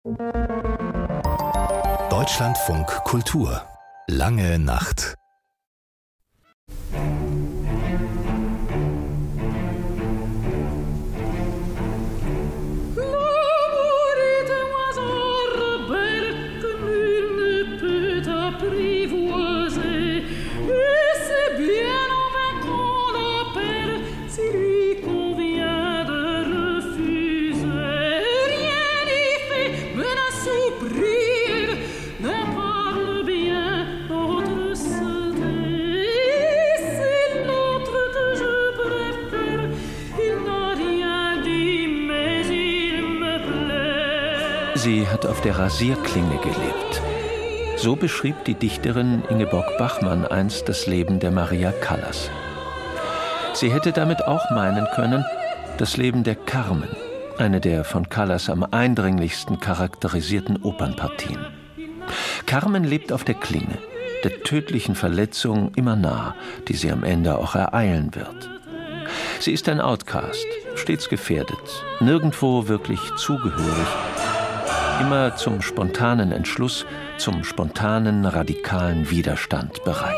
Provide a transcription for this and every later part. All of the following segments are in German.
Deutschlandfunk Kultur. Lange Nacht. Sie hat auf der Rasierklinge gelebt. So beschrieb die Dichterin Ingeborg Bachmann einst das Leben der Maria Callas. Sie hätte damit auch meinen können, das Leben der Carmen, eine der von Callas am eindringlichsten charakterisierten Opernpartien. Carmen lebt auf der Klinge, der tödlichen Verletzung immer nah, die sie am Ende auch ereilen wird. Sie ist ein Outcast, stets gefährdet, nirgendwo wirklich zugehörig, immer zum spontanen Entschluss, zum spontanen, radikalen Widerstand bereit.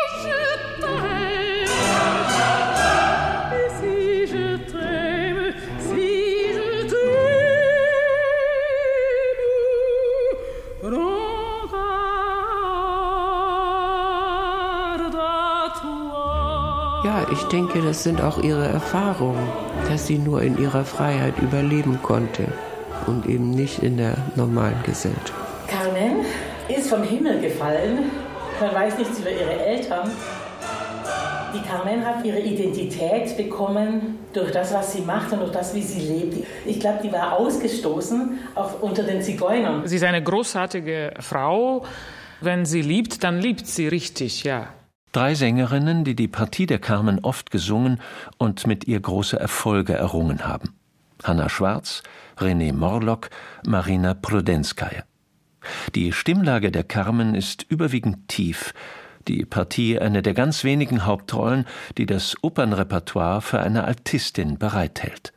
Ja, ich denke, das sind auch ihre Erfahrungen, dass sie nur in ihrer Freiheit überleben konnte und eben nicht in der normalen Gesellschaft. Carmen ist vom Himmel gefallen. Man weiß nichts über ihre Eltern. Die Carmen hat ihre Identität bekommen durch das, was sie macht und durch das, wie sie lebt. Ich glaube, die war ausgestoßen, auch unter den Zigeunern. Sie ist eine großartige Frau. Wenn sie liebt, dann liebt sie richtig, ja. 3 Sängerinnen, die die Partie der Carmen oft gesungen und mit ihr große Erfolge errungen haben. Hanna Schwarz, René Morlock, Marina Prudenskaya. Die Stimmlage der Carmen ist überwiegend tief. Die Partie eine der ganz wenigen Hauptrollen, die das Opernrepertoire für eine Altistin bereithält.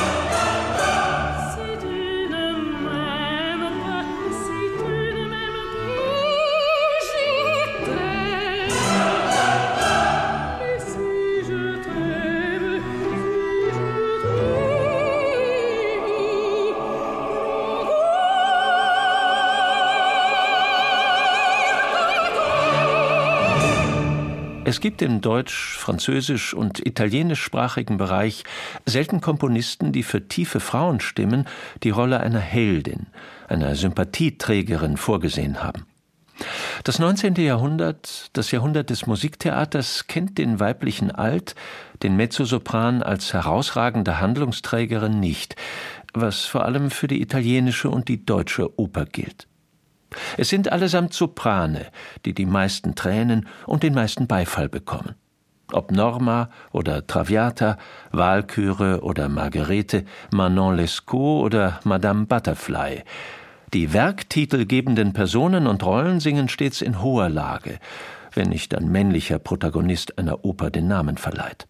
Es gibt im deutsch-, französisch- und italienischsprachigen Bereich selten Komponisten, die für tiefe Frauenstimmen die Rolle einer Heldin, einer Sympathieträgerin vorgesehen haben. Das 19. Jahrhundert, das Jahrhundert des Musiktheaters, kennt den weiblichen Alt, den Mezzosopran als herausragende Handlungsträgerin nicht, was vor allem für die italienische und die deutsche Oper gilt. Es sind allesamt Soprane, die die meisten Tränen und den meisten Beifall bekommen. Ob Norma oder Traviata, Walküre oder Margarete, Manon Lescaut oder Madame Butterfly. Die werktitelgebenden Personen und Rollen singen stets in hoher Lage, wenn nicht ein männlicher Protagonist einer Oper den Namen verleiht.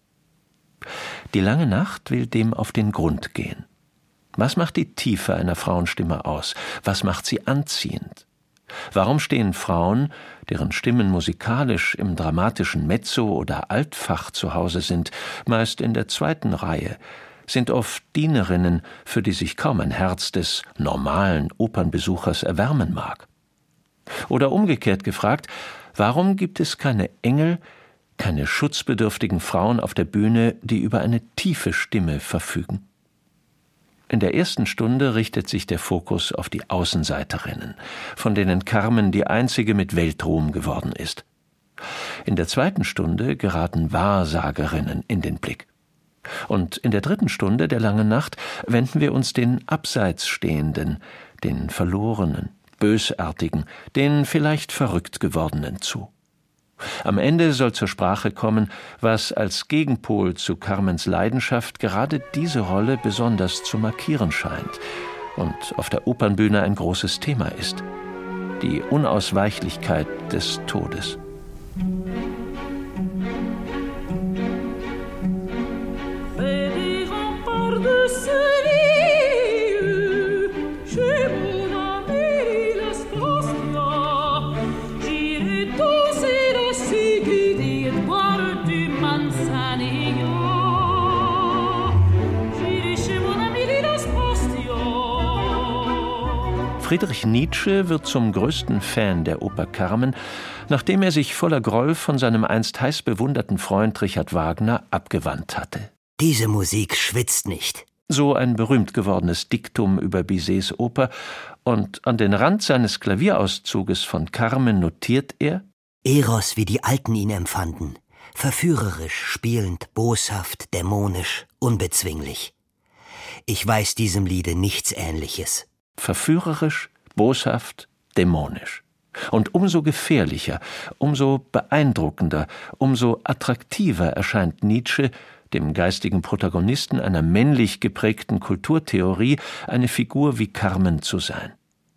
Die lange Nacht will dem auf den Grund gehen. Was macht die Tiefe einer Frauenstimme aus? Was macht sie anziehend? Warum stehen Frauen, deren Stimmen musikalisch im dramatischen Mezzo oder Altfach zu Hause sind, meist in der 2. Reihe, sind oft Dienerinnen, für die sich kaum ein Herz des normalen Opernbesuchers erwärmen mag? Oder umgekehrt gefragt, warum gibt es keine Engel, keine schutzbedürftigen Frauen auf der Bühne, die über eine tiefe Stimme verfügen? In der ersten Stunde richtet sich der Fokus auf die Außenseiterinnen, von denen Carmen die einzige mit Weltruhm geworden ist. In der 2. Stunde geraten Wahrsagerinnen in den Blick. Und in der 3. Stunde der langen Nacht wenden wir uns den Abseitsstehenden, den Verlorenen, Bösartigen, den vielleicht verrückt gewordenen zu. Am Ende soll zur Sprache kommen, was als Gegenpol zu Carmens Leidenschaft gerade diese Rolle besonders zu markieren scheint und auf der Opernbühne ein großes Thema ist: die Unausweichlichkeit des Todes. Des remparts de Séville, j'ai mon âme Friedrich Nietzsche wird zum größten Fan der Oper Carmen, nachdem er sich voller Groll von seinem einst heiß bewunderten Freund Richard Wagner abgewandt hatte. Diese Musik schwitzt nicht. So ein berühmt gewordenes Diktum über Bizets Oper, und an den Rand seines Klavierauszuges von Carmen notiert er: Eros, wie die Alten ihn empfanden, verführerisch, spielend, boshaft, dämonisch, unbezwinglich. Ich weiß diesem Liede nichts Ähnliches. Verführerisch, boshaft, dämonisch. Und umso gefährlicher, umso beeindruckender, umso attraktiver erscheint Nietzsche, dem geistigen Protagonisten einer männlich geprägten Kulturtheorie, eine Figur wie Carmen zu sein.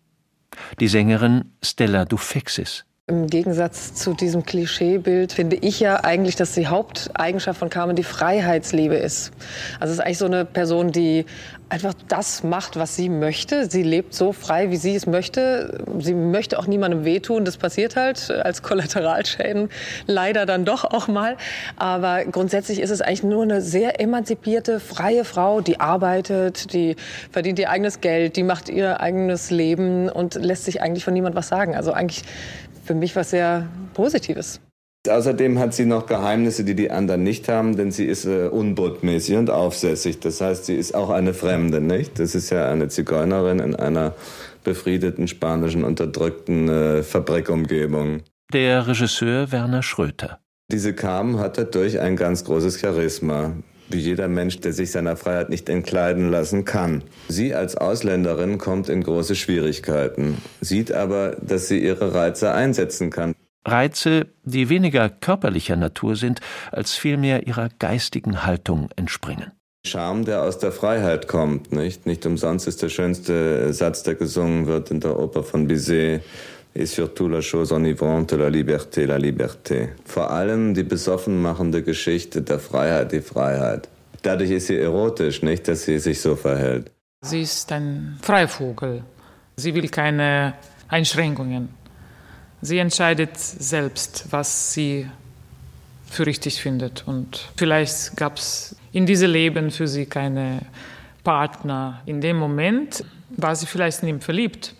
Die Sängerin Stella Dufexis. Im Gegensatz zu diesem Klischeebild finde ich ja eigentlich, dass die Haupteigenschaft von Carmen die Freiheitsliebe ist. Also es ist eigentlich so eine Person, die einfach das macht, was sie möchte. Sie lebt so frei, wie sie es möchte. Sie möchte auch niemandem wehtun. Das passiert halt als Kollateralschäden leider dann doch auch mal. Aber grundsätzlich ist es eigentlich nur eine sehr emanzipierte, freie Frau, die arbeitet, die verdient ihr eigenes Geld, die macht ihr eigenes Leben und lässt sich eigentlich von niemandem was sagen. Also eigentlich für mich was sehr Positives. Außerdem hat sie noch Geheimnisse, die die anderen nicht haben, denn sie ist unbotmäßig und aufsässig. Das heißt, sie ist auch eine Fremde, nicht? Das ist ja eine Zigeunerin in einer befriedeten, spanischen, unterdrückten Fabrikumgebung. Der Regisseur Werner Schröter. Diese Carmen hat dadurch ein ganz großes Charisma, wie jeder Mensch, der sich seiner Freiheit nicht entkleiden lassen kann. Sie als Ausländerin kommt in große Schwierigkeiten, sieht aber, dass sie ihre Reize einsetzen kann. Reize, die weniger körperlicher Natur sind, als vielmehr ihrer geistigen Haltung entspringen. Charme, der aus der Freiheit kommt, nicht? Nicht umsonst ist der schönste Satz, der gesungen wird in der Oper von Bizet, et surtout la chose enivrante, la liberté, la liberté. Vor allem die besoffen machende Geschichte der Freiheit, die Freiheit. Dadurch ist sie erotisch, nicht, dass sie sich so verhält. Sie ist ein Freivogel. Sie will keine Einschränkungen. Sie entscheidet selbst, was sie für richtig findet. Und vielleicht gab es in diesem Leben für sie keine Partner. In dem Moment war sie vielleicht in ihn verliebt.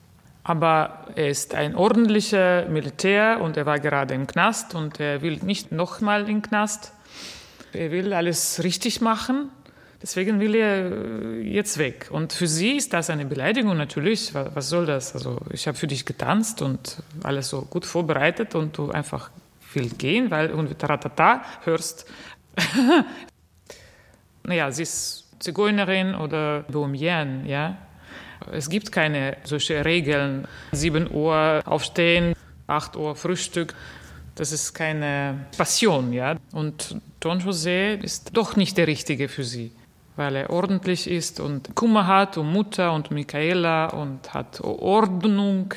Aber er ist ein ordentlicher Militär und er war gerade im Knast und er will nicht nochmal im Knast. Er will alles richtig machen, deswegen will er jetzt weg. Und für sie ist das eine Beleidigung natürlich. Was soll das? Also ich habe für dich getanzt und alles so gut vorbereitet und du einfach willst gehen, weil du Taratata hörst. Naja, sie ist Zigeunerin oder Bohemienne, ja. Es gibt keine solche Regeln. 7 Uhr aufstehen, 8 Uhr Frühstück. Das ist keine Passion, ja. Und Don José ist doch nicht der Richtige für sie, weil er ordentlich ist und Kummer hat um Mutter und Michaela und hat Ordnung.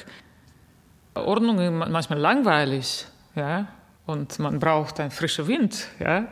Ordnung ist manchmal langweilig, ja. Und man braucht einen frischen Wind, ja.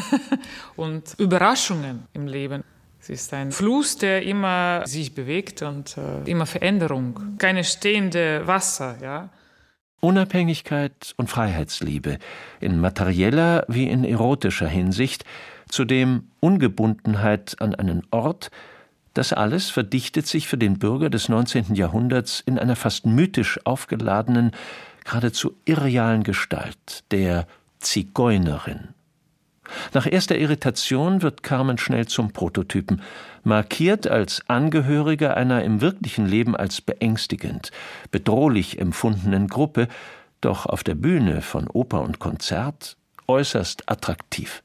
Und Überraschungen im Leben. Es ist ein Fluss, der immer sich bewegt und immer Veränderung. Keine stehende Wasser, ja. Unabhängigkeit und Freiheitsliebe, in materieller wie in erotischer Hinsicht, zudem Ungebundenheit an einen Ort, das alles verdichtet sich für den Bürger des 19. Jahrhunderts in einer fast mythisch aufgeladenen, geradezu irrealen Gestalt, der Zigeunerin. Nach erster Irritation wird Carmen schnell zum Prototypen, markiert als Angehöriger einer im wirklichen Leben als beängstigend, bedrohlich empfundenen Gruppe, doch auf der Bühne von Oper und Konzert äußerst attraktiv.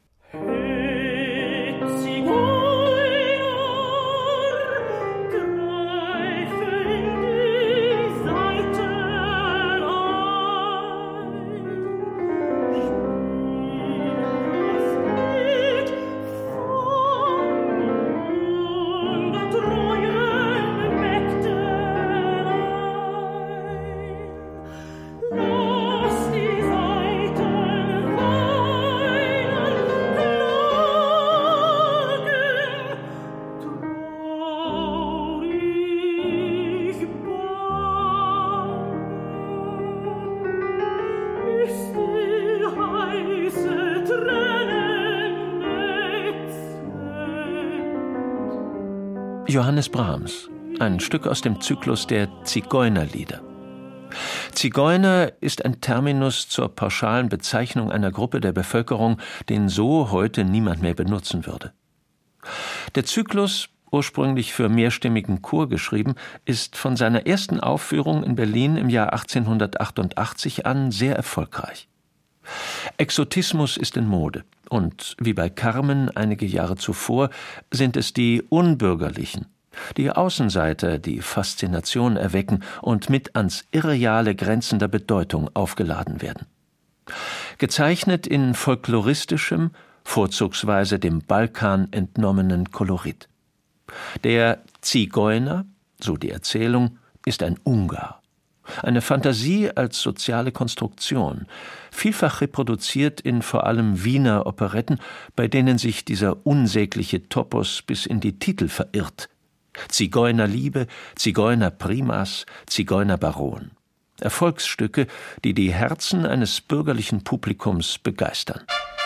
Johannes Brahms, ein Stück aus dem Zyklus der Zigeunerlieder. Zigeuner ist ein Terminus zur pauschalen Bezeichnung einer Gruppe der Bevölkerung, den so heute niemand mehr benutzen würde. Der Zyklus, ursprünglich für mehrstimmigen Chor geschrieben, ist von seiner ersten Aufführung in Berlin im Jahr 1888 an sehr erfolgreich. Exotismus ist in Mode und, wie bei Carmen einige Jahre zuvor, sind es die Unbürgerlichen, die Außenseiter, die Faszination erwecken und mit ans Irreale grenzender Bedeutung aufgeladen werden. Gezeichnet in folkloristischem, vorzugsweise dem Balkan entnommenen Kolorit. Der Zigeuner, so die Erzählung, ist ein Ungar. Eine Fantasie als soziale Konstruktion, vielfach reproduziert in vor allem Wiener Operetten, bei denen sich dieser unsägliche Topos bis in die Titel verirrt. Zigeunerliebe, Zigeunerprimas, Zigeunerbaron. Erfolgsstücke, die die Herzen eines bürgerlichen Publikums begeistern.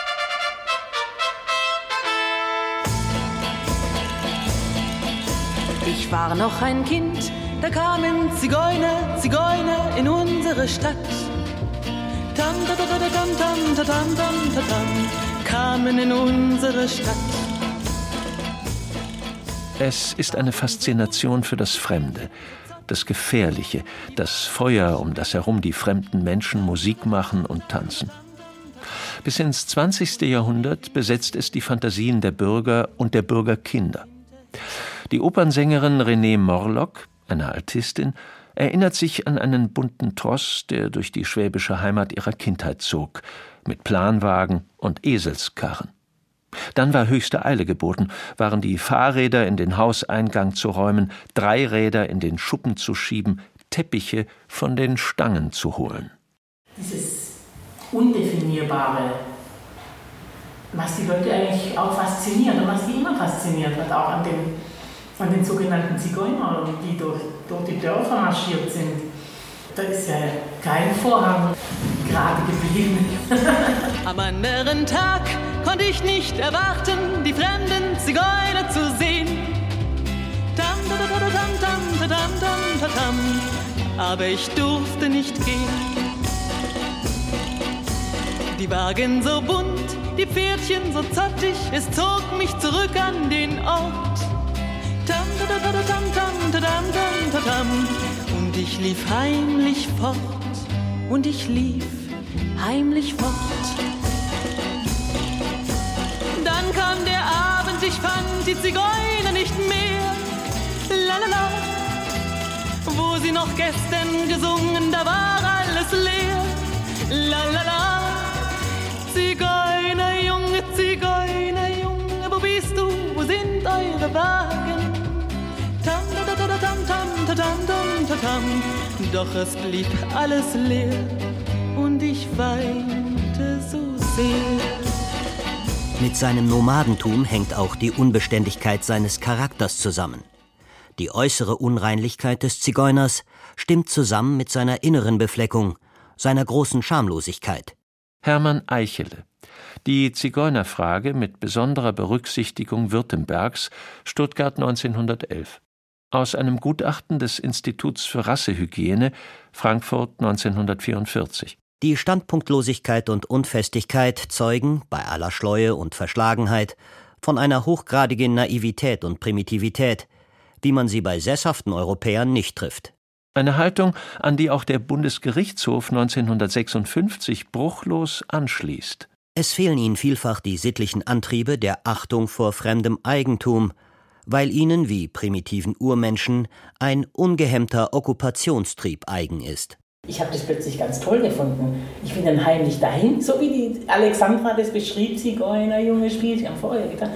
Ich war noch ein Kind, da kamen Zigeuner in unsere Stadt. Tam, ta, ta, ta, tam, tam, ta, tam, tam, ta, tam, kamen in unsere Stadt. Es ist eine Faszination für das Fremde, das Gefährliche, das Feuer, um das herum die fremden Menschen Musik machen und tanzen. Bis ins 20. Jahrhundert besetzt es die Fantasien der Bürger und der Bürgerkinder. Die Opernsängerin Renée Morlock, eine Altistin, erinnert sich an einen bunten Tross, der durch die schwäbische Heimat ihrer Kindheit zog, mit Planwagen und Eselskarren. Dann war höchste Eile geboten, waren die Fahrräder in den Hauseingang zu räumen, Dreiräder in den Schuppen zu schieben, Teppiche von den Stangen zu holen. Dieses Undefinierbare, was die Leute eigentlich auch fasziniert und was die immer fasziniert hat, auch an den sogenannten Zigeunern, die durch die Dörfer marschiert sind. Da ist ja kein Vorhang gerade geblieben. Am anderen Tag konnte ich nicht erwarten, die fremden Zigeuner zu sehen. Tam, tam, tam, tam, tam, tam, tam, aber ich durfte nicht gehen. Die Wagen so bunt, die Pferdchen so zottig, es zog mich zurück an den Ort. Tam, tam, tam, tam, tam, tam, tam, tam. Und ich lief heimlich fort, und ich lief heimlich fort. Dann kam der Abend, ich fand die Zigeuner nicht mehr. Lalala, wo sie noch gestern gesungen, da war alles leer. Lalala, Zigeunerjunge, Zigeunerjunge, wo bist du, wo sind eure Wagen? Tam, tam, tam, tam, tam, tam, tam, tam. Doch es blieb alles leer und ich weinte so sehr. Mit seinem Nomadentum hängt auch die Unbeständigkeit seines Charakters zusammen. Die äußere Unreinlichkeit des Zigeuners stimmt zusammen mit seiner inneren Befleckung, seiner großen Schamlosigkeit. Hermann Eichele. Die Zigeunerfrage mit besonderer Berücksichtigung Württembergs, Stuttgart 1911. Aus einem Gutachten des Instituts für Rassehygiene, Frankfurt 1944. Die Standpunktlosigkeit und Unfestigkeit zeugen, bei aller Schleue und Verschlagenheit, von einer hochgradigen Naivität und Primitivität, wie man sie bei sesshaften Europäern nicht trifft. Eine Haltung, an die auch der Bundesgerichtshof 1956 bruchlos anschließt. Es fehlen ihnen vielfach die sittlichen Antriebe der Achtung vor fremdem Eigentum, weil ihnen, wie primitiven Urmenschen, ein ungehemmter Okkupationstrieb eigen ist. Ich habe das plötzlich ganz toll gefunden. Ich bin dann heimlich dahin, so wie die Alexandra das beschrieb, Zigeunerjunge spielt, sie haben vorher getan.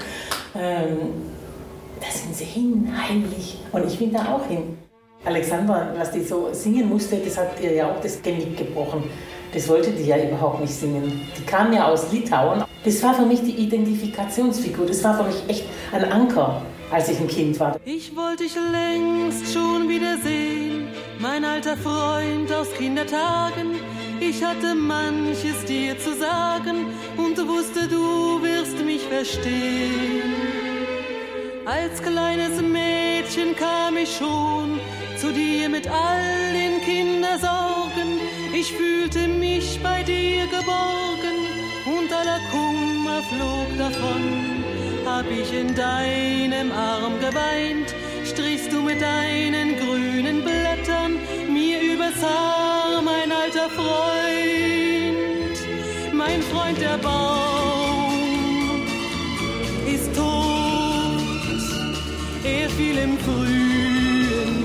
Da sind sie hin, heimlich. Und ich bin da auch hin. Alexandra, was die so singen musste, das hat ihr ja auch das Genick gebrochen. Das wollte die ja überhaupt nicht singen. Die kam ja aus Litauen. Das war für mich die Identifikationsfigur. Das war für mich echt ein Anker, als ich ein Kind war. Ich wollte dich längst schon wiedersehen, mein alter Freund aus Kindertagen. Ich hatte manches dir zu sagen und wusste, du wirst mich verstehen. Als kleines Mädchen Frühchen kam ich schon zu dir mit all den Kindersorgen. Ich fühlte mich bei dir geborgen und aller Kummer flog davon. Hab ich in deinem Arm geweint, strichst du mit deinen grünen Blättern mir übers Haar, mein alter Freund. Mein Freund, der Baum ist tot, er fiel im frühen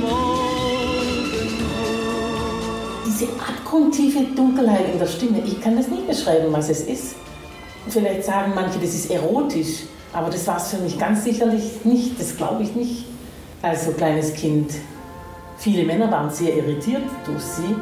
Morgenrot. Diese abgrundtiefe Dunkelheit in der Stimme, ich kann das nicht beschreiben, was es ist. Vielleicht sagen manche, das ist erotisch, aber das war es für mich ganz sicherlich nicht, das glaube ich nicht. Als so kleines Kind. Viele Männer waren sehr irritiert durch sie.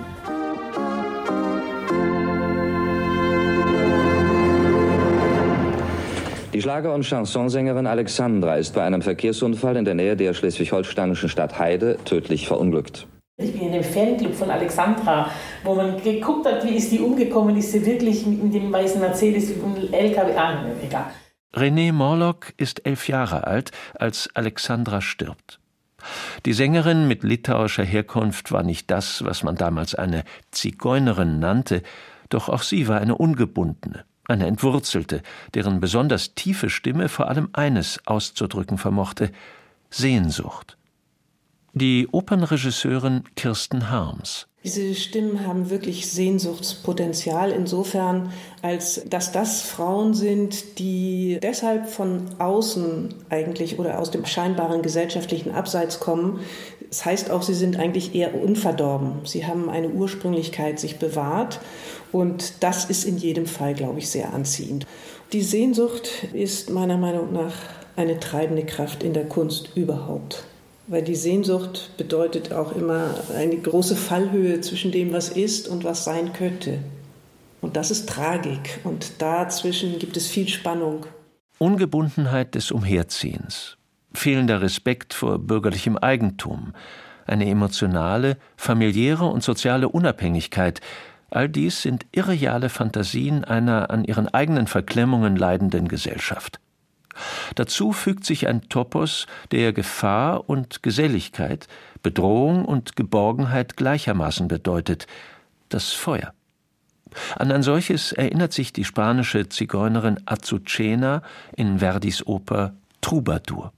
Die Schlager- und Chansonsängerin Alexandra ist bei einem Verkehrsunfall in der Nähe der schleswig-holsteinischen Stadt Heide tödlich verunglückt. Ich bin in dem Fanclub von Alexandra, wo man geguckt hat, wie ist die umgekommen, ist sie wirklich mit dem weißen Mercedes und LKW, egal. René Morlock ist 11 Jahre alt, als Alexandra stirbt. Die Sängerin mit litauischer Herkunft war nicht das, was man damals eine Zigeunerin nannte, doch auch sie war eine ungebundene, eine Entwurzelte, deren besonders tiefe Stimme vor allem eines auszudrücken vermochte: Sehnsucht. Die Opernregisseurin Kirsten Harms. Diese Stimmen haben wirklich Sehnsuchtspotenzial insofern, als dass das Frauen sind, die deshalb von außen eigentlich oder aus dem scheinbaren gesellschaftlichen Abseits kommen. Das heißt auch, sie sind eigentlich eher unverdorben. Sie haben eine Ursprünglichkeit sich bewahrt und das ist in jedem Fall, glaube ich, sehr anziehend. Die Sehnsucht ist meiner Meinung nach eine treibende Kraft in der Kunst überhaupt. Weil die Sehnsucht bedeutet auch immer eine große Fallhöhe zwischen dem, was ist und was sein könnte. Und das ist Tragik. Und dazwischen gibt es viel Spannung. Ungebundenheit des Umherziehens, fehlender Respekt vor bürgerlichem Eigentum, eine emotionale, familiäre und soziale Unabhängigkeit, all dies sind irreale Fantasien einer an ihren eigenen Verklemmungen leidenden Gesellschaft. Dazu fügt sich ein Topos, der Gefahr und Geselligkeit, Bedrohung und Geborgenheit gleichermaßen bedeutet: das Feuer. An ein solches erinnert sich die spanische Zigeunerin Azucena in Verdis Oper Troubadour.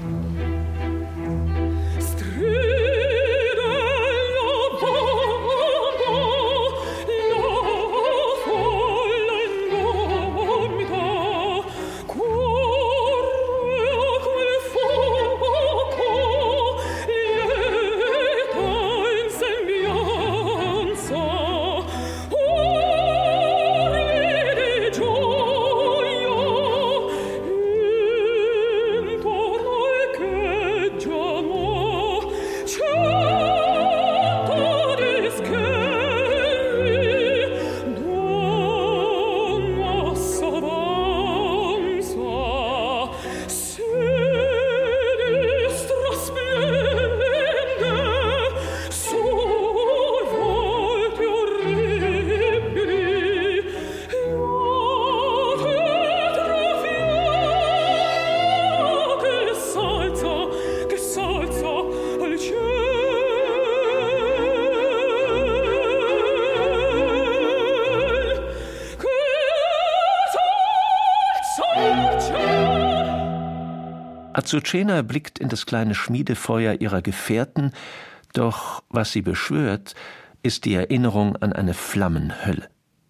Azucena blickt in das kleine Schmiedefeuer ihrer Gefährten, doch was sie beschwört, ist die Erinnerung an eine Flammenhölle.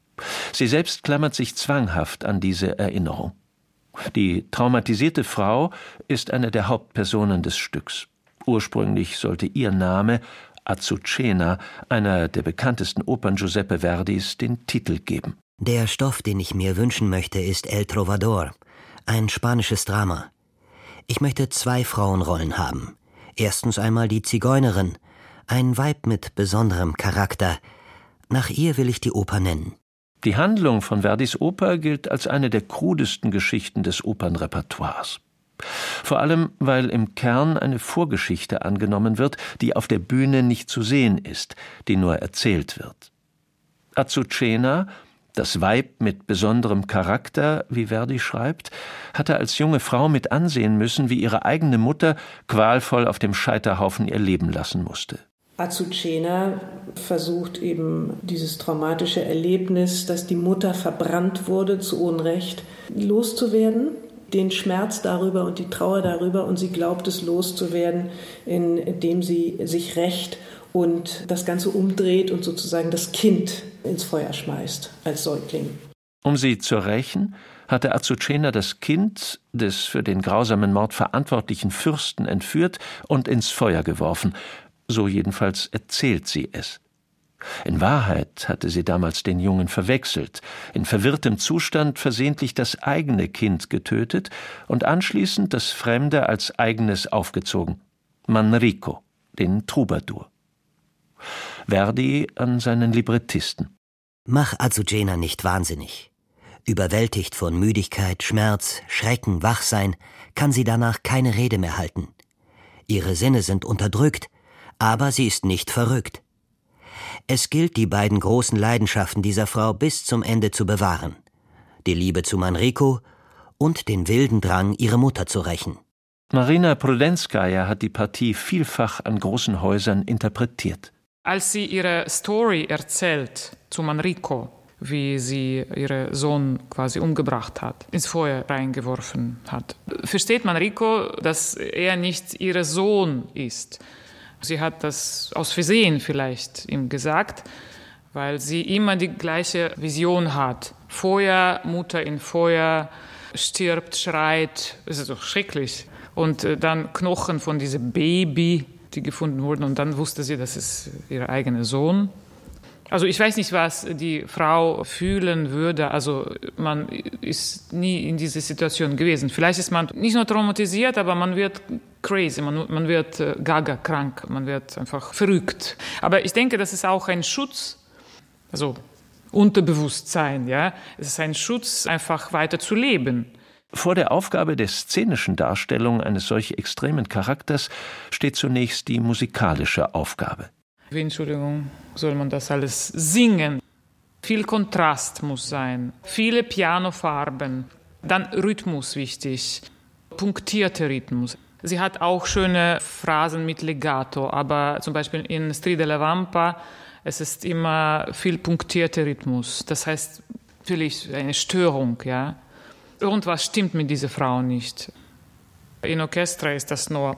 Sie selbst klammert sich zwanghaft an diese Erinnerung. Die traumatisierte Frau ist eine der Hauptpersonen des Stücks. Ursprünglich sollte ihr Name, Azucena, einer der bekanntesten Opern Giuseppe Verdis, den Titel geben. Der Stoff, den ich mir wünschen möchte, ist El Trovador, ein spanisches Drama. Ich möchte 2 Frauenrollen haben. Erstens einmal die Zigeunerin, ein Weib mit besonderem Charakter. Nach ihr will ich die Oper nennen. Die Handlung von Verdis Oper gilt als eine der krudesten Geschichten des Opernrepertoires. Vor allem, weil im Kern eine Vorgeschichte angenommen wird, die auf der Bühne nicht zu sehen ist, die nur erzählt wird. Azucena, Das Weib mit besonderem Charakter, wie Verdi schreibt, hatte als junge Frau mit ansehen müssen, wie ihre eigene Mutter qualvoll auf dem Scheiterhaufen ihr Leben lassen musste. Azucena versucht eben dieses traumatische Erlebnis, dass die Mutter verbrannt wurde zu Unrecht, loszuwerden. Den Schmerz darüber und die Trauer darüber, und sie glaubt es loszuwerden, indem sie sich rächt und das Ganze umdreht und sozusagen das Kind ins Feuer schmeißt als Säugling. Um sie zu rächen, hatte Azucena das Kind des für den grausamen Mord verantwortlichen Fürsten entführt und ins Feuer geworfen. So jedenfalls erzählt sie es. In Wahrheit hatte sie damals den Jungen verwechselt, in verwirrtem Zustand versehentlich das eigene Kind getötet und anschließend das Fremde als eigenes aufgezogen. Manrico, den Troubadour. Verdi an seinen Librettisten. Mach Azucena nicht wahnsinnig. Überwältigt von Müdigkeit, Schmerz, Schrecken, Wachsein, kann sie danach keine Rede mehr halten. Ihre Sinne sind unterdrückt, aber sie ist nicht verrückt. Es gilt, die beiden großen Leidenschaften dieser Frau bis zum Ende zu bewahren. Die Liebe zu Manrico und den wilden Drang, ihre Mutter zu rächen. Marina Prudenskaya hat die Partie vielfach an großen Häusern interpretiert. Als sie ihre Story erzählt zu Manrico, wie sie ihren Sohn quasi umgebracht hat, ins Feuer reingeworfen hat, versteht Manrico, dass er nicht ihr Sohn ist. Sie hat das aus Versehen vielleicht ihm gesagt, weil sie immer die gleiche Vision hat. Feuer, Mutter in Feuer, stirbt, schreit, das ist doch schrecklich. Und dann Knochen von diesem Baby, die gefunden wurden, und dann wusste sie, das ist ihr eigener Sohn. Also ich weiß nicht, was die Frau fühlen würde. Also man ist nie in dieser Situation gewesen. Vielleicht ist man nicht nur traumatisiert, aber man wird crazy, man wird gaga, krank, man wird einfach verrückt. Aber ich denke, das ist auch ein Schutz, also Unterbewusstsein, ja. Es ist ein Schutz, einfach weiter zu leben. Vor der Aufgabe der szenischen Darstellung eines solch extremen Charakters steht zunächst die musikalische Aufgabe. Wie, Entschuldigung, soll man das alles singen? Viel Kontrast muss sein, viele Pianofarben, dann Rhythmus wichtig, punktierter Rhythmus. Sie hat auch schöne Phrasen mit Legato, aber zum Beispiel in Stride la Vampa, es ist immer viel punktierter Rhythmus. Das heißt, natürlich eine Störung, ja. Irgendwas stimmt mit dieser Frau nicht. In Orchestra ist das nur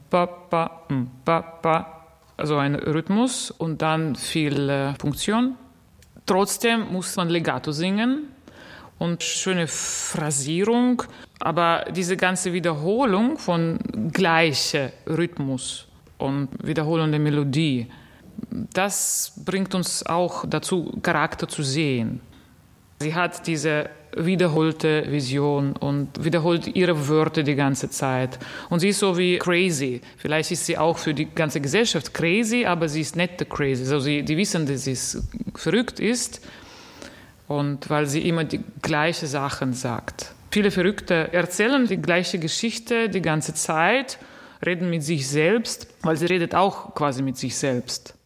also ein Rhythmus und dann viel Punktion. Trotzdem muss man Legato singen und schöne Phrasierung, aber diese ganze Wiederholung von gleichem Rhythmus und wiederholende Melodie, das bringt uns auch dazu, Charakter zu sehen. Sie hat diese wiederholte Vision und wiederholt ihre Wörter die ganze Zeit. Und sie ist so wie crazy. Vielleicht ist sie auch für die ganze Gesellschaft crazy, aber sie ist nicht crazy. Also die wissen, dass sie verrückt ist, und weil sie immer die gleichen Sachen sagt. Viele Verrückte erzählen die gleiche Geschichte die ganze Zeit, reden mit sich selbst, weil sie redet auch quasi mit sich selbst.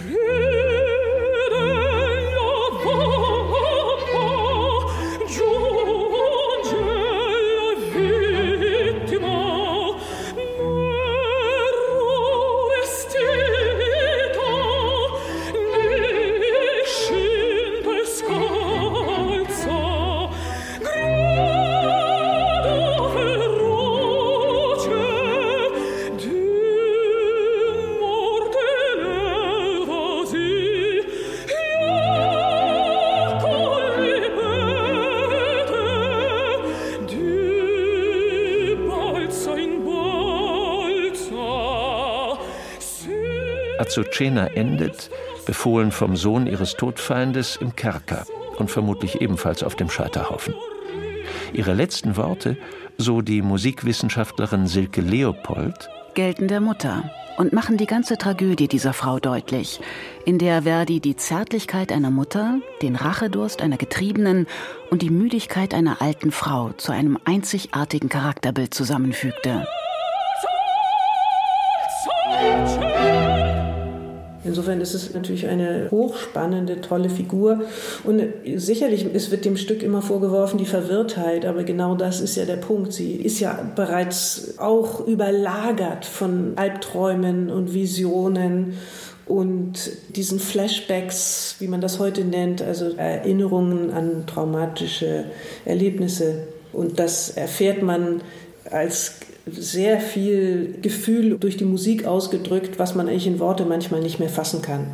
Azucena endet, befohlen vom Sohn ihres Todfeindes, im Kerker und vermutlich ebenfalls auf dem Scheiterhaufen. Ihre letzten Worte, so die Musikwissenschaftlerin Silke Leopold, gelten der Mutter und machen die ganze Tragödie dieser Frau deutlich, in der Verdi die Zärtlichkeit einer Mutter, den Rachedurst einer Getriebenen und die Müdigkeit einer alten Frau zu einem einzigartigen Charakterbild zusammenfügte. Insofern ist es natürlich eine hochspannende, tolle Figur. Und sicherlich, es wird dem Stück immer vorgeworfen, die Verwirrtheit, aber genau das ist ja der Punkt. Sie ist ja bereits auch überlagert von Albträumen und Visionen und diesen Flashbacks, wie man das heute nennt, also Erinnerungen an traumatische Erlebnisse. Und das erfährt man als sehr viel Gefühl durch die Musik ausgedrückt, was man eigentlich in Worte manchmal nicht mehr fassen kann.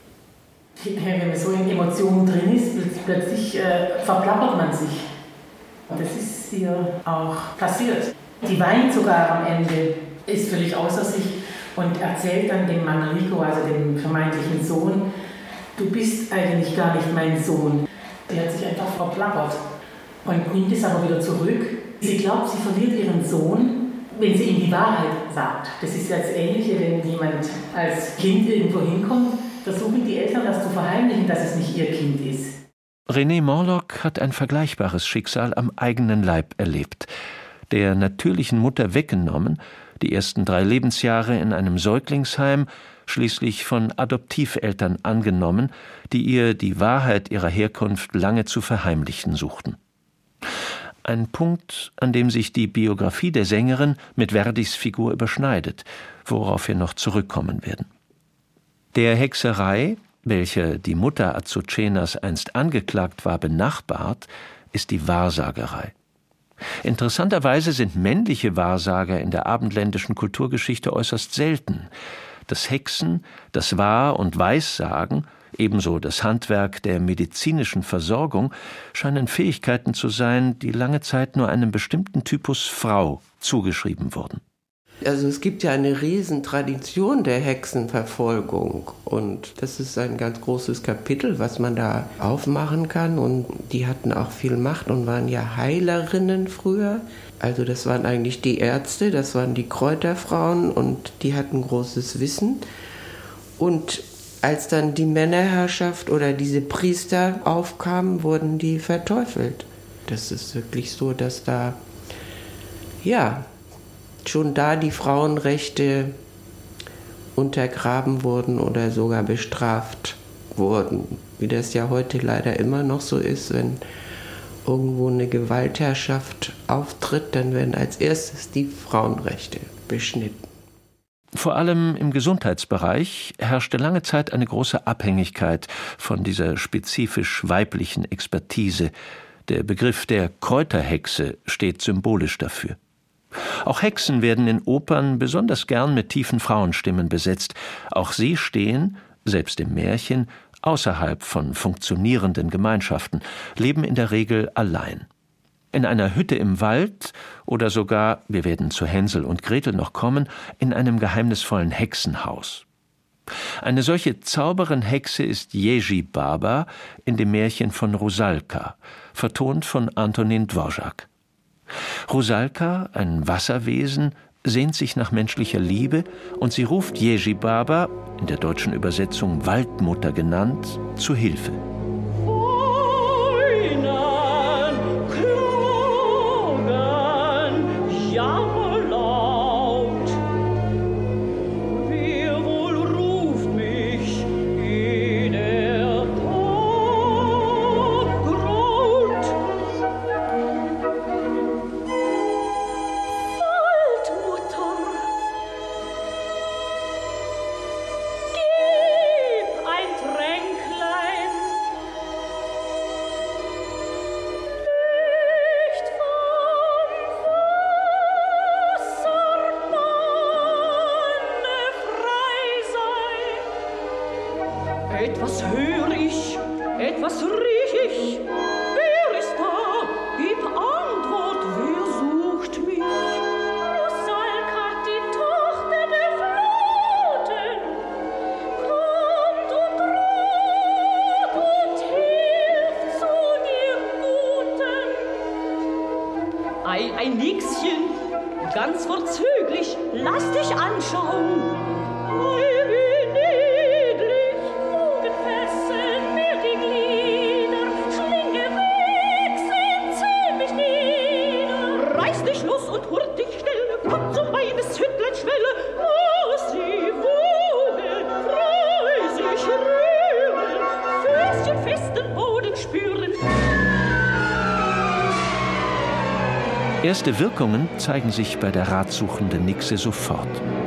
Wenn man so in Emotionen drin ist, plötzlich verplappert man sich. Und das ist ihr auch passiert. Die weint sogar am Ende, ist völlig außer sich und erzählt dann dem Manrico, also dem vermeintlichen Sohn, du bist eigentlich gar nicht mein Sohn. Die hat sich einfach verplappert und nimmt es aber wieder zurück. Sie glaubt, sie verliert ihren Sohn, wenn sie ihm die Wahrheit sagt. Das ist ja das Ähnliche, wenn jemand als Kind irgendwo hinkommt, versuchen die Eltern das zu verheimlichen, dass es nicht ihr Kind ist. René Morlock hat ein vergleichbares Schicksal am eigenen Leib erlebt. Der natürlichen Mutter weggenommen, die ersten 3 Lebensjahre in einem Säuglingsheim, schließlich von Adoptiveltern angenommen, die ihr die Wahrheit ihrer Herkunft lange zu verheimlichen suchten. Ein Punkt, an dem sich die Biografie der Sängerin mit Verdis Figur überschneidet, worauf wir noch zurückkommen werden. Der Hexerei, welcher die Mutter Azucenas einst angeklagt war, benachbart, ist die Wahrsagerei. Interessanterweise sind männliche Wahrsager in der abendländischen Kulturgeschichte äußerst selten. Das Hexen, das Wahr- und Weissagen, ebenso das Handwerk der medizinischen Versorgung, scheinen Fähigkeiten zu sein, die lange Zeit nur einem bestimmten Typus Frau zugeschrieben wurden. Also es gibt ja eine Riesentradition der Hexenverfolgung und das ist ein ganz großes Kapitel, was man da aufmachen kann, und die hatten auch viel Macht und waren ja Heilerinnen früher. Also das waren eigentlich die Ärzte, das waren die Kräuterfrauen und die hatten großes Wissen. Und als dann die Männerherrschaft oder diese Priester aufkamen, wurden die verteufelt. Das ist wirklich so, dass da, ja, schon da die Frauenrechte untergraben wurden oder sogar bestraft wurden. Wie das ja heute leider immer noch so ist, wenn irgendwo eine Gewaltherrschaft auftritt, dann werden als erstes die Frauenrechte beschnitten. Vor allem im Gesundheitsbereich herrschte lange Zeit eine große Abhängigkeit von dieser spezifisch weiblichen Expertise. Der Begriff der Kräuterhexe steht symbolisch dafür. Auch Hexen werden in Opern besonders gern mit tiefen Frauenstimmen besetzt. Auch sie stehen, selbst im Märchen, außerhalb von funktionierenden Gemeinschaften, leben in der Regel allein. In einer Hütte im Wald oder sogar, wir werden zu Hänsel und Gretel noch kommen, in einem geheimnisvollen Hexenhaus. Eine solche Zauberin-Hexe ist Jerzy Baba in dem Märchen von Rusalka, vertont von Antonin Dvořák. Rusalka, ein Wasserwesen, sehnt sich nach menschlicher Liebe und sie ruft Jerzy Baba, in der deutschen Übersetzung Waldmutter genannt, zu Hilfe. Etwas hör ich, etwas riech ich. Wer ist da? Gib Antwort, wer sucht mich? Rusalka, die Tochter der Fluten, kommt und droht und hilft zu dir Guten. Ei, ein Nixchen, ganz vorzüglich, lass dich anschauen. Komm zu meines Hüttlein Schwelle, wo sie wohnen, freu festen Boden spüren. Erste Wirkungen zeigen sich bei der ratsuchenden Nixe sofort.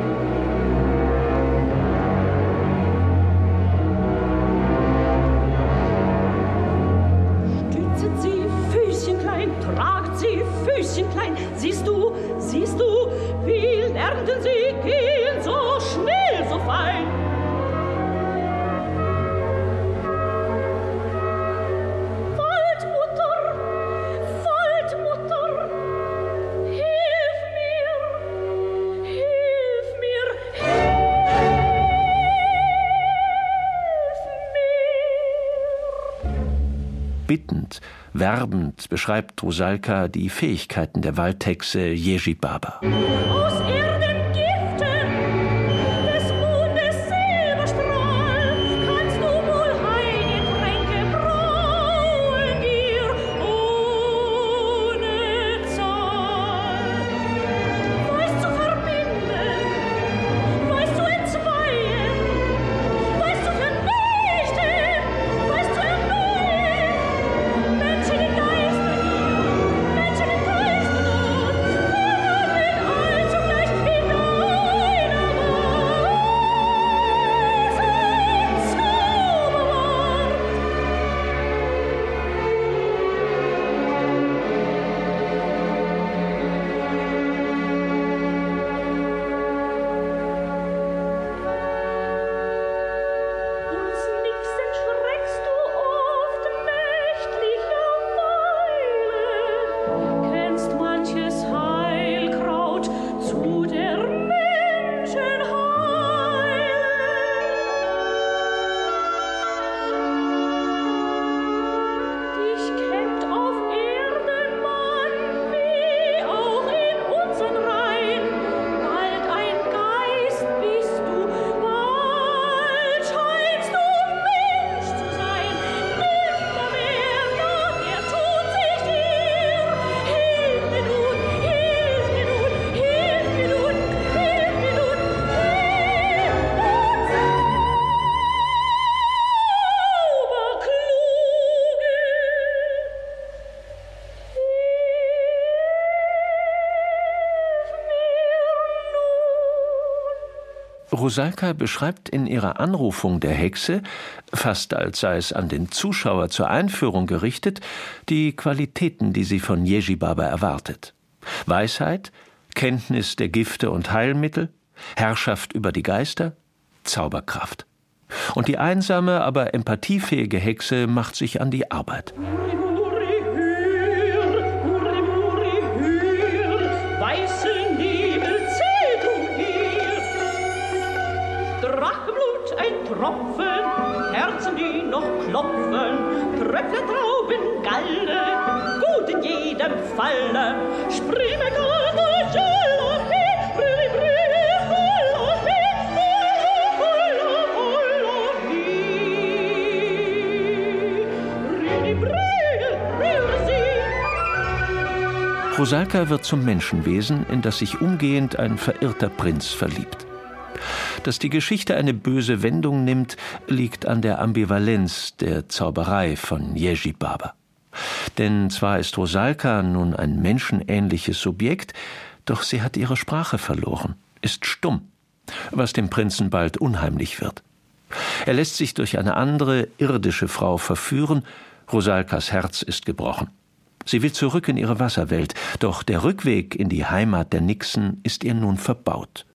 Stützet sie, Füßchen klein, tragt sie, Füßchen klein. Siehst du, wie lernten sie gehen, so schnell, so fein. Bittend, werbend beschreibt Rusalka die Fähigkeiten der Waldhexe Jerzy Baba. Aus Erdengiften des Mondes Silberstrahl kannst du wohl Heilgetränke brauen dir ohne Zahl. Weißt zu verbinden, weißt zu entzweien, weißt zu vernichten, weißt zu erneuern. Menschliche Geister dort, mit allen zugleich in deiner Weisen Zauberwort. Uns nix entschreckst du oft nächtlicher Weile, kennst manches Heilkraut zu der Menschen Heile. Dich kennt auf Erden Mann, wie auch in unseren Reihen. Bald ein Geist bist du, bald scheinst du Mensch zu sein. Nimmermehr, ja, der tut sich dir. Hilf mir nun, hilf mir nun, hilf mir nun, hilf mir nun, hilf uns Rusalka beschreibt in ihrer Anrufung der Hexe, fast als sei es an den Zuschauer zur Einführung gerichtet, die Qualitäten, die sie von Jerzy Baba erwartet. Weisheit, Kenntnis der Gifte und Heilmittel, Herrschaft über die Geister, Zauberkraft. Und die einsame, aber empathiefähige Hexe macht sich an die Arbeit. weiße Nebel zählt umher. Drachenblut ein Tropfen, Herzen, die noch klopfen, Tröpfler, Trauben, Galle, gut in jedem Falle. Sprime, Galle, Jalla, Brille, Brille, Holla, Holla, Holla, Brille, Brille, rühre sie. Rusalka wird zum Menschenwesen, in das sich umgehend ein verirrter Prinz verliebt. Dass die Geschichte eine böse Wendung nimmt, liegt an der Ambivalenz der Zauberei von Jerzy Baba. Denn zwar ist Rusalka nun ein menschenähnliches Subjekt, doch sie hat ihre Sprache verloren, ist stumm, was dem Prinzen bald unheimlich wird. Er lässt sich durch eine andere, irdische Frau verführen, Rusalkas Herz ist gebrochen. Sie will zurück in ihre Wasserwelt, doch der Rückweg in die Heimat der Nixen ist ihr nun verbaut.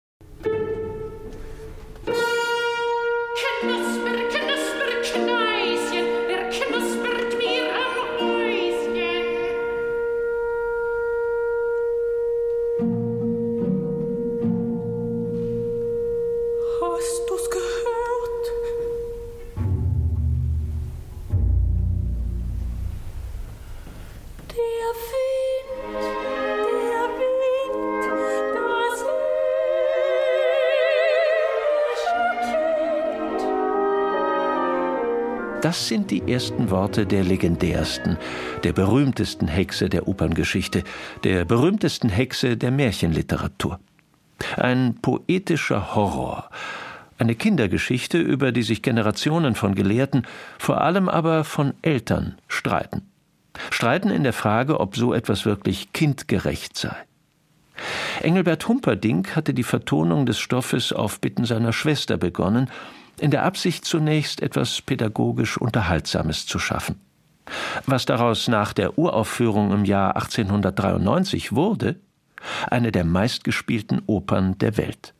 Das sind die ersten Worte der legendärsten, der berühmtesten Hexe der Operngeschichte, der berühmtesten Hexe der Märchenliteratur. Ein poetischer Horror, Eine Kindergeschichte, über die sich Generationen von Gelehrten, vor allem aber von Eltern, streiten. Streiten in der Frage, ob so etwas wirklich kindgerecht sei. Engelbert Humperdinck hatte die Vertonung des Stoffes auf Bitten seiner Schwester begonnen, in der Absicht zunächst etwas pädagogisch Unterhaltsames zu schaffen. Was daraus nach der Uraufführung im Jahr 1893 wurde, eine der meistgespielten Opern der Welt.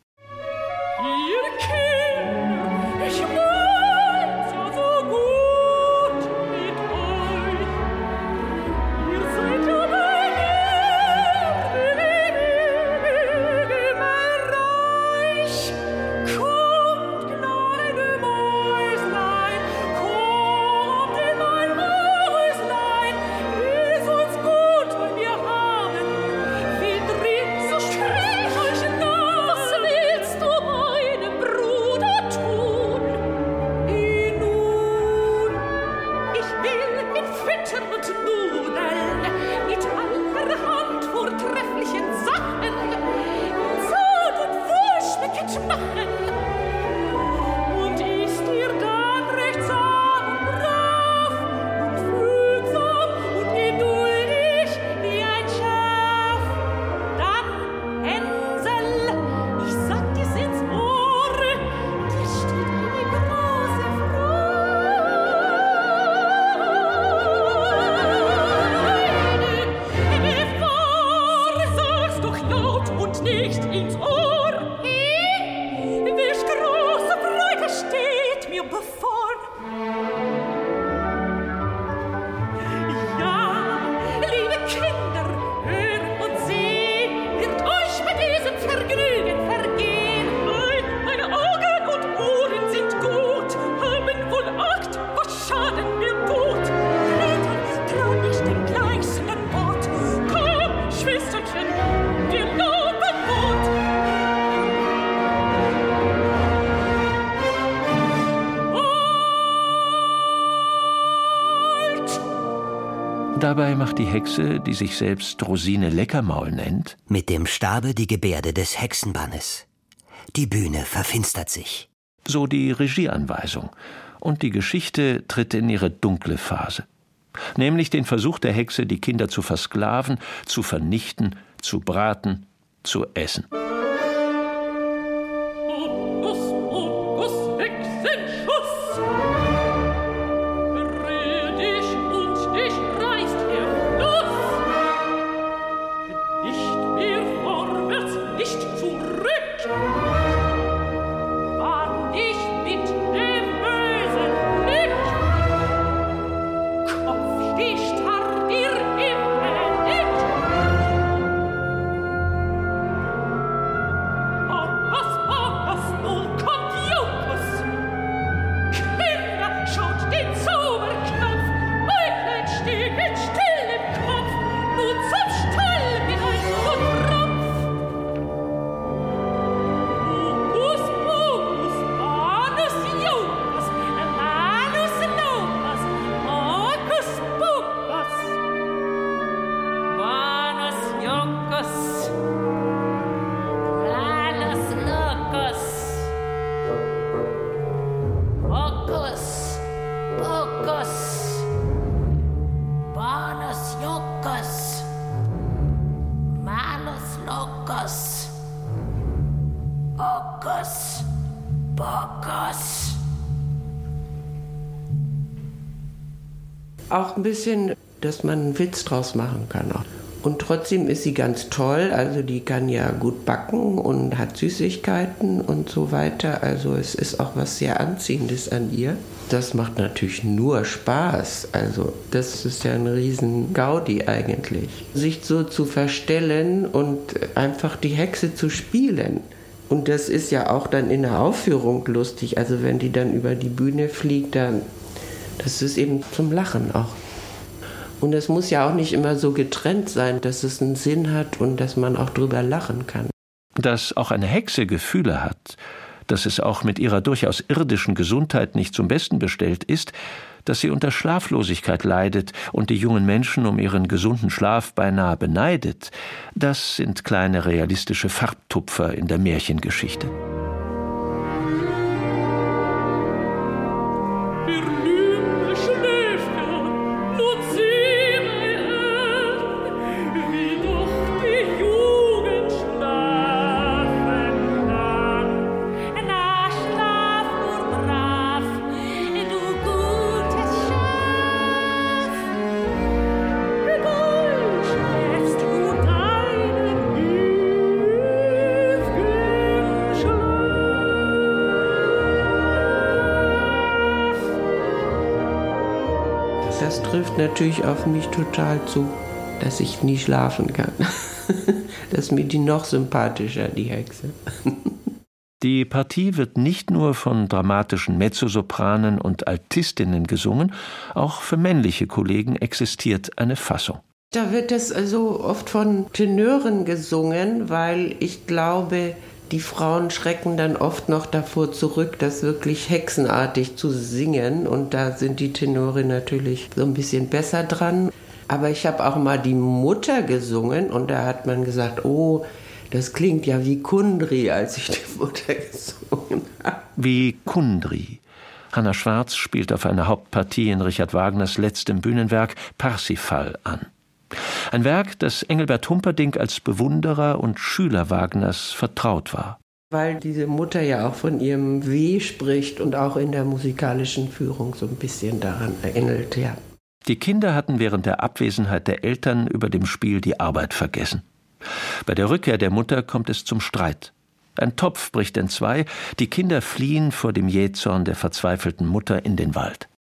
Dabei macht die Hexe, die sich selbst Rosine Leckermaul nennt, mit dem Stabe die Gebärde des Hexenbannes. Die Bühne verfinstert sich. So die Regieanweisung. Und die Geschichte tritt in ihre dunkle Phase. Nämlich den Versuch der Hexe, die Kinder zu versklaven, zu vernichten, zu braten, zu essen. Auch ein bisschen, dass man einen Witz draus machen kann. Und trotzdem ist sie ganz toll, also die kann ja gut backen und hat Süßigkeiten und so weiter. Also es ist auch was sehr Anziehendes an ihr. Das macht natürlich nur Spaß. Also das ist ja ein riesen Gaudi eigentlich. Sich so zu verstellen und einfach die Hexe zu spielen. Und das ist ja auch dann in der Aufführung lustig. Also wenn die dann über die Bühne fliegt, dann das ist eben zum Lachen auch. Und es muss ja auch nicht immer so getrennt sein, dass es einen Sinn hat und dass man auch drüber lachen kann. Dass auch eine Hexe Gefühle hat, dass es auch mit ihrer durchaus irdischen Gesundheit nicht zum Besten bestellt ist, dass sie unter Schlaflosigkeit leidet und die jungen Menschen um ihren gesunden Schlaf beinahe beneidet, das sind kleine realistische Farbtupfer in der Märchengeschichte. Das trifft natürlich auf mich total zu, dass ich nie schlafen kann. Das ist mir die noch sympathischer, die Hexe. Die Partie wird nicht nur von dramatischen Mezzosopranen und Altistinnen gesungen, auch für männliche Kollegen existiert eine Fassung. Da wird es also oft von Tenören gesungen, weil ich glaube, die Frauen schrecken dann oft noch davor zurück, das wirklich hexenartig zu singen. Und da sind die Tenore natürlich so ein bisschen besser dran. Aber ich habe auch mal die Mutter gesungen und da hat man gesagt, oh, das klingt ja wie Kundry, als ich die Mutter gesungen habe. Wie Kundry. Hanna Schwarz spielt auf einer Hauptpartie in Richard Wagners letztem Bühnenwerk Parsifal an. Ein Werk, das Engelbert Humperdinck als Bewunderer und Schüler Wagners vertraut war. Weil diese Mutter ja auch von ihrem Weh spricht und auch in der musikalischen Führung so ein bisschen daran erinnert, ja. Die Kinder hatten während der Abwesenheit der Eltern über dem Spiel die Arbeit vergessen. Bei der Rückkehr der Mutter kommt es zum Streit. Ein Topf bricht entzwei, die Kinder fliehen vor dem Jähzorn der verzweifelten Mutter in den Wald.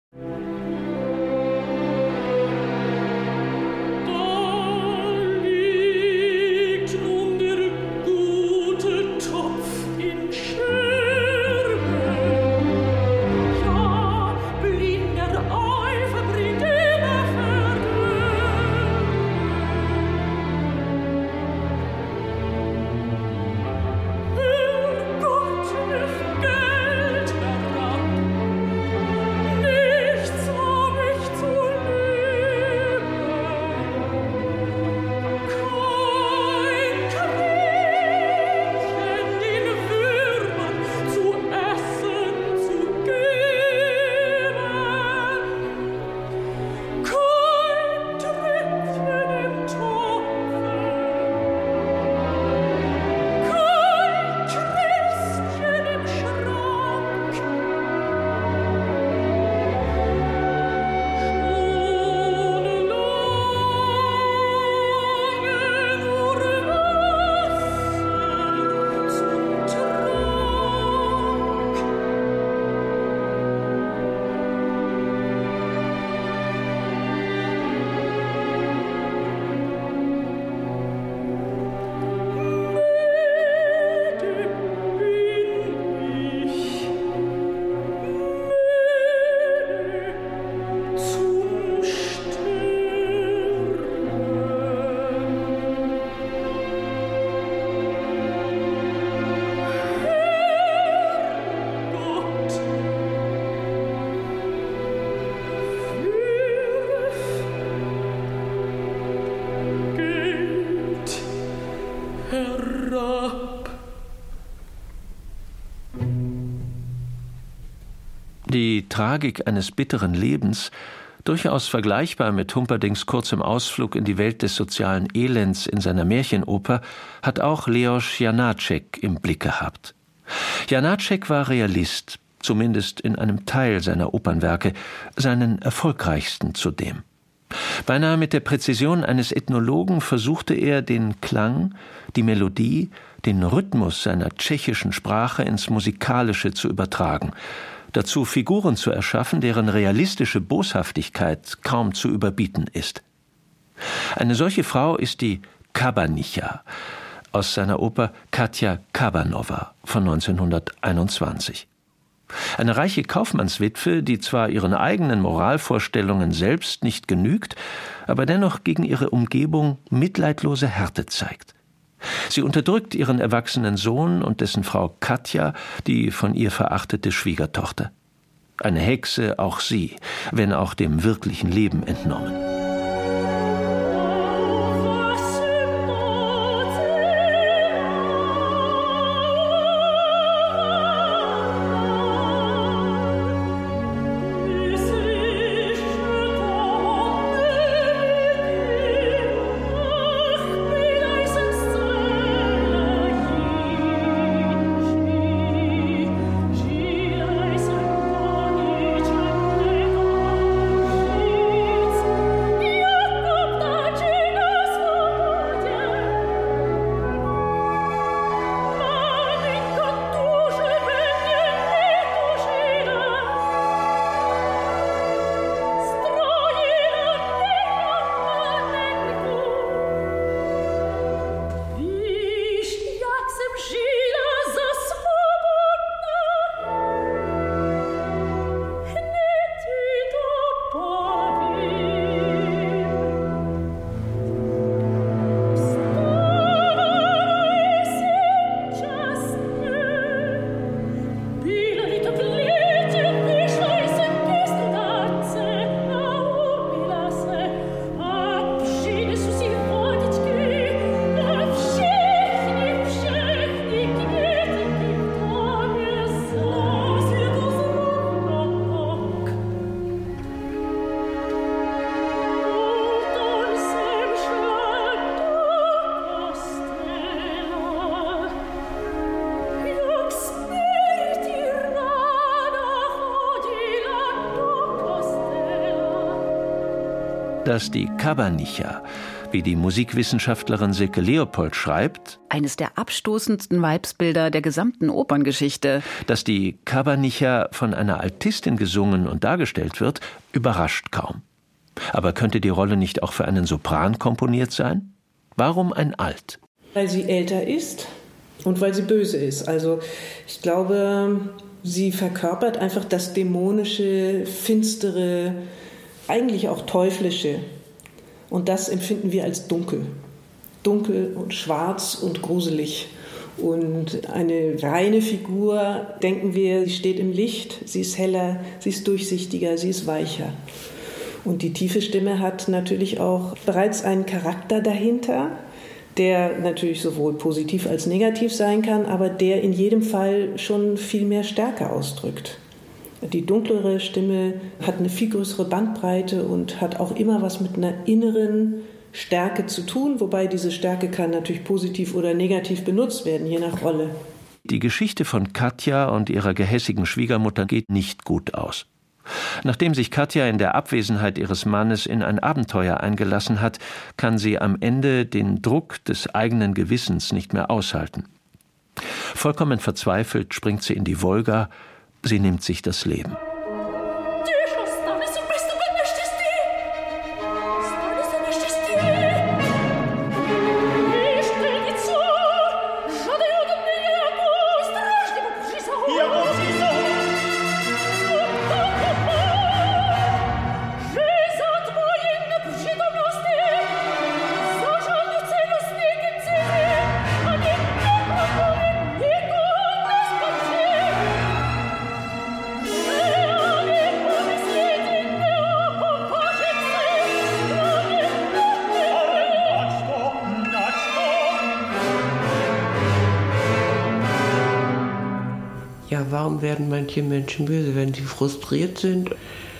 Die Tragik eines bitteren Lebens, durchaus vergleichbar mit Humperdincks kurzem Ausflug in die Welt des sozialen Elends in seiner Märchenoper, hat auch Leoš Janáček im Blick gehabt. Janáček war Realist, zumindest in einem Teil seiner Opernwerke, seinen erfolgreichsten zudem. Beinahe mit der Präzision eines Ethnologen versuchte er, den Klang, die Melodie, den Rhythmus seiner tschechischen Sprache ins Musikalische zu übertragen, dazu Figuren zu erschaffen, deren realistische Boshaftigkeit kaum zu überbieten ist. Eine solche Frau ist die Kabanicha aus seiner Oper Katja Kabanova von 1921. Eine reiche Kaufmannswitwe, die zwar ihren eigenen Moralvorstellungen selbst nicht genügt, aber dennoch gegen ihre Umgebung mitleidlose Härte zeigt. Sie unterdrückt ihren erwachsenen Sohn und dessen Frau Katja, die von ihr verachtete Schwiegertochter. Eine Hexe auch sie, wenn auch dem wirklichen Leben entnommen. dass die Kabanicha, wie die Musikwissenschaftlerin Silke Leopold schreibt, eines der abstoßendsten Weibsbilder der gesamten Operngeschichte. Dass die Kabanicha von einer Altistin gesungen und dargestellt wird, überrascht kaum. Aber könnte die Rolle nicht auch für einen Sopran komponiert sein? Warum ein Alt? Weil sie älter ist und weil sie böse ist. Also ich glaube, sie verkörpert einfach das dämonische, finstere, eigentlich auch teuflische. Und das empfinden wir als dunkel. Dunkel und schwarz und gruselig. Und eine reine Figur, denken wir, sie steht im Licht, sie ist heller, sie ist durchsichtiger, sie ist weicher. Und die tiefe Stimme hat natürlich auch bereits einen Charakter dahinter, der natürlich sowohl positiv als negativ sein kann, aber der in jedem Fall schon viel mehr Stärke ausdrückt. Die dunklere Stimme hat eine viel größere Bandbreite und hat auch immer was mit einer inneren Stärke zu tun, wobei diese Stärke kann natürlich positiv oder negativ benutzt werden, je nach Rolle. Die Geschichte von Katja und ihrer gehässigen Schwiegermutter geht nicht gut aus. Nachdem sich Katja in der Abwesenheit ihres Mannes in ein Abenteuer eingelassen hat, kann sie am Ende den Druck des eigenen Gewissens nicht mehr aushalten. Vollkommen verzweifelt springt sie in die Wolga, sie nimmt sich das Leben. Ja, warum werden manche Menschen böse, wenn sie frustriert sind?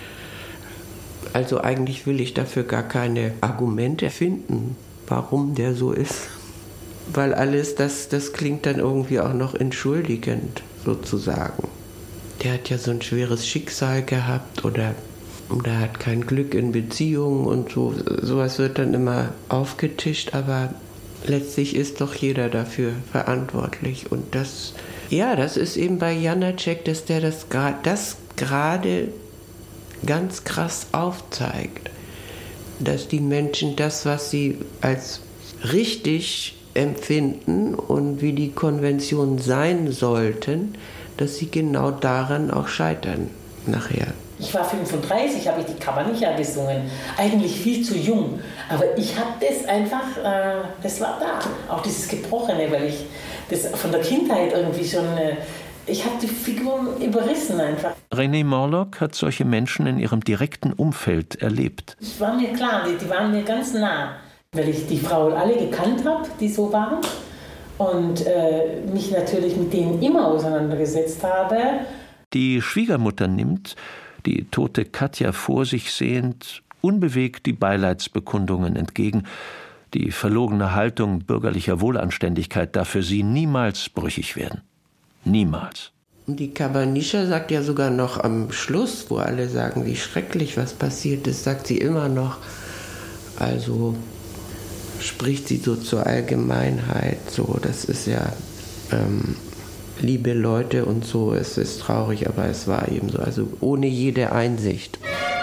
Also eigentlich will ich dafür gar keine Argumente finden, warum der so ist. Weil alles, das klingt dann irgendwie auch noch entschuldigend, sozusagen. Der hat ja so ein schweres Schicksal gehabt oder hat kein Glück in Beziehungen und so. Sowas wird dann immer aufgetischt, aber letztlich ist doch jeder dafür verantwortlich. Und das ist eben bei Janáček, dass der das gerade ganz krass aufzeigt. Dass die Menschen das, was sie als richtig empfinden und wie die Konventionen sein sollten, dass sie genau daran auch scheitern nachher. Ich war 35, habe ich die Kabanicha gesungen. Eigentlich viel zu jung. Aber ich habe das einfach, das war da. Auch dieses Gebrochene, weil ich das von der Kindheit irgendwie schon, ich habe die Figuren überrissen einfach. René Morlock hat solche Menschen in ihrem direkten Umfeld erlebt. Es war mir klar, die waren mir ganz nah. Weil ich die Frauen alle gekannt habe, die so waren. Und mich natürlich mit denen immer auseinandergesetzt habe. Die Schwiegermutter nimmt, die tote Katja vor sich sehend, unbewegt die Beileidsbekundungen entgegen. Die verlogene Haltung bürgerlicher Wohlanständigkeit darf für sie niemals brüchig werden. Niemals. Und die Kabanicha sagt ja sogar noch am Schluss, wo alle sagen, wie schrecklich was passiert ist, sagt sie immer noch, also spricht sie so zur Allgemeinheit, so, das ist ja, liebe Leute und so, es ist traurig, aber es war eben so, also ohne jede Einsicht.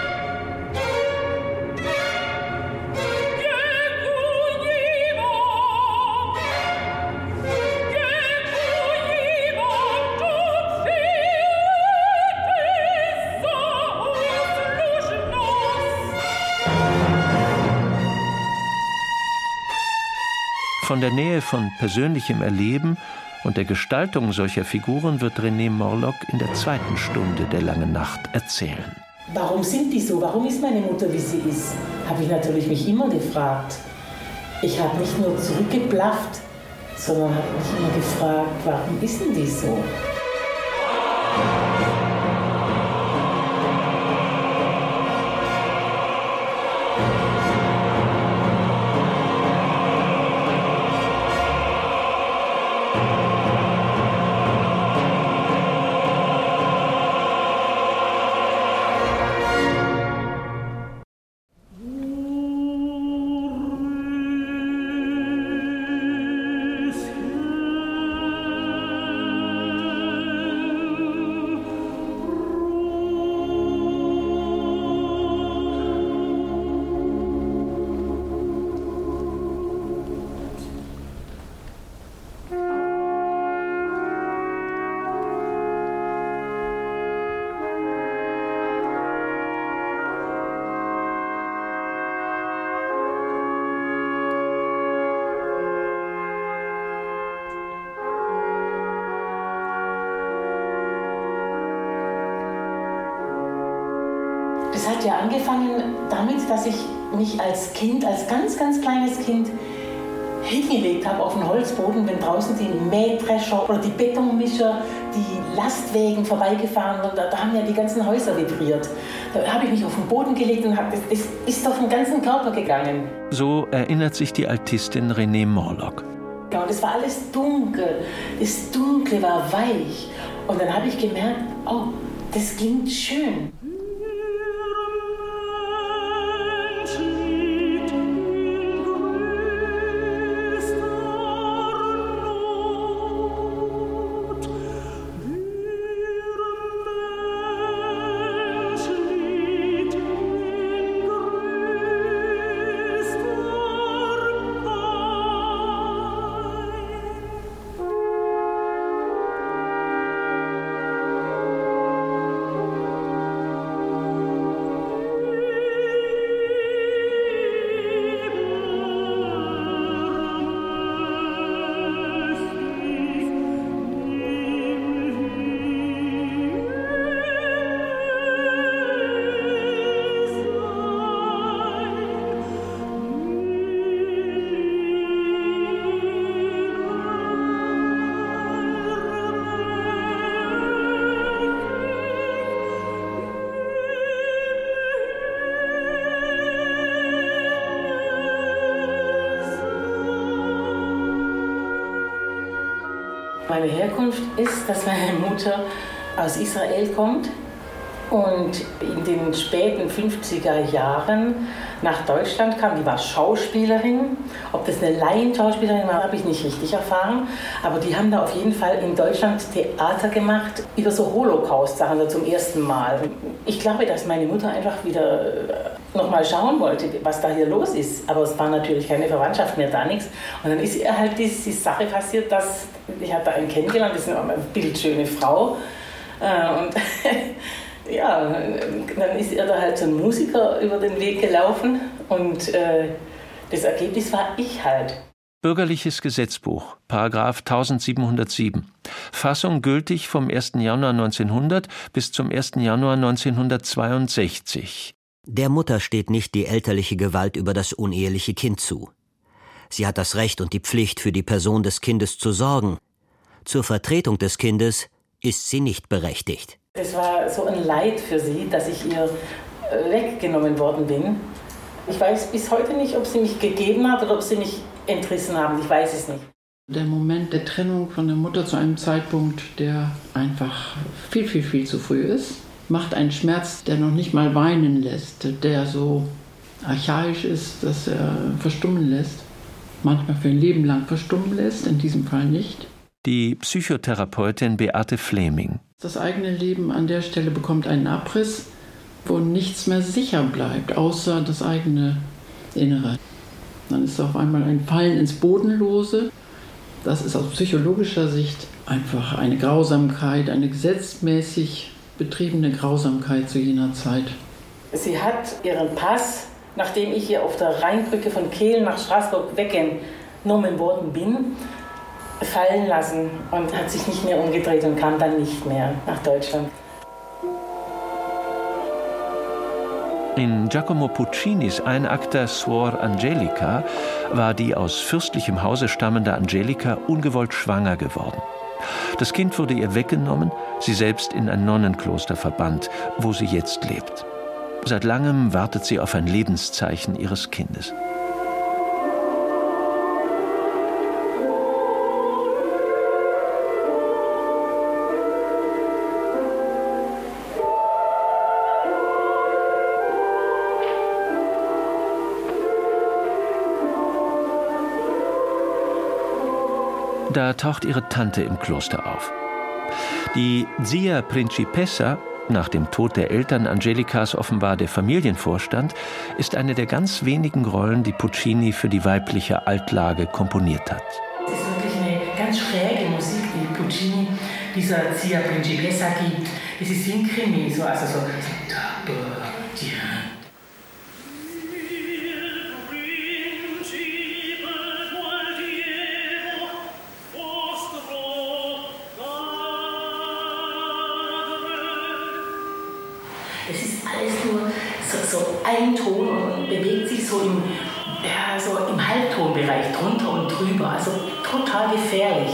Von der Nähe von persönlichem Erleben und der Gestaltung solcher Figuren wird René Morlock in der zweiten Stunde der langen Nacht erzählen. Warum sind die so? Warum ist meine Mutter, wie sie ist? Habe ich natürlich mich immer gefragt. Ich habe nicht nur zurückgeblafft, sondern habe mich immer gefragt, warum ist denn die so? Es hat ja angefangen damit, dass ich mich als Kind, als ganz, ganz kleines Kind, hingelegt habe auf den Holzboden, wenn draußen die Mähdrescher oder die Betonmischer, die Lastwagen vorbeigefahren sind. Da haben ja die ganzen Häuser vibriert. Da habe ich mich auf den Boden gelegt und das ist auf den ganzen Körper gegangen. So erinnert sich die Altistin Renée Morlock. Ja, und es war alles dunkel. Das Dunkle war weich. Und dann habe ich gemerkt, oh, das klingt schön. Meine Herkunft ist, dass meine Mutter aus Israel kommt und in den späten 50er Jahren nach Deutschland kam. Die war Schauspielerin. Ob das eine Laienschauspielerin war, habe ich nicht richtig erfahren. Aber die haben da auf jeden Fall in Deutschland Theater gemacht über so Holocaust-Sachen, also zum ersten Mal. Ich glaube, dass meine Mutter einfach wieder noch mal schauen wollte, was da hier los ist. Aber es war natürlich keine Verwandtschaft mehr, da nichts. Und dann ist ihr halt diese Sache passiert, dass ich habe da einen kennengelernt, das ist eine bildschöne Frau. Und ja, dann ist ihr da halt so ein Musiker über den Weg gelaufen. Und das Ergebnis war ich halt. Bürgerliches Gesetzbuch, Paragraph 1707. Fassung gültig vom 1. Januar 1900 bis zum 1. Januar 1962. Der Mutter steht nicht die elterliche Gewalt über das uneheliche Kind zu. Sie hat das Recht und die Pflicht, für die Person des Kindes zu sorgen. Zur Vertretung des Kindes ist sie nicht berechtigt. Es war so ein Leid für sie, dass ich ihr weggenommen worden bin. Ich weiß bis heute nicht, ob sie mich gegeben hat oder ob sie mich entrissen haben. Ich weiß es nicht. Der Moment der Trennung von der Mutter zu einem Zeitpunkt, der einfach viel, viel, viel zu früh ist, macht einen Schmerz, der noch nicht mal weinen lässt, der so archaisch ist, dass er verstummen lässt. Manchmal für ein Leben lang verstummen lässt, in diesem Fall nicht. Die Psychotherapeutin Beate Fleming. Das eigene Leben an der Stelle bekommt einen Abriss, wo nichts mehr sicher bleibt, außer das eigene Innere. Dann ist auf einmal ein Fallen ins Bodenlose. Das ist aus psychologischer Sicht einfach eine Grausamkeit, eine gesetzmäßig betriebene Grausamkeit zu jener Zeit. Sie hat ihren Pass, nachdem ich hier auf der Rheinbrücke von Kehl nach Straßburg weggenommen worden bin, fallen lassen und hat sich nicht mehr umgedreht und kam dann nicht mehr nach Deutschland. In Giacomo Puccinis Einakter Suor Angelica war die aus fürstlichem Hause stammende Angelica ungewollt schwanger geworden. Das Kind wurde ihr weggenommen, sie selbst in ein Nonnenkloster verbannt, wo sie jetzt lebt. Seit langem wartet sie auf ein Lebenszeichen ihres Kindes. Da taucht ihre Tante im Kloster auf. Die Zia Principessa, nach dem Tod der Eltern Angelicas offenbar der Familienvorstand, ist eine der ganz wenigen Rollen, die Puccini für die weibliche Altlage komponiert hat. Es ist wirklich eine ganz schräge Musik, die Puccini dieser Zia Principessa gibt. Es ist wie ein Krimi, so, also so. Es ist alles nur so ein Ton und bewegt sich so im Halbtonbereich, drunter und drüber. Also total gefährlich.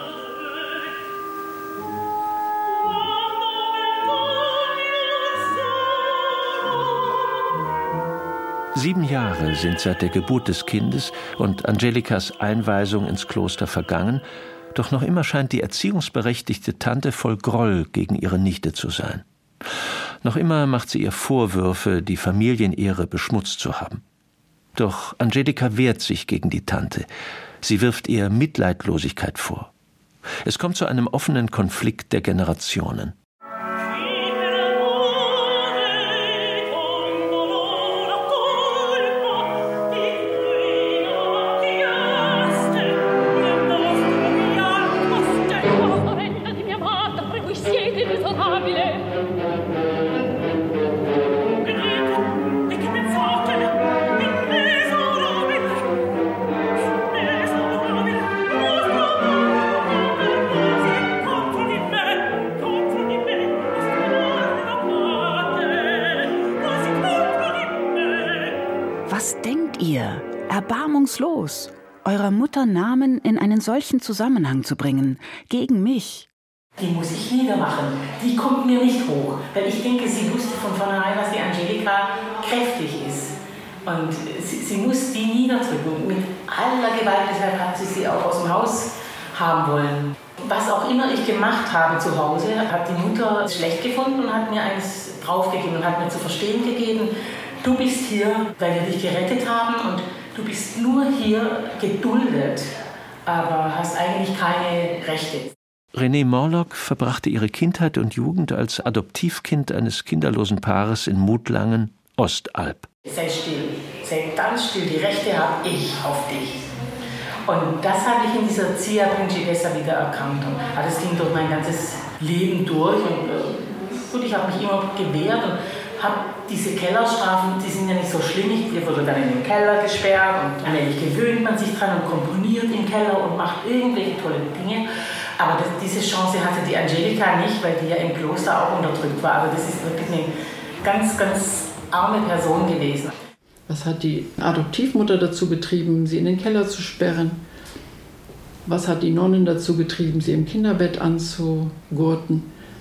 Sieben Jahre sind seit der Geburt des Kindes und Angelikas Einweisung ins Kloster vergangen, doch noch immer scheint die erziehungsberechtigte Tante voll Groll gegen ihre Nichte zu sein. Noch immer macht sie ihr Vorwürfe, die Familienehre beschmutzt zu haben. Doch Angelika wehrt sich gegen die Tante. Sie wirft ihr Mitleidlosigkeit vor. Es kommt zu einem offenen Konflikt der Generationen. Was denkt ihr? Erbarmungslos, eurer Mutter Namen in einen solchen Zusammenhang zu bringen, gegen mich. Die muss ich niedermachen. Die kommt mir nicht hoch. Weil ich denke, sie wusste von vornherein, dass die Angelika kräftig ist. Und sie muss die niederdrücken. Mit aller Gewalt, deshalb hat sie auch aus dem Haus haben wollen. Was auch immer ich gemacht habe zu Hause, hat die Mutter schlecht gefunden und hat mir eins draufgegeben und hat mir zu verstehen gegeben, du bist hier, weil wir dich gerettet haben und du bist nur hier geduldet, aber hast eigentlich keine Rechte. René Morlock verbrachte ihre Kindheit und Jugend als Adoptivkind eines kinderlosen Paares in Mutlangen, Ostalb. Sei still, sei ganz still, die Rechte habe ich auf dich. Und das habe ich in dieser Zia Principessa wieder erkannt. Und das ging durch mein ganzes Leben durch. Und ich habe mich immer gewehrt und habe diese Kellerstrafen, die sind ja nicht so schlimm. Ich wurde dann in den Keller gesperrt und allmählich gewöhnt man sich dran und komponiert im Keller und macht irgendwelche tolle Dinge. Aber diese Chance hatte die Angelika nicht, weil die ja im Kloster auch unterdrückt war. Aber das ist wirklich eine ganz, ganz arme Person gewesen. Was hat die Adoptivmutter dazu getrieben, sie in den Keller zu sperren? Was hat die Nonnen dazu getrieben, sie im Kinderbett anzugurten?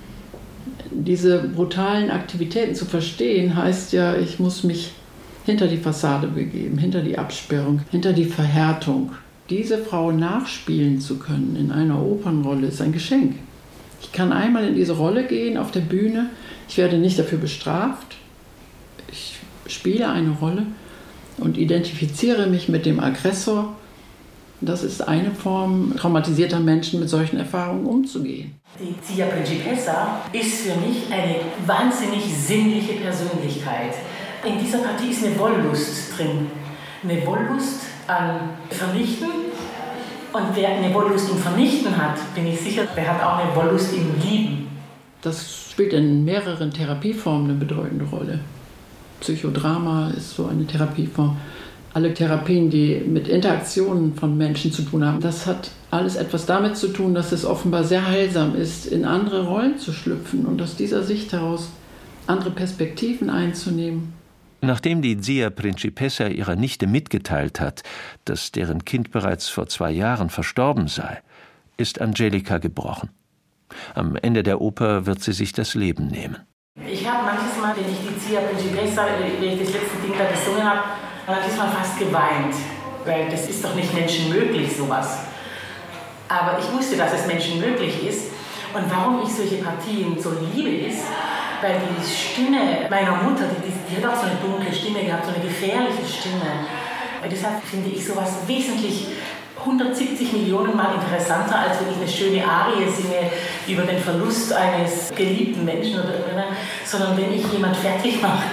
Diese brutalen Aktivitäten zu verstehen, heißt ja, ich muss mich hinter die Fassade begeben, hinter die Absperrung, hinter die Verhärtung. Diese Frau nachspielen zu können in einer Opernrolle ist ein Geschenk. Ich kann einmal in diese Rolle gehen auf der Bühne, ich werde nicht dafür bestraft, ich spiele eine Rolle und identifiziere mich mit dem Aggressor. Das ist eine Form, traumatisierter Menschen mit solchen Erfahrungen umzugehen. Die Zia Principessa ist für mich eine wahnsinnig sinnliche Persönlichkeit. In dieser Partie ist eine Wollust drin. Eine Wollust an Vernichten. Und wer eine Wollust im Vernichten hat, bin ich sicher, der hat auch eine Wollust im Lieben. Das spielt in mehreren Therapieformen eine bedeutende Rolle. Psychodrama ist so eine Therapieform. Alle Therapien, die mit Interaktionen von Menschen zu tun haben, das hat alles etwas damit zu tun, dass es offenbar sehr heilsam ist, in andere Rollen zu schlüpfen und aus dieser Sicht heraus andere Perspektiven einzunehmen. Nachdem die Zia Principessa ihrer Nichte mitgeteilt hat, dass deren Kind bereits vor 2 Jahren verstorben sei, ist Angelika gebrochen. Am Ende der Oper wird sie sich das Leben nehmen. Ich habe manches Mal, wenn ich die Zia Principessa, wenn ich das letzte Ding da gesungen habe, manches Mal fast geweint, weil das ist doch nicht menschenmöglich, sowas. Aber ich wusste, dass es menschenmöglich ist. Und warum ich solche Partien so liebe, ist, weil die Stimme meiner Mutter, die hat auch so eine dunkle Stimme gehabt, so eine gefährliche Stimme. Und deshalb finde ich sowas wesentlich 170 Millionen Mal interessanter, als wenn ich eine schöne Arie singe über den Verlust eines geliebten Menschen, sondern wenn ich jemand fertig mache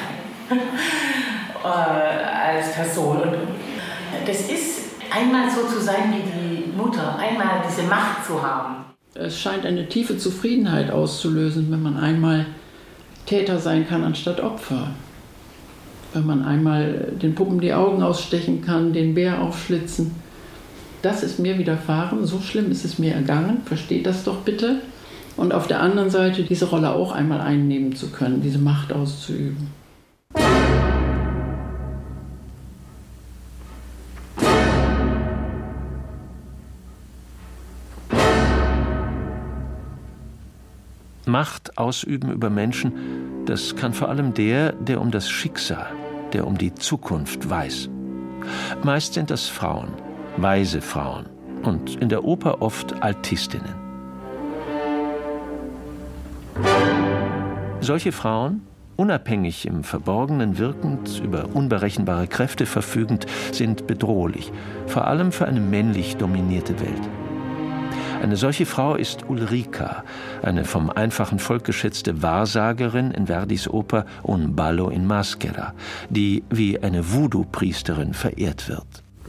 als Person. Und das ist einmal so zu sein wie die Mutter, einmal diese Macht zu haben. Es scheint eine tiefe Zufriedenheit auszulösen, wenn man einmal Täter sein kann anstatt Opfer. Wenn man einmal den Puppen die Augen ausstechen kann, den Bär aufschlitzen. Das ist mir widerfahren, so schlimm ist es mir ergangen, versteht das doch bitte. Und auf der anderen Seite diese Rolle auch einmal einnehmen zu können, diese Macht auszuüben. Macht ausüben über Menschen, das kann vor allem der um das Schicksal, der um die Zukunft weiß. Meist sind das Frauen, weise Frauen und in der Oper oft Altistinnen. Solche Frauen, unabhängig im Verborgenen wirkend, über unberechenbare Kräfte verfügend, sind bedrohlich, vor allem für eine männlich dominierte Welt. Eine solche Frau ist Ulrica, eine vom einfachen Volk geschätzte Wahrsagerin in Verdis Oper Un ballo in maschera, die wie eine Voodoo-Priesterin verehrt wird.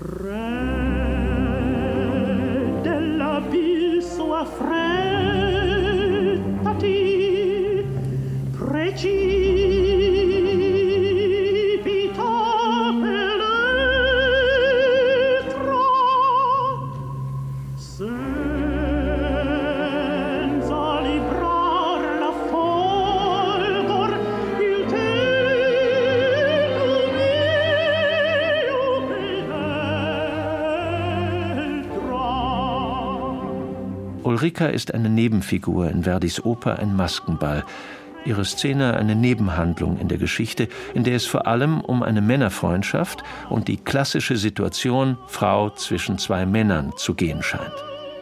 Ulrica ist eine Nebenfigur in Verdis Oper Ein Maskenball. Ihre Szene eine Nebenhandlung in der Geschichte, in der es vor allem um eine Männerfreundschaft und die klassische Situation Frau zwischen zwei Männern zu gehen scheint.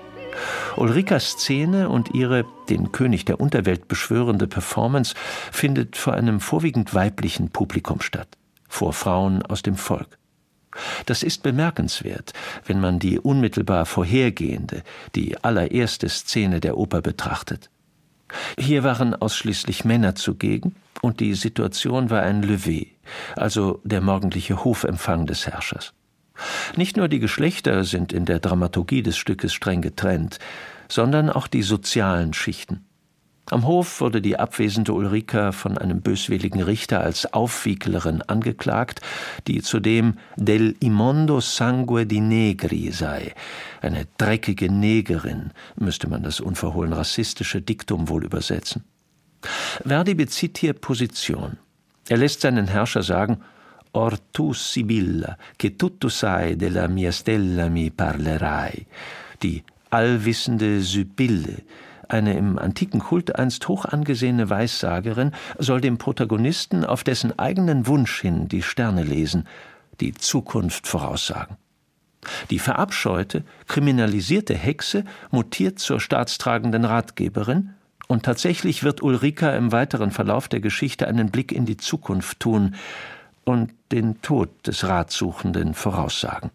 Ulricas Szene und ihre den König der Unterwelt beschwörende Performance findet vor einem vorwiegend weiblichen Publikum statt, vor Frauen aus dem Volk. Das ist bemerkenswert, wenn man die unmittelbar vorhergehende, die allererste Szene der Oper betrachtet. Hier waren ausschließlich Männer zugegen und die Situation war ein Lever, also der morgendliche Hofempfang des Herrschers. Nicht nur die Geschlechter sind in der Dramaturgie des Stückes streng getrennt, sondern auch die sozialen Schichten. Am Hof wurde die abwesende Ulrica von einem böswilligen Richter als Aufwieglerin angeklagt, die zudem del immondo sangue di negri sei. Eine dreckige Negerin, müsste man das unverhohlen rassistische Diktum wohl übersetzen. Verdi bezieht hier Position. Er lässt seinen Herrscher sagen: «Or tu, Sibilla, che tutto sai della mia stella mi parlerai». Die allwissende Sibylle, eine im antiken Kult einst hoch angesehene Weissagerin, soll dem Protagonisten auf dessen eigenen Wunsch hin die Sterne lesen, die Zukunft voraussagen. Die verabscheute, kriminalisierte Hexe mutiert zur staatstragenden Ratgeberin, und tatsächlich wird Ulrica im weiteren Verlauf der Geschichte einen Blick in die Zukunft tun und den Tod des Ratsuchenden voraussagen.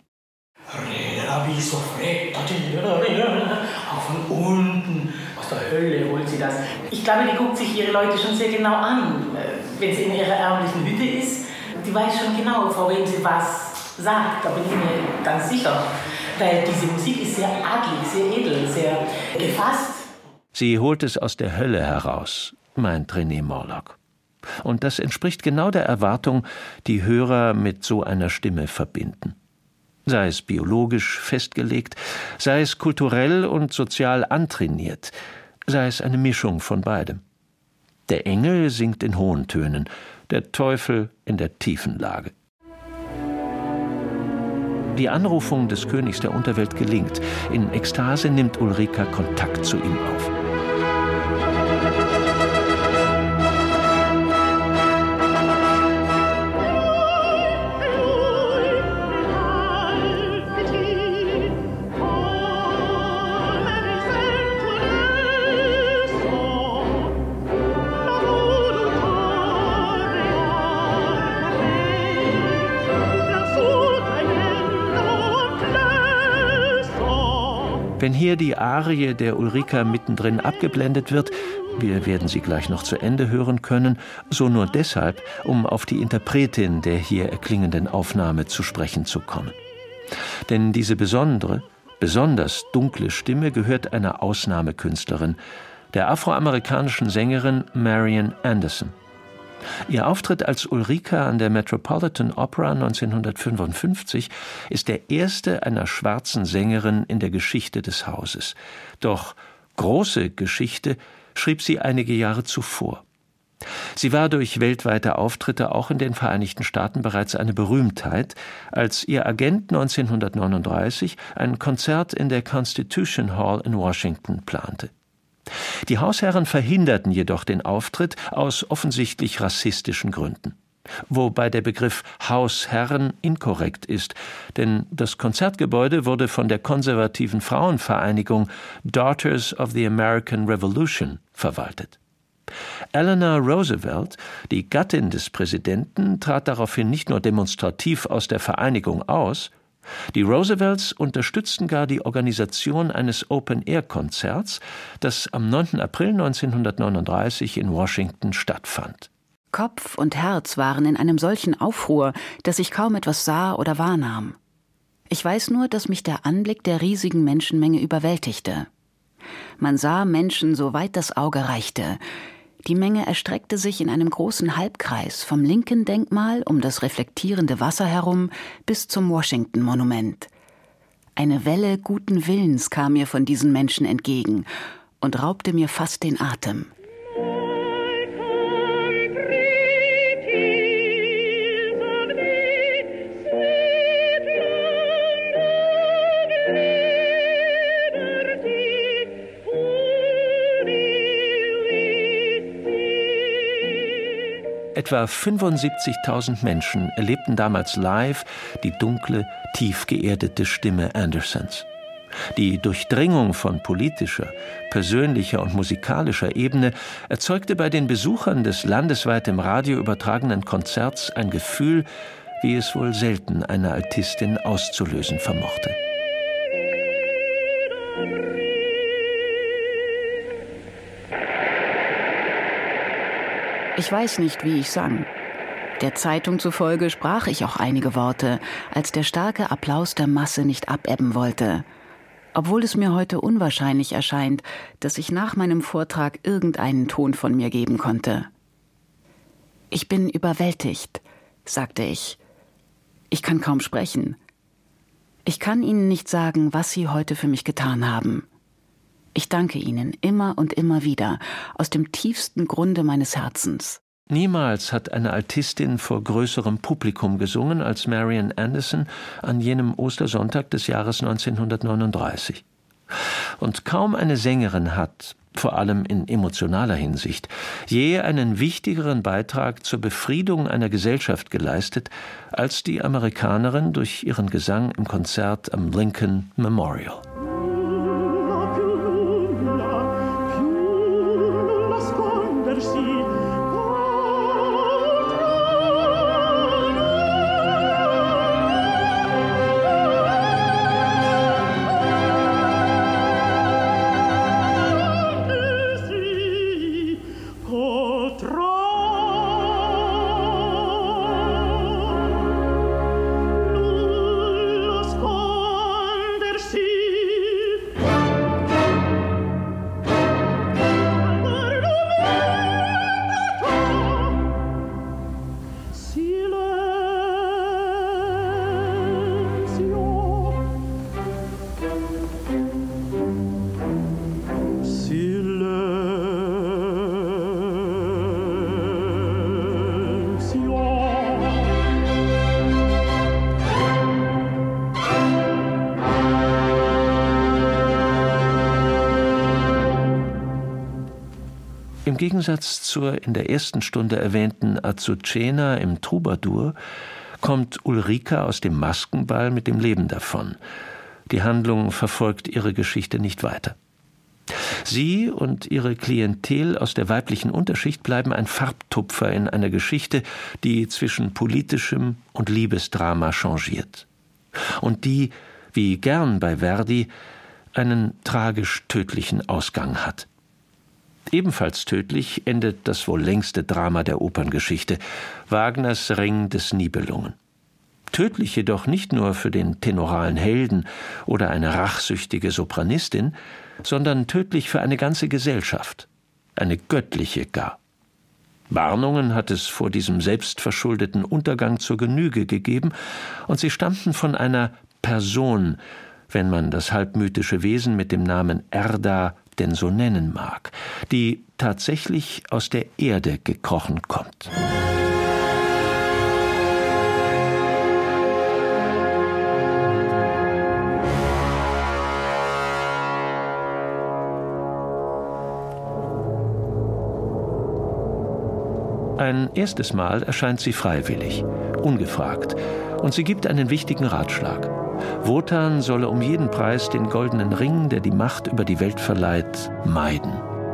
Auch von unten, aus der Hölle holt sie das. Ich glaube, die guckt sich ihre Leute schon sehr genau an. Wenn sie in ihrer ärmlichen Hütte ist, die weiß schon genau, vor wem sie was sagt. Da bin ich mir ganz sicher. Weil diese Musik ist sehr adlig, sehr edel, sehr gefasst. Sie holt es aus der Hölle heraus, meint René Morlock. Und das entspricht genau der Erwartung, die Hörer mit so einer Stimme verbinden. Sei es biologisch festgelegt, sei es kulturell und sozial antrainiert, sei es eine Mischung von beidem. Der Engel singt in hohen Tönen, der Teufel in der tiefen Lage. Die Anrufung des Königs der Unterwelt gelingt. In Ekstase nimmt Ulrica Kontakt zu ihm auf. Wenn hier die Arie der Ulrica mittendrin abgeblendet wird, wir werden sie gleich noch zu Ende hören können, so nur deshalb, um auf die Interpretin der hier erklingenden Aufnahme zu sprechen zu kommen. Denn diese besonders dunkle Stimme gehört einer Ausnahmekünstlerin, der afroamerikanischen Sängerin Marian Anderson. Ihr Auftritt als Ulrica an der Metropolitan Opera 1955 ist der erste einer schwarzen Sängerin in der Geschichte des Hauses. Doch große Geschichte schrieb sie einige Jahre zuvor. Sie war durch weltweite Auftritte auch in den Vereinigten Staaten bereits eine Berühmtheit, als ihr Agent 1939 ein Konzert in der Constitution Hall in Washington plante. Die Hausherren verhinderten jedoch den Auftritt aus offensichtlich rassistischen Gründen. Wobei der Begriff Hausherren inkorrekt ist, denn das Konzertgebäude wurde von der konservativen Frauenvereinigung Daughters of the American Revolution verwaltet. Eleanor Roosevelt, die Gattin des Präsidenten, trat daraufhin nicht nur demonstrativ aus der Vereinigung aus, die Roosevelts unterstützten gar die Organisation eines Open-Air-Konzerts, das am 9. April 1939 in Washington stattfand. Kopf und Herz waren in einem solchen Aufruhr, dass ich kaum etwas sah oder wahrnahm. Ich weiß nur, dass mich der Anblick der riesigen Menschenmenge überwältigte. Man sah Menschen, so weit das Auge reichte. Die Menge erstreckte sich in einem großen Halbkreis vom Lincoln-Denkmal um das reflektierende Wasser herum bis zum Washington-Monument. Eine Welle guten Willens kam mir von diesen Menschen entgegen und raubte mir fast den Atem. Etwa 75.000 Menschen erlebten damals live die dunkle, tief geerdete Stimme Andersons. Die Durchdringung von politischer, persönlicher und musikalischer Ebene erzeugte bei den Besuchern des landesweit im Radio übertragenen Konzerts ein Gefühl, wie es wohl selten eine Altistin auszulösen vermochte. Ich weiß nicht, wie ich sang. Der Zeitung zufolge sprach ich auch einige Worte, als der starke Applaus der Masse nicht abebben wollte. Obwohl es mir heute unwahrscheinlich erscheint, dass ich nach meinem Vortrag irgendeinen Ton von mir geben konnte. Ich bin überwältigt, sagte ich. Ich kann kaum sprechen. Ich kann Ihnen nicht sagen, was Sie heute für mich getan haben. Ich danke Ihnen immer und immer wieder, aus dem tiefsten Grunde meines Herzens. Niemals hat eine Altistin vor größerem Publikum gesungen als Marian Anderson an jenem Ostersonntag des Jahres 1939. Und kaum eine Sängerin hat, vor allem in emotionaler Hinsicht, je einen wichtigeren Beitrag zur Befriedung einer Gesellschaft geleistet, als die Amerikanerin durch ihren Gesang im Konzert am Lincoln Memorial. Im Gegensatz zur in der ersten Stunde erwähnten Azucena im Troubadour kommt Ulrika aus dem Maskenball mit dem Leben davon. Die Handlung verfolgt ihre Geschichte nicht weiter. Sie und ihre Klientel aus der weiblichen Unterschicht bleiben ein Farbtupfer in einer Geschichte, die zwischen politischem und Liebesdrama changiert. Und die, wie gern bei Verdi, einen tragisch tödlichen Ausgang hat. Ebenfalls tödlich endet das wohl längste Drama der Operngeschichte, Wagners Ring des Nibelungen. Tödlich jedoch nicht nur für den tenoralen Helden oder eine rachsüchtige Sopranistin, sondern tödlich für eine ganze Gesellschaft, eine göttliche gar. Warnungen hat es vor diesem selbstverschuldeten Untergang zur Genüge gegeben, und sie stammten von einer Person, wenn man das halbmythische Wesen mit dem Namen Erda denn so nennen mag, die tatsächlich aus der Erde gekrochen kommt. Ein erstes Mal erscheint sie freiwillig, ungefragt, und sie gibt einen wichtigen Ratschlag. Wotan solle um jeden Preis den goldenen Ring, der die Macht über die Welt verleiht, meiden.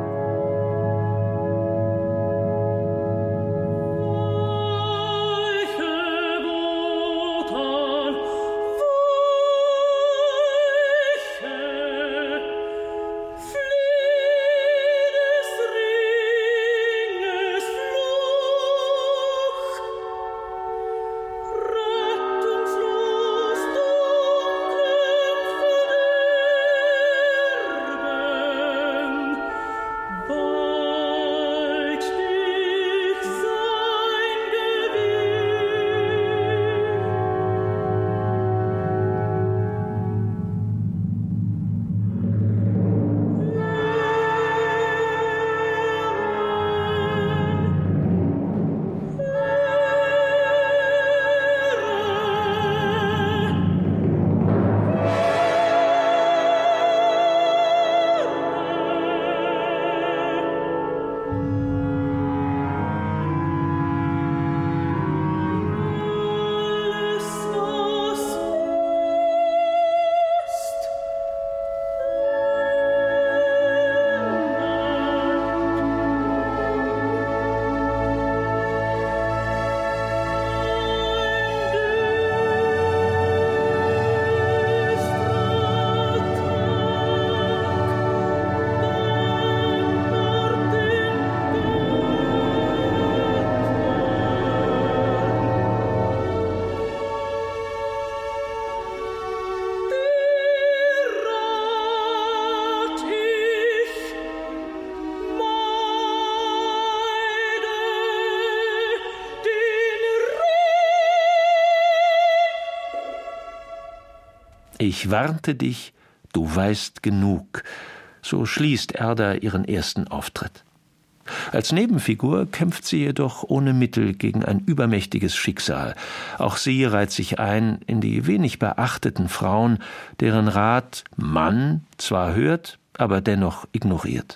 Ich warnte dich, du weißt genug. So schließt Erda ihren ersten Auftritt. Als Nebenfigur kämpft sie jedoch ohne Mittel gegen ein übermächtiges Schicksal. Auch sie reiht sich ein in die wenig beachteten Frauen, deren Rat Mann zwar hört, aber dennoch ignoriert.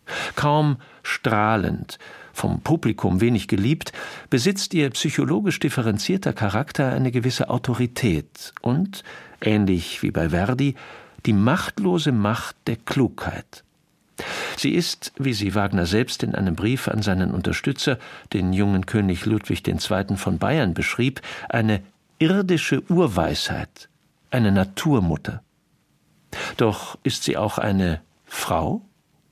Kaum strahlend, vom Publikum wenig geliebt, besitzt ihr psychologisch differenzierter Charakter eine gewisse Autorität und, ähnlich wie bei Verdi, die machtlose Macht der Klugheit. Sie ist, wie sie Wagner selbst in einem Brief an seinen Unterstützer, den jungen König Ludwig II. Von Bayern, beschrieb, eine irdische Urweisheit, eine Naturmutter. Doch ist sie auch eine Frau?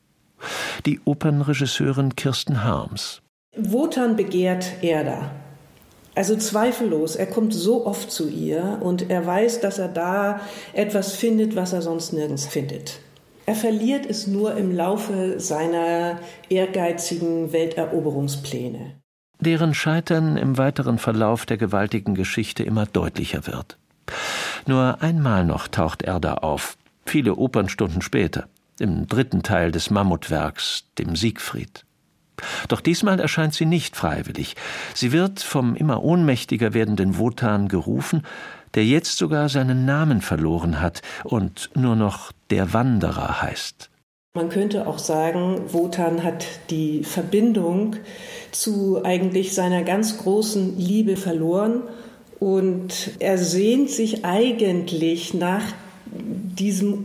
Die Opernregisseurin Kirsten Harms. Wotan begehrt Erda. Also zweifellos, er kommt so oft zu ihr und er weiß, dass er da etwas findet, was er sonst nirgends findet. Er verliert es nur im Laufe seiner ehrgeizigen Welteroberungspläne, deren Scheitern im weiteren Verlauf der gewaltigen Geschichte immer deutlicher wird. Nur einmal noch taucht Erda auf, viele Opernstunden später, im 3. Teil des Mammutwerks, dem Siegfried. Doch diesmal erscheint sie nicht freiwillig. Sie wird vom immer ohnmächtiger werdenden Wotan gerufen, der jetzt sogar seinen Namen verloren hat und nur noch der Wanderer heißt. Man könnte auch sagen, Wotan hat die Verbindung zu eigentlich seiner ganz großen Liebe verloren und er sehnt sich eigentlich nach diesem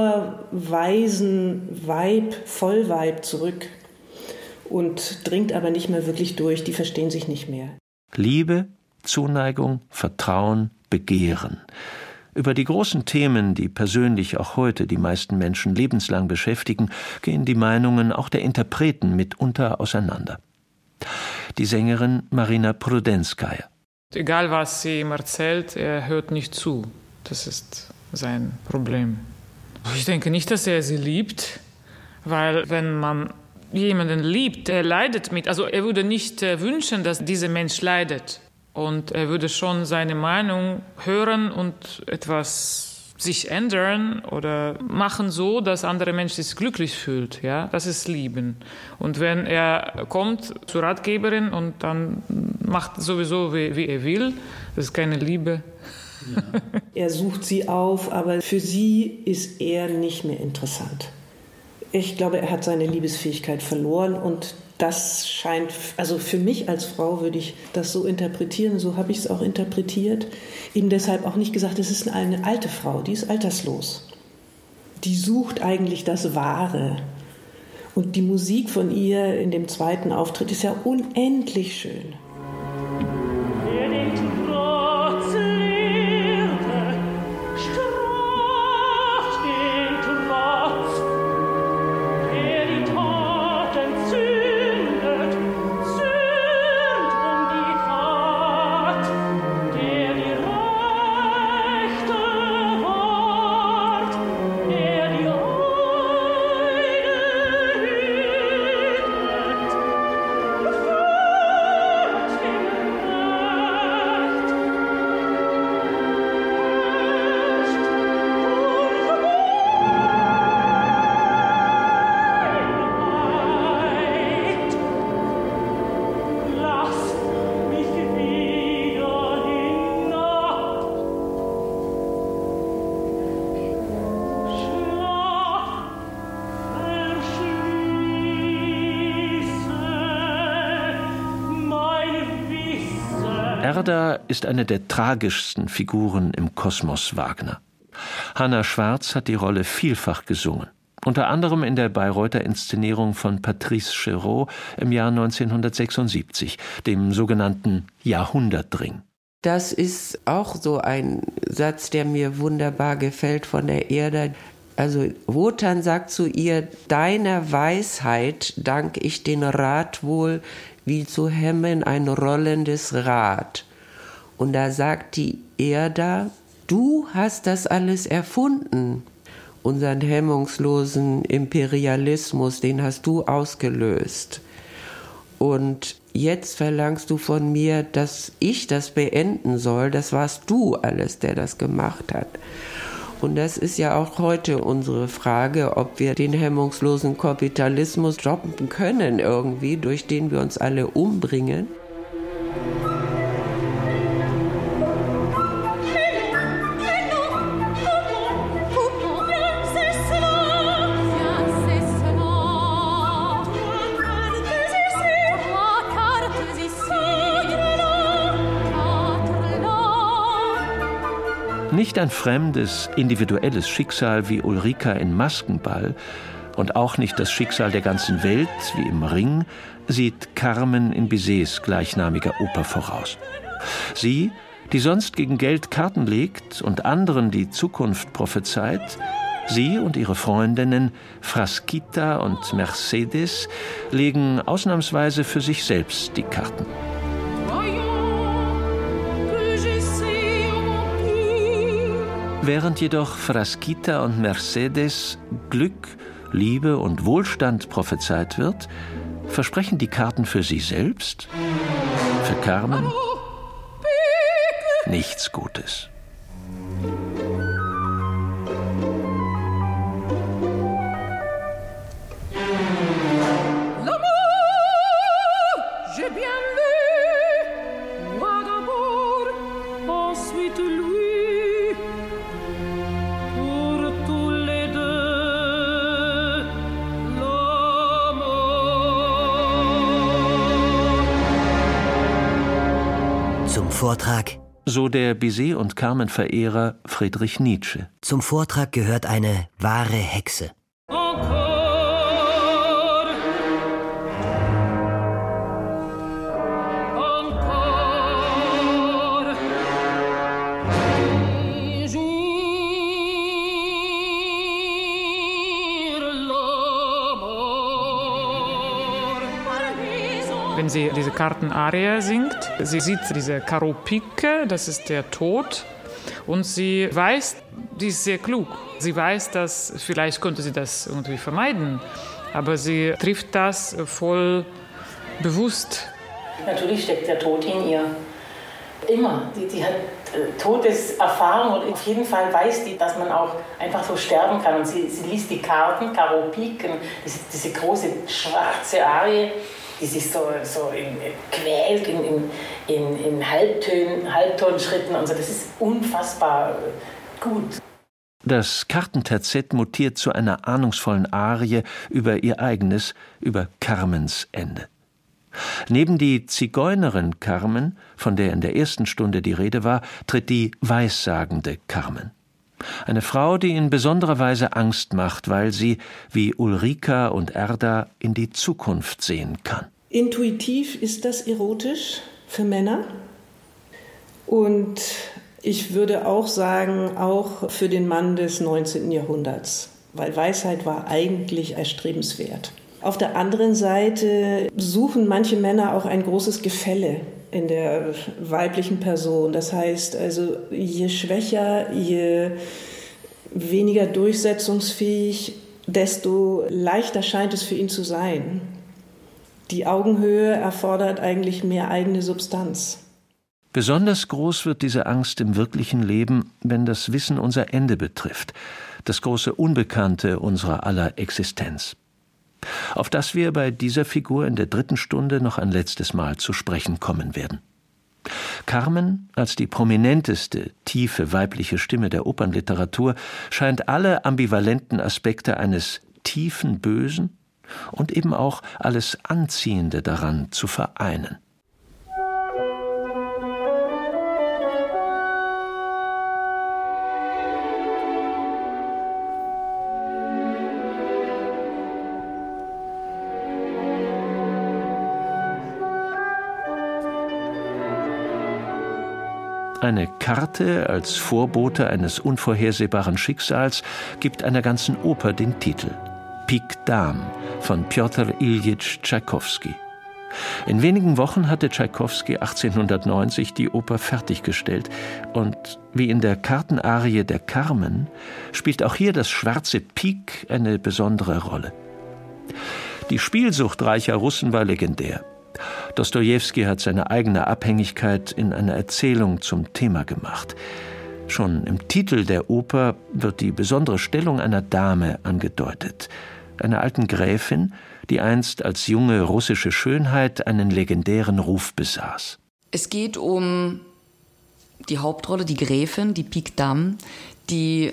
urweisen Weib, Vollweib zurück und dringt aber nicht mehr wirklich durch, die verstehen sich nicht mehr. Liebe, Zuneigung, Vertrauen, Begehren. Über die großen Themen, die persönlich auch heute die meisten Menschen lebenslang beschäftigen, gehen die Meinungen auch der Interpreten mitunter auseinander. Die Sängerin Marina Prudenskaya. Egal, was sie ihm erzählt, er hört nicht zu. Das ist sein Problem. Ich denke nicht, dass er sie liebt, weil wenn man jemanden liebt, der leidet mit. Also er würde nicht wünschen, dass dieser Mensch leidet. Und er würde schon seine Meinung hören und etwas sich ändern oder machen so, dass andere Menschen sich glücklich fühlt. Ja? Das ist Lieben. Und wenn er kommt zur Ratgeberin und dann macht sowieso, wie er will, das ist keine Liebe. Ja. Er sucht sie auf, aber für sie ist er nicht mehr interessant. Ich glaube, er hat seine Liebesfähigkeit verloren und das scheint, also für mich als Frau würde ich das so interpretieren, so habe ich es auch interpretiert. Ihm deshalb auch nicht gesagt, es ist eine alte Frau, die ist alterslos. Die sucht eigentlich das Wahre. Und die Musik von ihr in dem zweiten Auftritt ist ja unendlich schön. Erda ist eine der tragischsten Figuren im Kosmos Wagner. Hanna Schwarz hat die Rolle vielfach gesungen. Unter anderem in der Bayreuther Inszenierung von Patrice Chéreau im Jahr 1976, dem sogenannten Jahrhundertring. Das ist auch so ein Satz, der mir wunderbar gefällt von der Erda. Also Wotan sagt zu ihr, deiner Weisheit dank ich den Rat wohl, wie zu hemmen ein rollendes Rad. Und da sagt die Erda, du hast das alles erfunden. Unseren hemmungslosen Imperialismus, den hast du ausgelöst. Und jetzt verlangst du von mir, dass ich das beenden soll. Das warst du alles, der das gemacht hat. Und das ist ja auch heute unsere Frage, ob wir den hemmungslosen Kapitalismus stoppen können irgendwie, durch den wir uns alle umbringen. Nicht ein fremdes, individuelles Schicksal wie Ulrika in Maskenball und auch nicht das Schicksal der ganzen Welt wie im Ring sieht Carmen in Bizets gleichnamiger Oper voraus. Sie, die sonst gegen Geld Karten legt und anderen die Zukunft prophezeit, sie und ihre Freundinnen Frasquita und Mercedes legen ausnahmsweise für sich selbst die Karten. Während jedoch Frasquita und Mercedes Glück, Liebe und Wohlstand prophezeit wird, versprechen die Karten für sie selbst, für Carmen, nichts Gutes. Vortrag. So der Bizet- und Carmen-Verehrer Friedrich Nietzsche. Zum Vortrag gehört eine wahre Hexe. Wenn sie diese Kartenarie singt, sie sieht diese Karo Pike, das ist der Tod, und sie weiß, die ist sehr klug. Sie weiß, dass vielleicht könnte sie das irgendwie vermeiden, aber sie trifft das voll bewusst. Natürlich steckt der Tod in ihr. Immer. Die hat Todeserfahrung und auf jeden Fall weiß die, dass man auch einfach so sterben kann. Und sie liest die Karten, Karo Piken, diese große schwarze Arie, die sich so quält in Halbtonschritten und so. Das ist unfassbar gut. Das Kartenterzett mutiert zu einer ahnungsvollen Arie über ihr eigenes, über Carmens Ende. Neben die Zigeunerin Carmen, von der in der ersten Stunde die Rede war, tritt die weissagende Carmen. Eine Frau, die in besonderer Weise Angst macht, weil sie, wie Ulrika und Erda, in die Zukunft sehen kann. Intuitiv ist das erotisch für Männer und ich würde auch sagen, auch für den Mann des 19. Jahrhunderts, weil Weisheit war eigentlich erstrebenswert. Auf der anderen Seite suchen manche Männer auch ein großes Gefälle in der weiblichen Person. Das heißt also, je schwächer, je weniger durchsetzungsfähig, desto leichter scheint es für ihn zu sein. Die Augenhöhe erfordert eigentlich mehr eigene Substanz. Besonders groß wird diese Angst im wirklichen Leben, wenn das Wissen unser Ende betrifft, das große Unbekannte unserer aller Existenz. Auf das wir bei dieser Figur in der 3. Stunde noch ein letztes Mal zu sprechen kommen werden. Carmen, als die prominenteste, tiefe weibliche Stimme der Opernliteratur, scheint alle ambivalenten Aspekte eines tiefen Bösen und eben auch alles Anziehende daran zu vereinen. Eine Karte als Vorbote eines unvorhersehbaren Schicksals gibt einer ganzen Oper den Titel Pique Dame von Pjotr Iljitsch Tschaikowski. In wenigen Wochen hatte Tschaikowski 1890 die Oper fertiggestellt und wie in der Kartenarie der Carmen spielt auch hier das schwarze Pik eine besondere Rolle. Die Spielsucht reicher Russen war legendär. Dostojewski hat seine eigene Abhängigkeit in einer Erzählung zum Thema gemacht. Schon im Titel der Oper wird die besondere Stellung einer Dame angedeutet, einer alten Gräfin, die einst als junge russische Schönheit einen legendären Ruf besaß. Es geht um die Hauptrolle, die Gräfin, die Pique Dame, die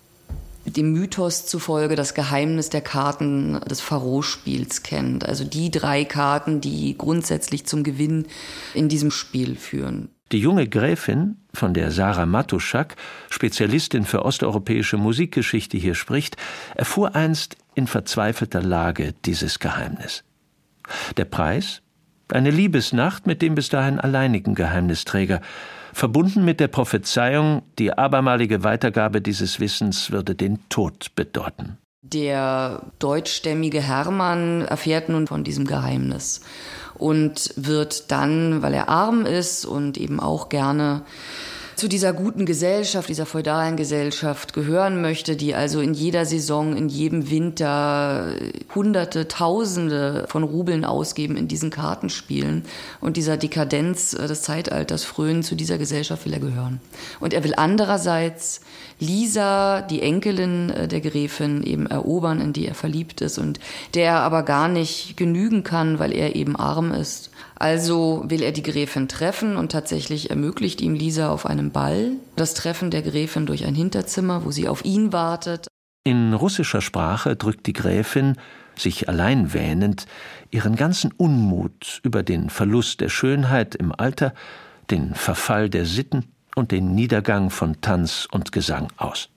dem Mythos zufolge das Geheimnis der Karten des Pharos-Spiels kennt. Also die 3 Karten, die grundsätzlich zum Gewinn in diesem Spiel führen. Die junge Gräfin, von der Sarah Matuschak, Spezialistin für osteuropäische Musikgeschichte, hier spricht, erfuhr einst in verzweifelter Lage dieses Geheimnis. Der Preis? Eine Liebesnacht mit dem bis dahin alleinigen Geheimnisträger, verbunden mit der Prophezeiung, die abermalige Weitergabe dieses Wissens würde den Tod bedeuten. Der deutschstämmige Hermann erfährt nun von diesem Geheimnis und wird dann, weil er arm ist und eben auch gerne zu dieser guten Gesellschaft, dieser feudalen Gesellschaft gehören möchte, die also in jeder Saison, in jedem Winter Hunderte, Tausende von Rubeln ausgeben in diesen Kartenspielen und dieser Dekadenz des Zeitalters frönen, zu dieser Gesellschaft will er gehören. Und er will andererseits Lisa, die Enkelin der Gräfin, eben erobern, in die er verliebt ist und der er aber gar nicht genügen kann, weil er eben arm ist. Also will er die Gräfin treffen und tatsächlich ermöglicht ihm Lisa auf einem Ball das Treffen der Gräfin durch ein Hinterzimmer, wo sie auf ihn wartet. In russischer Sprache drückt die Gräfin, sich allein wähnend, ihren ganzen Unmut über den Verlust der Schönheit im Alter, den Verfall der Sitten und den Niedergang von Tanz und Gesang aus.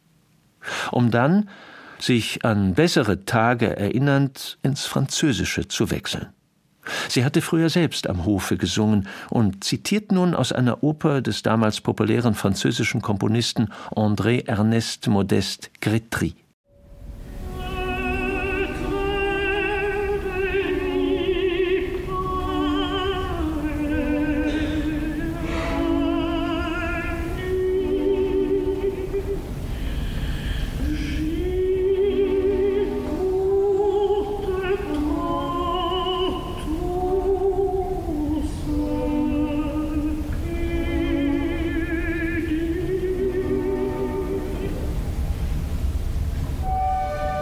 Um dann, sich an bessere Tage erinnernd, ins Französische zu wechseln. Sie hatte früher selbst am Hofe gesungen und zitiert nun aus einer Oper des damals populären französischen Komponisten André Ernest Modeste Grétry.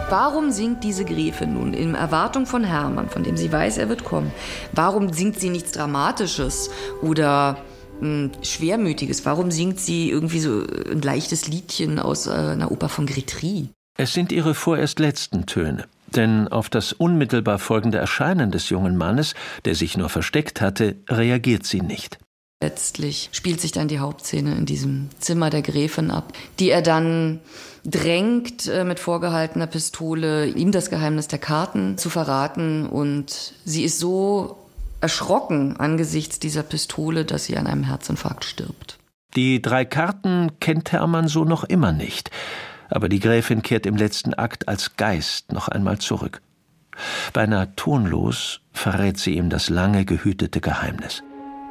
Warum singt diese Gräfin nun in Erwartung von Hermann, von dem sie weiß, er wird kommen? Warum singt sie nichts Dramatisches oder Schwermütiges? Warum singt sie irgendwie so ein leichtes Liedchen aus einer Oper von Grétry? Es sind ihre vorerst letzten Töne. Denn auf das unmittelbar folgende Erscheinen des jungen Mannes, der sich nur versteckt hatte, reagiert sie nicht. Letztlich spielt sich dann die Hauptszene in diesem Zimmer der Gräfin ab, die er dann drängt, mit vorgehaltener Pistole ihm das Geheimnis der Karten zu verraten. Und sie ist so erschrocken angesichts dieser Pistole, dass sie an einem Herzinfarkt stirbt. Die 3 Karten kennt Hermann so noch immer nicht. Aber die Gräfin kehrt im letzten Akt als Geist noch einmal zurück. Beinahe tonlos verrät sie ihm das lange gehütete Geheimnis.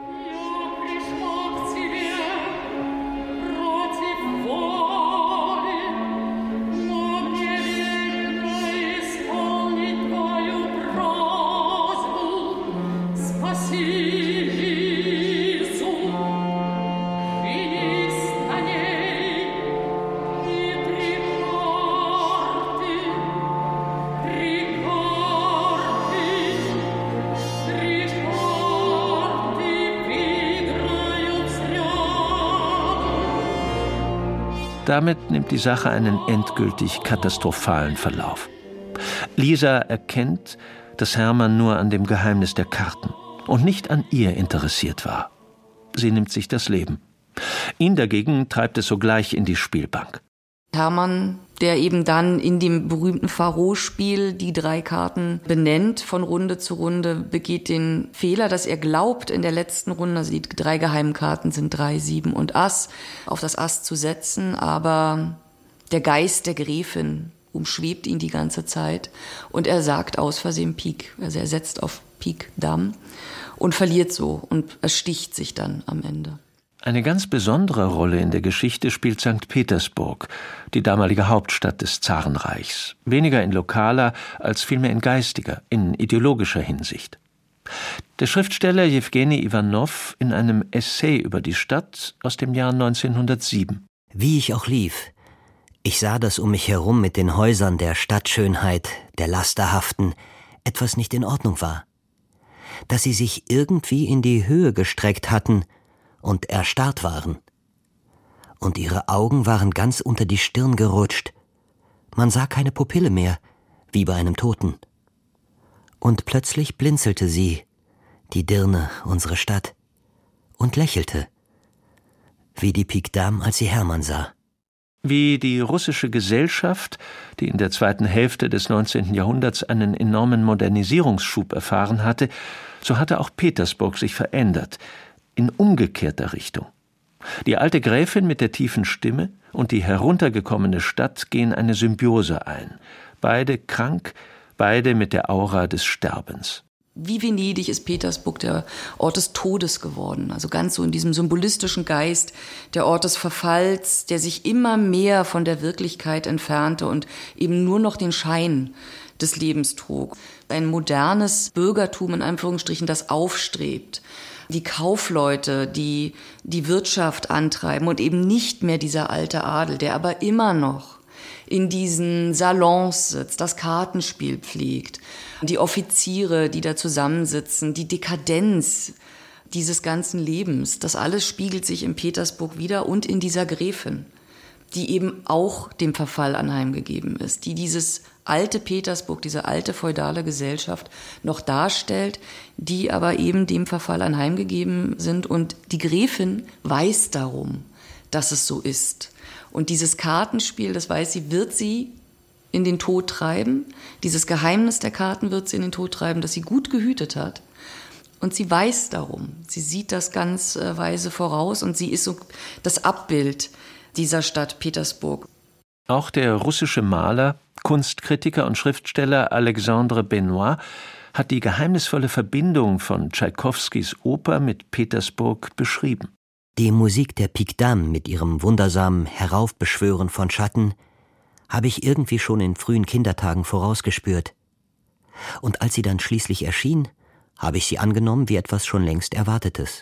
Damit nimmt die Sache einen endgültig katastrophalen Verlauf. Lisa erkennt, dass Hermann nur an dem Geheimnis der Karten und nicht an ihr interessiert war. Sie nimmt sich das Leben. Ihn dagegen treibt es sogleich in die Spielbank. Hermann, der eben dann in dem berühmten Pharos-Spiel die 3 Karten benennt von Runde zu Runde, begeht den Fehler, dass er glaubt, in der letzten Runde, also die 3 geheimen Karten sind 3, 7 und Ass, auf das Ass zu setzen, aber der Geist der Gräfin umschwebt ihn die ganze Zeit und er sagt aus Versehen Pik, also er setzt auf Pik Dame und verliert so und ersticht sich dann am Ende. Eine ganz besondere Rolle in der Geschichte spielt St. Petersburg, die damalige Hauptstadt des Zarenreichs. Weniger in lokaler als vielmehr in geistiger, in ideologischer Hinsicht. Der Schriftsteller Jewgeni Iwanow in einem Essay über die Stadt aus dem Jahr 1907. Wie ich auch lief, ich sah, dass um mich herum mit den Häusern der Stadtschönheit, der Lasterhaften, etwas nicht in Ordnung war. Dass sie sich irgendwie in die Höhe gestreckt hatten und erstarrt waren. Und ihre Augen waren ganz unter die Stirn gerutscht. Man sah keine Pupille mehr, wie bei einem Toten. Und plötzlich blinzelte sie, die Dirne, unsere Stadt, und lächelte, wie die Pik Dame, als sie Hermann sah. Wie die russische Gesellschaft, die in der zweiten Hälfte des 19. Jahrhunderts einen enormen Modernisierungsschub erfahren hatte, so hatte auch Petersburg sich verändert, in umgekehrter Richtung. Die alte Gräfin mit der tiefen Stimme und die heruntergekommene Stadt gehen eine Symbiose ein. Beide krank, beide mit der Aura des Sterbens. Wie Venedig ist Petersburg der Ort des Todes geworden. Also ganz so in diesem symbolistischen Geist, der Ort des Verfalls, der sich immer mehr von der Wirklichkeit entfernte und eben nur noch den Schein des Lebens trug. Ein modernes Bürgertum, in Anführungsstrichen, das aufstrebt. Die Kaufleute, die die Wirtschaft antreiben und eben nicht mehr dieser alte Adel, der aber immer noch in diesen Salons sitzt, das Kartenspiel pflegt, die Offiziere, die da zusammensitzen, die Dekadenz dieses ganzen Lebens, das alles spiegelt sich in Petersburg wider und in dieser Gräfin, die eben auch dem Verfall anheimgegeben ist, die dieses alte Petersburg, diese alte feudale Gesellschaft noch darstellt, die aber eben dem Verfall anheimgegeben sind. Und die Gräfin weiß darum, dass es so ist. Und dieses Kartenspiel, das weiß sie, wird sie in den Tod treiben. Dieses Geheimnis der Karten wird sie in den Tod treiben, das sie gut gehütet hat. Und sie weiß darum. Sie sieht das ganz weise voraus und sie ist so das Abbild dieser Stadt Petersburg. Auch der russische Maler, Kunstkritiker und Schriftsteller Alexandre Benoit hat die geheimnisvolle Verbindung von Tschaikowskis Oper mit Petersburg beschrieben. Die Musik der Pik Dame mit ihrem wundersamen Heraufbeschwören von Schatten habe ich irgendwie schon in frühen Kindertagen vorausgespürt. Und als sie dann schließlich erschien, habe ich sie angenommen wie etwas schon längst Erwartetes.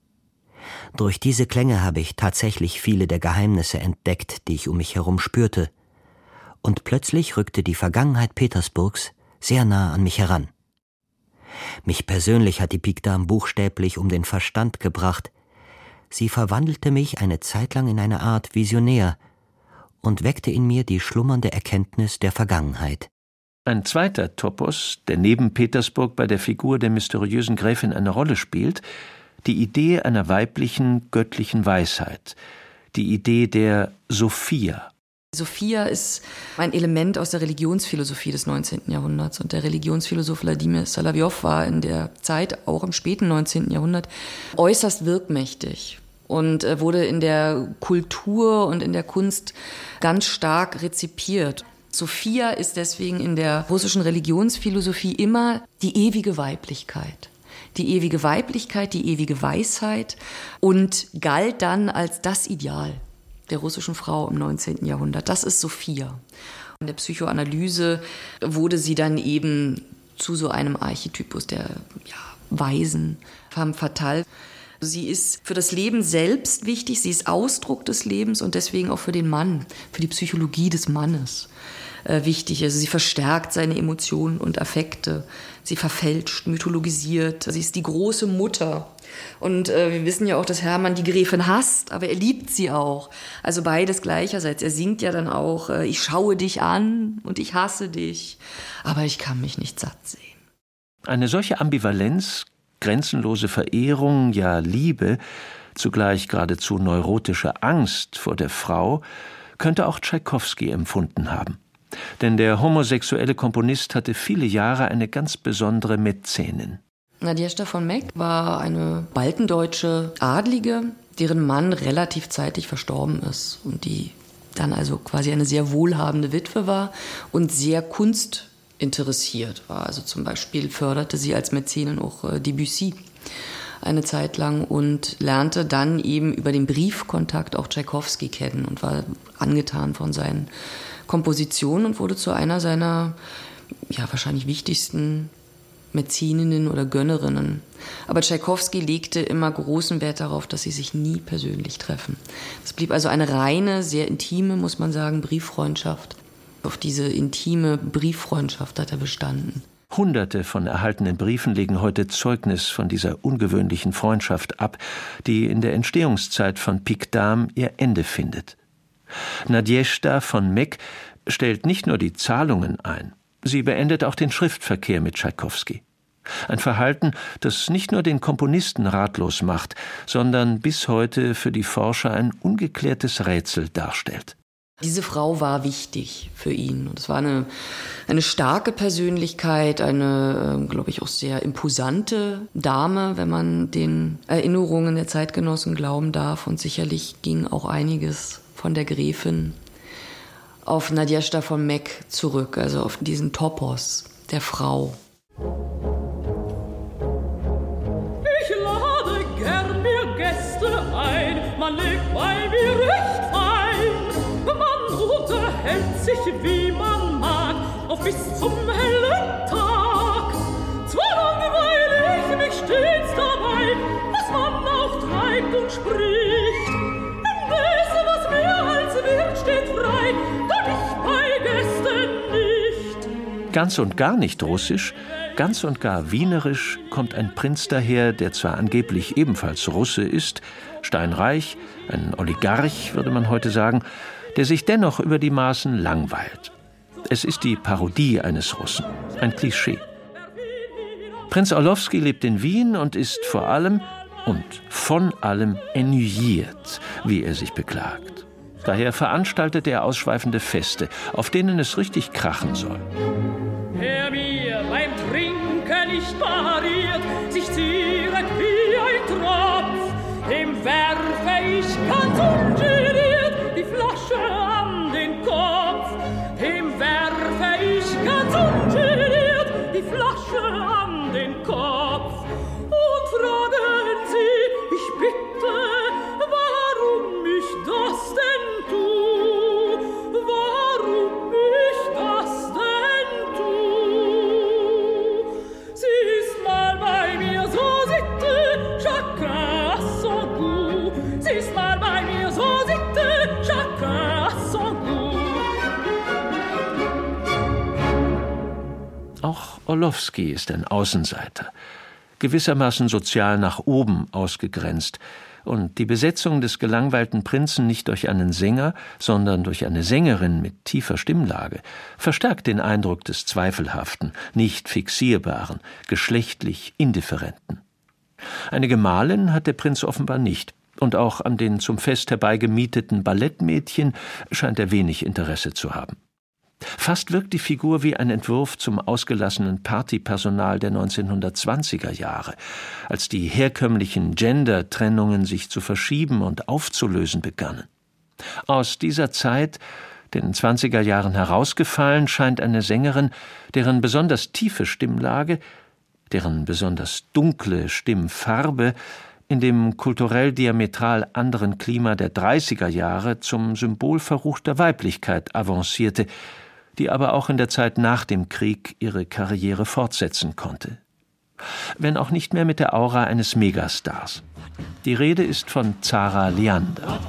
Durch diese Klänge habe ich tatsächlich viele der Geheimnisse entdeckt, die ich um mich herum spürte. und plötzlich rückte die Vergangenheit Petersburgs sehr nah an mich heran. Mich persönlich hat die Pique Dame buchstäblich um den Verstand gebracht. Sie verwandelte mich eine Zeit lang in eine Art Visionär und weckte in mir die schlummernde Erkenntnis der Vergangenheit. Ein zweiter Topos, der neben Petersburg bei der Figur der mysteriösen Gräfin eine Rolle spielt, die Idee einer weiblichen, göttlichen Weisheit, die Idee der Sophia. Sophia ist ein Element aus der Religionsphilosophie des 19. Jahrhunderts. Und der Religionsphilosoph Wladimir Solowjow war in der Zeit, auch im späten 19. Jahrhundert, äußerst wirkmächtig und wurde in der Kultur und in der Kunst ganz stark rezipiert. Sophia ist deswegen in der russischen Religionsphilosophie immer die ewige Weiblichkeit. Die ewige Weiblichkeit, die ewige Weisheit und galt dann als das Ideal der russischen Frau im 19. Jahrhundert. Das ist Sophia. In der Psychoanalyse wurde sie dann eben zu so einem Archetypus der Weisen, femme fatale. Sie ist für das Leben selbst wichtig, sie ist Ausdruck des Lebens und deswegen auch für den Mann, für die Psychologie des Mannes wichtig. Also sie verstärkt seine Emotionen und Affekte, sie verfälscht, mythologisiert, sie ist die große Mutter. Und wir wissen ja auch, dass Hermann die Gräfin hasst, aber er liebt sie auch. Also beides gleicherseits. Er singt ja dann auch, ich schaue dich an und ich hasse dich, aber ich kann mich nicht satt sehen. Eine solche Ambivalenz, grenzenlose Verehrung, ja Liebe, zugleich geradezu neurotische Angst vor der Frau, könnte auch Tschaikowski empfunden haben. Denn der homosexuelle Komponist hatte viele Jahre eine ganz besondere Mäzenin. Nadjezhda von Meck war eine baltendeutsche Adlige, deren Mann relativ zeitig verstorben ist und die dann also quasi eine sehr wohlhabende Witwe war und sehr kunstinteressiert war. Also zum Beispiel förderte sie als Mäzenin auch Debussy eine Zeit lang und lernte dann eben über den Briefkontakt auch Tschaikowski kennen und war angetan von seinen Kompositionen und wurde zu einer seiner wahrscheinlich wichtigsten Mäzeninnen oder Gönnerinnen. Aber Tschaikowski legte immer großen Wert darauf, dass sie sich nie persönlich treffen. Es blieb also eine reine, sehr intime, muss man sagen, Brieffreundschaft. Auf diese intime Brieffreundschaft hat er bestanden. Hunderte von erhaltenen Briefen legen heute Zeugnis von dieser ungewöhnlichen Freundschaft ab, die in der Entstehungszeit von Pique Dame ihr Ende findet. Nadjezhda von Meck stellt nicht nur die Zahlungen ein, sie beendet auch den Schriftverkehr mit Tschaikowski. Ein Verhalten, das nicht nur den Komponisten ratlos macht, sondern bis heute für die Forscher ein ungeklärtes Rätsel darstellt. Diese Frau war wichtig für ihn. Und es war eine starke Persönlichkeit, eine, glaube ich, auch sehr imposante Dame, wenn man den Erinnerungen der Zeitgenossen glauben darf. Und sicherlich ging auch einiges von der Gräfin auf Nadjezhda von Meck zurück, also auf diesen Topos der Frau. Ich lade gern mir Gäste ein, man legt bei mir recht ein. Man unterhält sich, wie man mag, auf bis zum hellen Tag. Zwar langweile ich mich stets dabei, was man auch treibt und spricht. Indes, was mehr als wird, steht frei, doch ich bei Gästen nicht. Ganz und gar nicht russisch, ganz und gar wienerisch kommt ein Prinz daher, der zwar angeblich ebenfalls Russe ist, steinreich, ein Oligarch, würde man heute sagen, der sich dennoch über die Maßen langweilt. Es ist die Parodie eines Russen, ein Klischee. Prinz Orlowski lebt in Wien und ist vor allem und von allem ennuyiert, wie er sich beklagt. Daher veranstaltet er ausschweifende Feste, auf denen es richtig krachen soll. Wer mir beim Trinken nicht pariert, sich zieret wie ein Tropf, dem werfe ich ganz ungeniert die Flasche an den Kopf. Dem werfe ich ganz ungeniert die Flasche an den Kopf. Und fragen Sie, ich bitte, warum ich das denn tu? Warum ich das denn tu? Sie ist mal bei mir so sitte, chacun à son goût. Sie ist mal bei mir so Orlowski ist ein Außenseiter, gewissermaßen sozial nach oben ausgegrenzt, und die Besetzung des gelangweilten Prinzen nicht durch einen Sänger, sondern durch eine Sängerin mit tiefer Stimmlage verstärkt den Eindruck des Zweifelhaften, nicht fixierbaren, geschlechtlich Indifferenten. Eine Gemahlin hat der Prinz offenbar nicht, und auch an den zum Fest herbeigemieteten Ballettmädchen scheint er wenig Interesse zu haben. Fast wirkt die Figur wie ein Entwurf zum ausgelassenen Partypersonal der 1920er Jahre, als die herkömmlichen Gender-Trennungen sich zu verschieben und aufzulösen begannen. Aus dieser Zeit, den 20er Jahren herausgefallen, scheint eine Sängerin, deren besonders tiefe Stimmlage, deren besonders dunkle Stimmfarbe in dem kulturell diametral anderen Klima der 30er Jahre zum Symbol verruchter Weiblichkeit avancierte, die aber auch in der Zeit nach dem Krieg ihre Karriere fortsetzen konnte. Wenn auch nicht mehr mit der Aura eines Megastars. Die Rede ist von Zara Leander.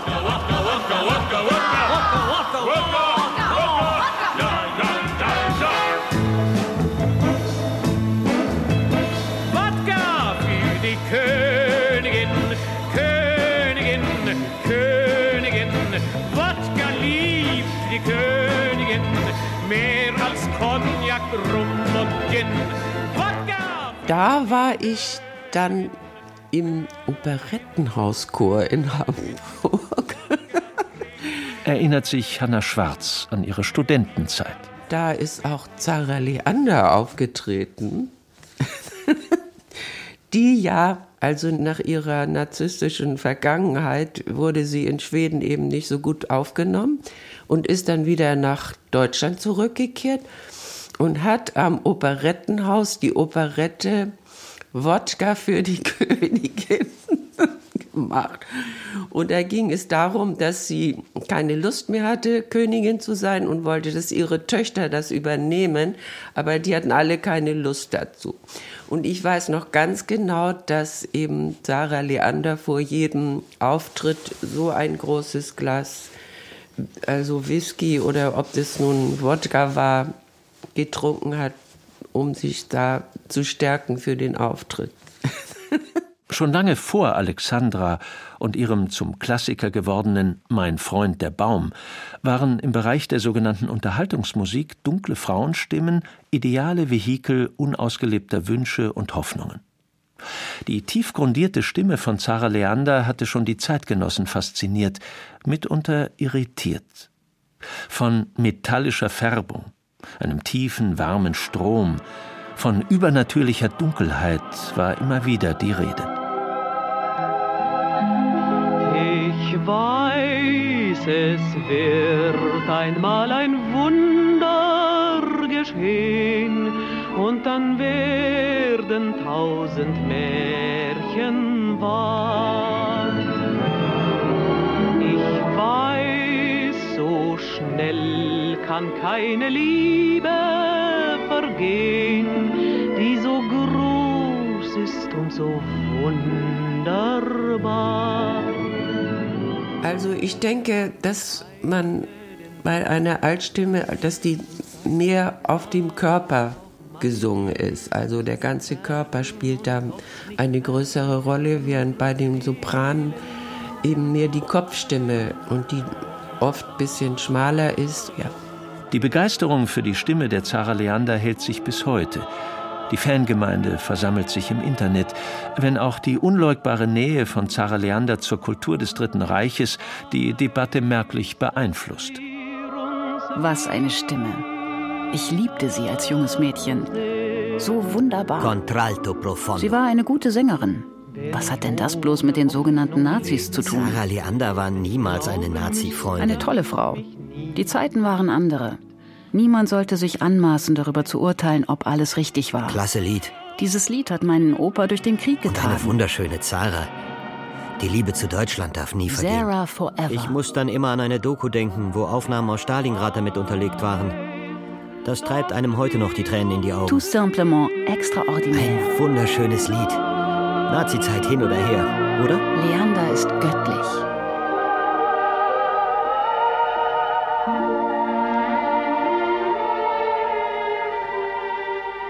Wodka für die Königin, Königin, Königin. Wodka liebt die Königin, mehr als Cognac, Rum und Gin. Wodka! Da war ich dann im Operettenhauschor in Hamburg. Erinnert sich Hanna Schwarz an ihre Studentenzeit. Da ist auch Zara Leander aufgetreten, die ja, also nach ihrer narzisstischen Vergangenheit, wurde sie in Schweden eben nicht so gut aufgenommen und ist dann wieder nach Deutschland zurückgekehrt und hat am Operettenhaus die Operette Wodka für die Königin gemacht. Und da ging es darum, dass sie keine Lust mehr hatte, Königin zu sein und wollte, dass ihre Töchter das übernehmen, aber die hatten alle keine Lust dazu. Und ich weiß noch ganz genau, dass eben Zara Leander vor jedem Auftritt so ein großes Glas, also Whisky oder ob das nun Wodka war, getrunken hat, um sich da zu stärken für den Auftritt. Schon lange vor Alexandra und ihrem zum Klassiker gewordenen »Mein Freund der Baum« waren im Bereich der sogenannten Unterhaltungsmusik dunkle Frauenstimmen ideale Vehikel unausgelebter Wünsche und Hoffnungen. Die tief grundierte Stimme von Zara Leander hatte schon die Zeitgenossen fasziniert, mitunter irritiert. Von metallischer Färbung, einem tiefen, warmen Strom, von übernatürlicher Dunkelheit war immer wieder die Rede. Ich weiß, es wird einmal ein Wunder geschehen und dann werden 1000 Märchen wahr. Ich weiß, so schnell kann keine Liebe vergehen, die so groß ist und so wunderbar. Also ich denke, dass man bei einer Altstimme, dass die mehr auf dem Körper gesungen ist. Also der ganze Körper spielt da eine größere Rolle, während bei den Sopranen eben mehr die Kopfstimme und die oft ein bisschen schmaler ist. Ja. Die Begeisterung für die Stimme der Zara Leander hält sich bis heute. Die Fangemeinde versammelt sich im Internet, wenn auch die unleugbare Nähe von Zara Leander zur Kultur des Dritten Reiches die Debatte merklich beeinflusst. Was eine Stimme. Ich liebte sie als junges Mädchen. So wunderbar. Contralto profondo. Sie war eine gute Sängerin. Was hat denn das bloß mit den sogenannten Nazis zu tun? Zara Leander war niemals eine Nazi-Freundin. Eine tolle Frau. Die Zeiten waren andere. Niemand sollte sich anmaßen, darüber zu urteilen, ob alles richtig war. Klasse Lied. Dieses Lied hat meinen Opa durch den Krieg getragen. Und eine wunderschöne Zara. Die Liebe zu Deutschland darf nie vergehen. Sarah forever. Ich muss dann immer an eine Doku denken, wo Aufnahmen aus Stalingrad damit unterlegt waren. Das treibt einem heute noch die Tränen in die Augen. Tout simplement extraordinär. Ein wunderschönes Lied. Nazizeit hin oder her, oder? Leander ist göttlich.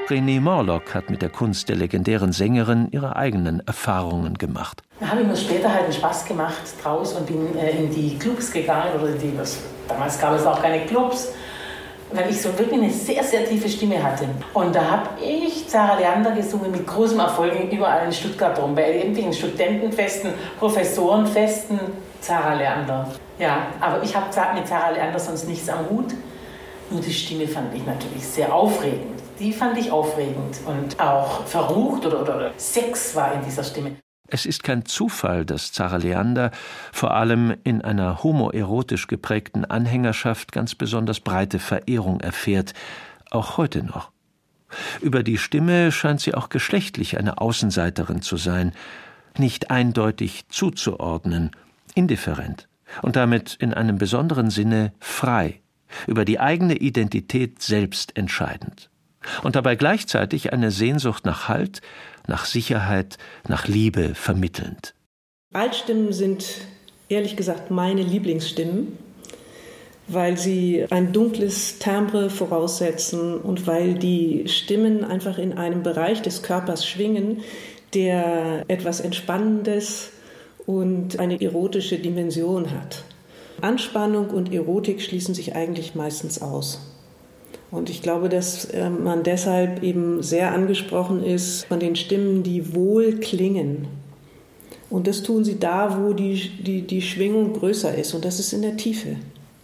René Morlock hat mit der Kunst der legendären Sängerin ihre eigenen Erfahrungen gemacht. Da habe ich mir später halt einen Spaß gemacht draus und bin in die Clubs gegangen. Damals gab es auch keine Clubs, weil ich so wirklich eine sehr, sehr tiefe Stimme hatte. Und da habe ich Zara Leander gesungen mit großem Erfolg überall in Stuttgart rum. Bei irgendwelchen Studentenfesten, Professorenfesten, Zara Leander. Ja, aber ich habe mit Zara Leander sonst nichts am Hut. Nur die Stimme fand ich natürlich sehr aufregend. Die fand ich aufregend und auch verrucht oder Sex war in dieser Stimme. Es ist kein Zufall, dass Zara Leander vor allem in einer homoerotisch geprägten Anhängerschaft ganz besonders breite Verehrung erfährt, auch heute noch. Über die Stimme scheint sie auch geschlechtlich eine Außenseiterin zu sein, nicht eindeutig zuzuordnen, indifferent und damit in einem besonderen Sinne frei, über die eigene Identität selbst entscheidend. Und dabei gleichzeitig eine Sehnsucht nach Halt, nach Sicherheit, nach Liebe vermittelnd. Altstimmen sind ehrlich gesagt meine Lieblingsstimmen, weil sie ein dunkles Timbre voraussetzen und weil die Stimmen einfach in einem Bereich des Körpers schwingen, der etwas Entspannendes und eine erotische Dimension hat. Anspannung und Erotik schließen sich eigentlich meistens aus. Und ich glaube, dass man deshalb eben sehr angesprochen ist von den Stimmen, die wohl klingen. Und das tun sie da, wo die Schwingung größer ist. Und das ist in der Tiefe.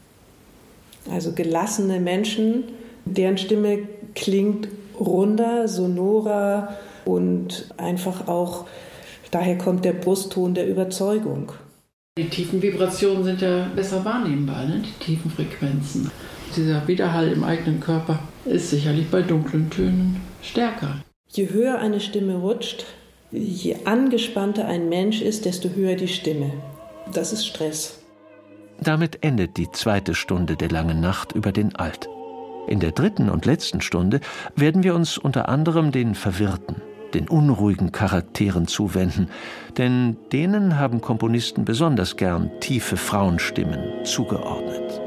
Also gelassene Menschen, deren Stimme klingt runder, sonorer und einfach auch, daher kommt der Brustton der Überzeugung. Die tiefen Vibrationen sind ja besser wahrnehmbar, ne? Die tiefen Frequenzen. Dieser Widerhall im eigenen Körper ist sicherlich bei dunklen Tönen stärker. Je höher eine Stimme rutscht, je angespannter ein Mensch ist, desto höher die Stimme. Das ist Stress. Damit endet die 2. Stunde der langen Nacht über den Alt. In der 3. und letzten Stunde werden wir uns unter anderem den verwirrten, den unruhigen Charakteren zuwenden, denn denen haben Komponisten besonders gern tiefe Frauenstimmen zugeordnet.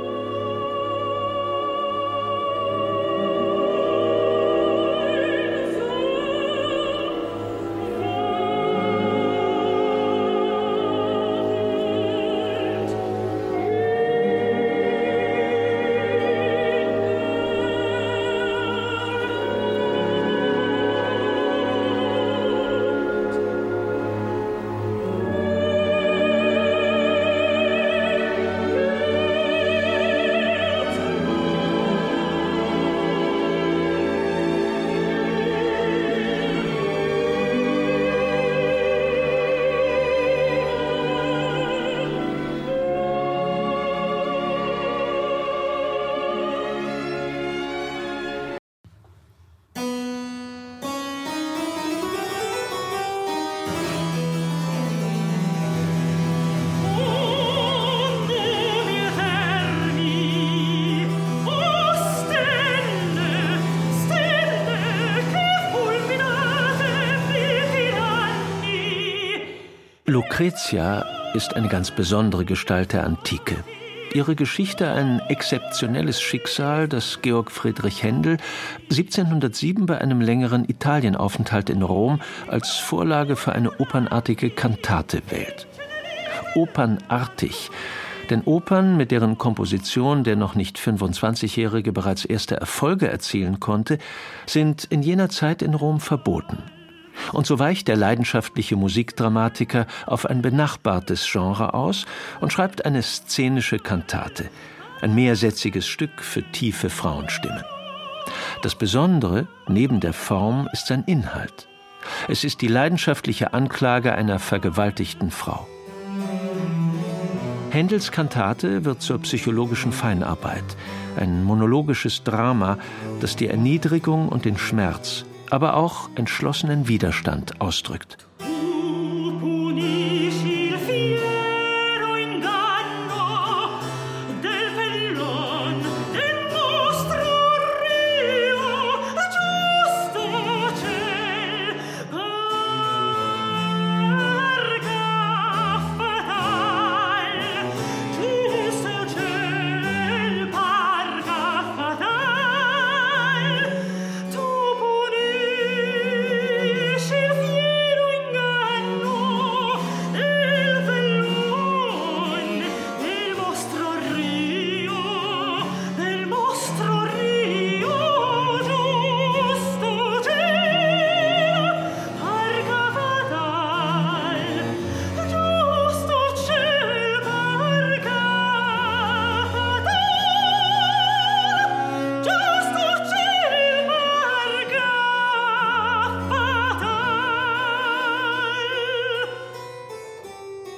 Lucretia ist eine ganz besondere Gestalt der Antike. Ihre Geschichte ein exzeptionelles Schicksal, das Georg Friedrich Händel 1707 bei einem längeren Italienaufenthalt in Rom als Vorlage für eine opernartige Kantate wählt. Opernartig, denn Opern, mit deren Komposition der noch nicht 25-Jährige bereits erste Erfolge erzielen konnte, sind in jener Zeit in Rom verboten. Und so weicht der leidenschaftliche Musikdramatiker auf ein benachbartes Genre aus und schreibt eine szenische Kantate, ein mehrsätziges Stück für tiefe Frauenstimmen. Das Besondere, neben der Form, ist sein Inhalt. Es ist die leidenschaftliche Anklage einer vergewaltigten Frau. Händels Kantate wird zur psychologischen Feinarbeit, ein monologisches Drama, das die Erniedrigung und den Schmerz, aber auch entschlossenen Widerstand ausdrückt. Tu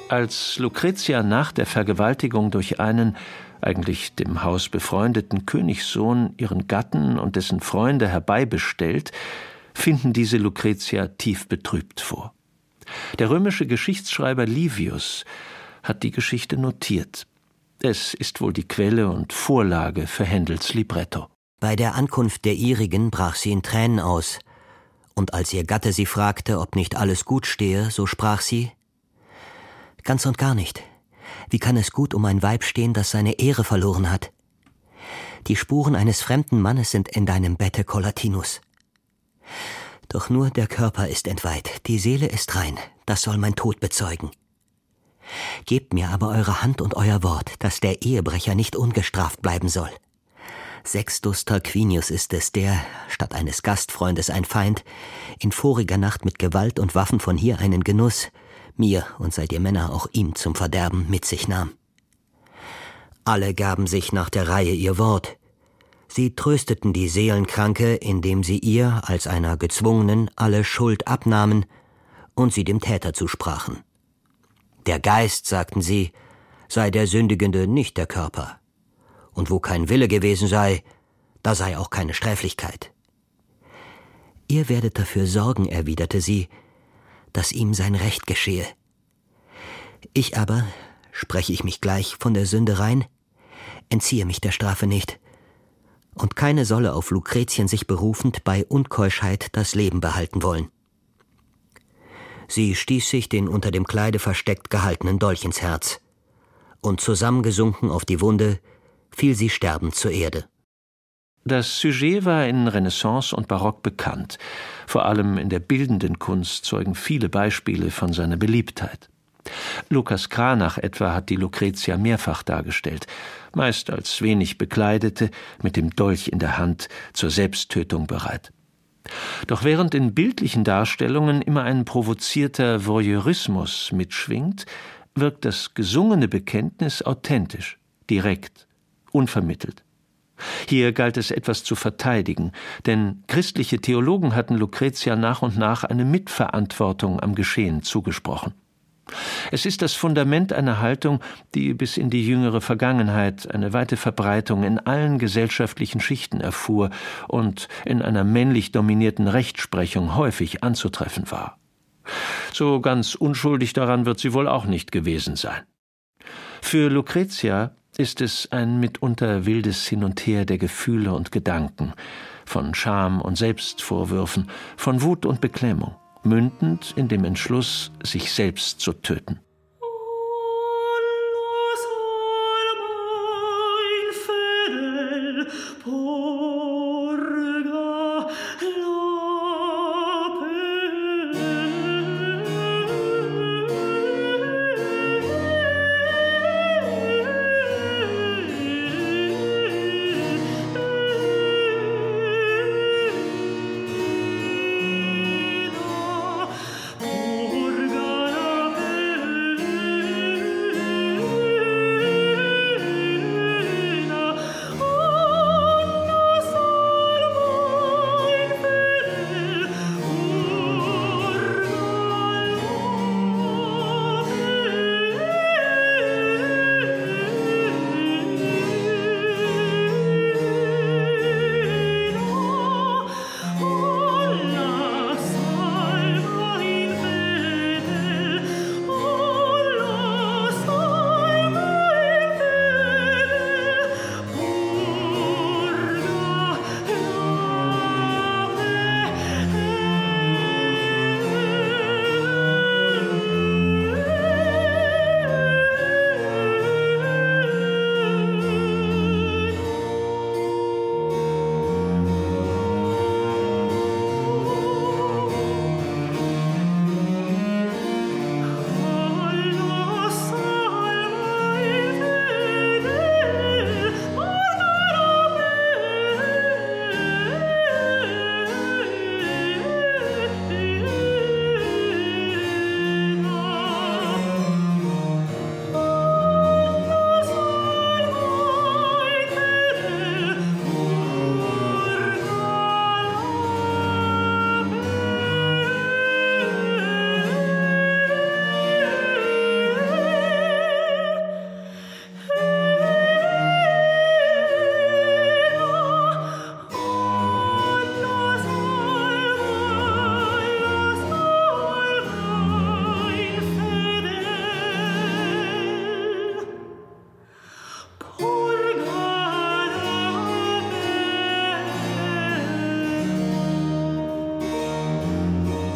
Als Lucretia nach der Vergewaltigung durch einen, eigentlich dem Haus befreundeten Königssohn ihren Gatten und dessen Freunde herbeibestellt, finden diese Lucretia tief betrübt vor. Der römische Geschichtsschreiber Livius hat die Geschichte notiert. Es ist wohl die Quelle und Vorlage für Händels Libretto. Bei der Ankunft der ihrigen brach sie in Tränen aus, und als ihr Gatte sie fragte, ob nicht alles gut stehe, so sprach sie: »Ganz und gar nicht. Wie kann es gut um ein Weib stehen, das seine Ehre verloren hat? Die Spuren eines fremden Mannes sind in deinem Bette, Collatinus. Doch nur der Körper ist entweiht, die Seele ist rein, das soll mein Tod bezeugen. Gebt mir aber eure Hand und euer Wort, dass der Ehebrecher nicht ungestraft bleiben soll. Sextus Tarquinius ist es, der, statt eines Gastfreundes ein Feind, in voriger Nacht mit Gewalt und Waffen von hier einen Genuss, mir und seid ihr Männer auch ihm zum Verderben mit sich nahm. Alle gaben sich nach der Reihe ihr Wort. Sie trösteten die Seelenkranke, indem sie ihr, als einer Gezwungenen, alle Schuld abnahmen und sie dem Täter zusprachen. Der Geist, sagten sie, sei der Sündigende, nicht der Körper. Und wo kein Wille gewesen sei, da sei auch keine Sträflichkeit. Ihr werdet dafür sorgen, erwiderte sie, dass ihm sein Recht geschehe. Ich aber, spreche ich mich gleich von der Sünde rein, entziehe mich der Strafe nicht, und keine solle auf Lucretien sich berufend bei Unkeuschheit das Leben behalten wollen. Sie stieß sich den unter dem Kleide versteckt gehaltenen Dolch ins Herz, und zusammengesunken auf die Wunde, fiel sie sterbend zur Erde. Das Sujet war in Renaissance und Barock bekannt. Vor allem in der bildenden Kunst zeugen viele Beispiele von seiner Beliebtheit. Lukas Cranach etwa hat die Lucretia mehrfach dargestellt, meist als wenig Bekleidete, mit dem Dolch in der Hand, zur Selbsttötung bereit. Doch während in bildlichen Darstellungen immer ein provozierter Voyeurismus mitschwingt, wirkt das gesungene Bekenntnis authentisch, direkt, unvermittelt. Hier galt es etwas zu verteidigen, denn christliche Theologen hatten Lucretia nach und nach eine Mitverantwortung am Geschehen zugesprochen. Es ist das Fundament einer Haltung, die bis in die jüngere Vergangenheit eine weite Verbreitung in allen gesellschaftlichen Schichten erfuhr und in einer männlich dominierten Rechtsprechung häufig anzutreffen war. So ganz unschuldig daran wird sie wohl auch nicht gewesen sein. Für Lucretia ist es ein mitunter wildes Hin und Her der Gefühle und Gedanken, von Scham und Selbstvorwürfen, von Wut und Beklemmung, mündend in dem Entschluss, sich selbst zu töten.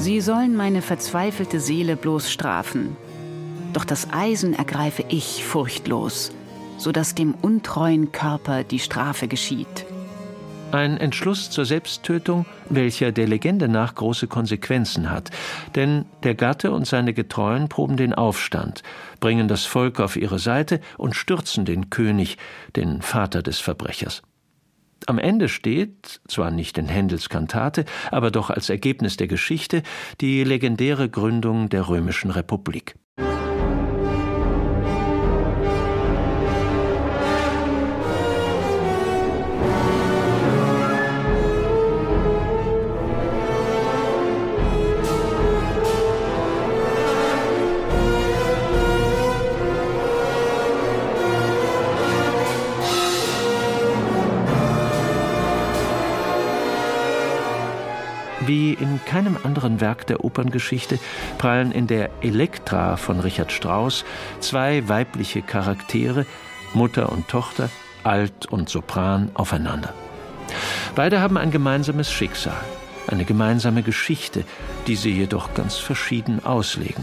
Sie sollen meine verzweifelte Seele bloß strafen. Doch das Eisen ergreife ich furchtlos, sodass dem untreuen Körper die Strafe geschieht. Ein Entschluss zur Selbsttötung, welcher der Legende nach große Konsequenzen hat. Denn der Gatte und seine Getreuen proben den Aufstand, bringen das Volk auf ihre Seite und stürzen den König, den Vater des Verbrechers. Am Ende steht, zwar nicht in Händels Kantate, aber doch als Ergebnis der Geschichte, die legendäre Gründung der Römischen Republik. Wie in keinem anderen Werk der Operngeschichte prallen in der Elektra von Richard Strauss zwei weibliche Charaktere, Mutter und Tochter, Alt und Sopran, aufeinander. Beide haben ein gemeinsames Schicksal, eine gemeinsame Geschichte, die sie jedoch ganz verschieden auslegen.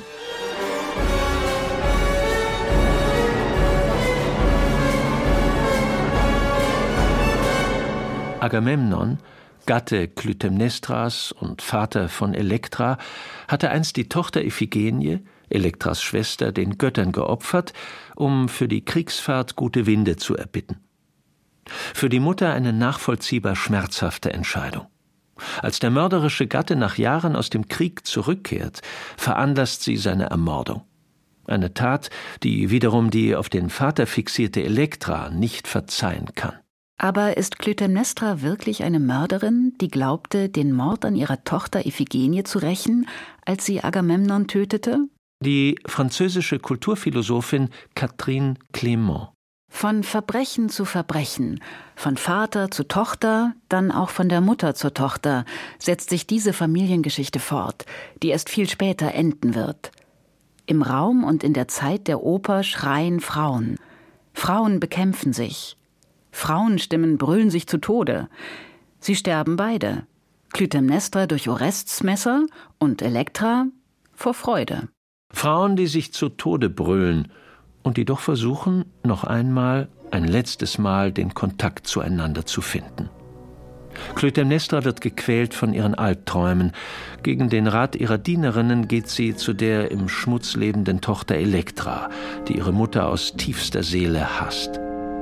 Agamemnon, Gatte Klytämnestras und Vater von Elektra, hatte einst die Tochter Iphigenie, Elektras Schwester, den Göttern geopfert, um für die Kriegsfahrt gute Winde zu erbitten. Für die Mutter eine nachvollziehbar schmerzhafte Entscheidung. Als der mörderische Gatte nach Jahren aus dem Krieg zurückkehrt, veranlasst sie seine Ermordung. Eine Tat, die wiederum die auf den Vater fixierte Elektra nicht verzeihen kann. Aber ist Klytämnestra wirklich eine Mörderin, die glaubte, den Mord an ihrer Tochter Iphigenie zu rächen, als sie Agamemnon tötete? Die französische Kulturphilosophin Catherine Clément. Von Verbrechen zu Verbrechen, von Vater zu Tochter, dann auch von der Mutter zur Tochter, setzt sich diese Familiengeschichte fort, die erst viel später enden wird. Im Raum und in der Zeit der Oper schreien Frauen. Frauen bekämpfen sich. Frauenstimmen brüllen sich zu Tode. Sie sterben beide. Klytämnestra durch Orests Messer und Elektra vor Freude. Frauen, die sich zu Tode brüllen und die doch versuchen, noch einmal, ein letztes Mal den Kontakt zueinander zu finden. Klytämnestra wird gequält von ihren Albträumen. Gegen den Rat ihrer Dienerinnen geht sie zu der im Schmutz lebenden Tochter Elektra, die ihre Mutter aus tiefster Seele hasst.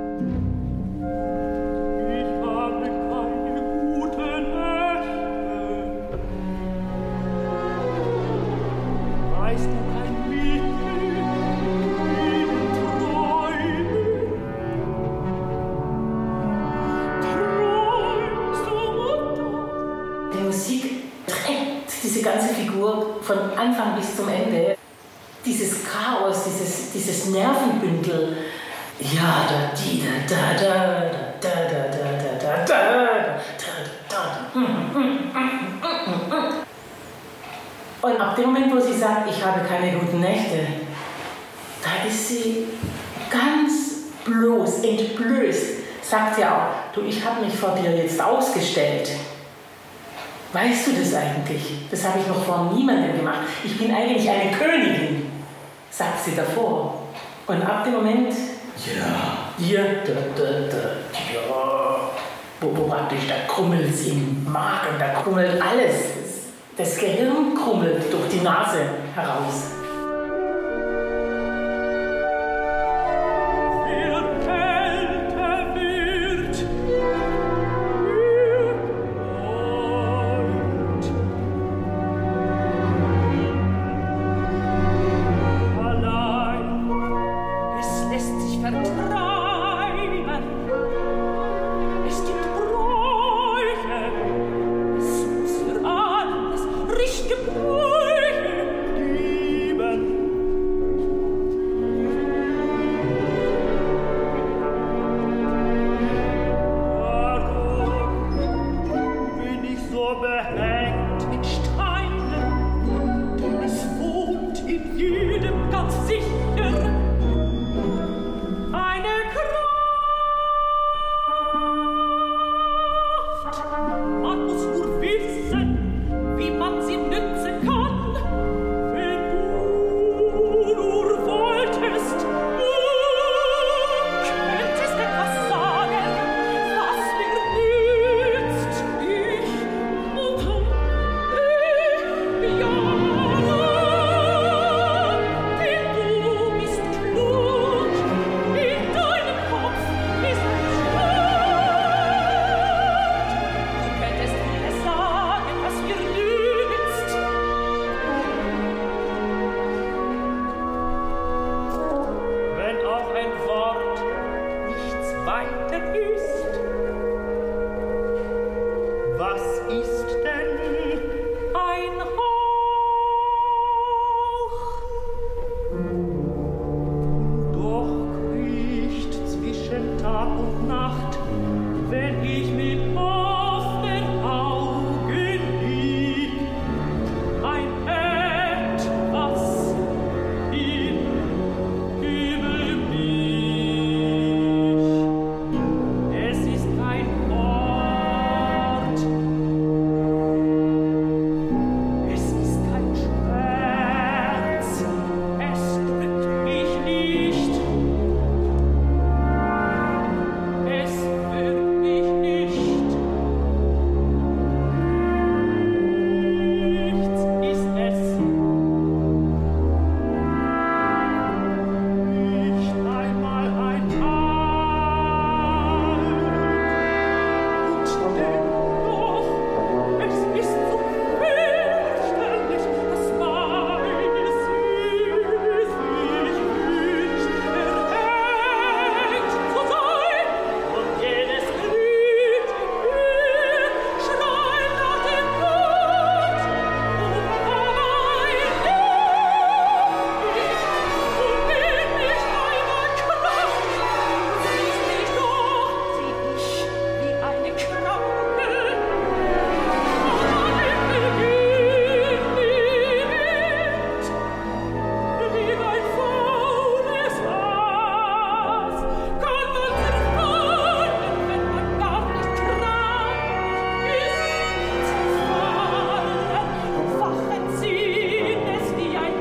Von Anfang bis zum Ende. Dieses Chaos, dieses Nervenbündel. Ja, Und ab dem Moment, wo sie sagt, ich habe keine guten Nächte, da ist sie ganz bloß, entblößt. Sagt ja auch, du, ich habe mich vor dir jetzt ausgestellt. Weißt du das eigentlich? Das habe ich noch vor niemandem gemacht. Ich bin eigentlich eine Königin, sagt sie davor. Und ab dem Moment, ja, wo praktisch, da krummelt es im Magen, da krummelt alles. Das Gehirn krummelt durch die Nase heraus. Eine weiter ist. Was ist denn ein Hauch? Doch kriecht zwischen Tag und Nacht, wenn ich mit offenen Augen lieg, ein etwas in über mich. Es ist kein Wort, es ist kein Schmerz, es drückt mich nicht, es berührt mich nicht. Nichts ist es, nicht einmal ein Tag. Und dennoch, es ist so fürchterlich, dass meine Seele sich wünscht, erhängt zu sein. Und jedes Glied in mir schreit nach dem Tod. Und bin nicht einmal krank, siehst mich doch, sieh ich wie eine Kranke. Aber im Beginn nimmt, wie ein faules Aas, kann man zerfallen, wenn man gar nicht krank ist. Zerfallen, wachen Sinnes wie ein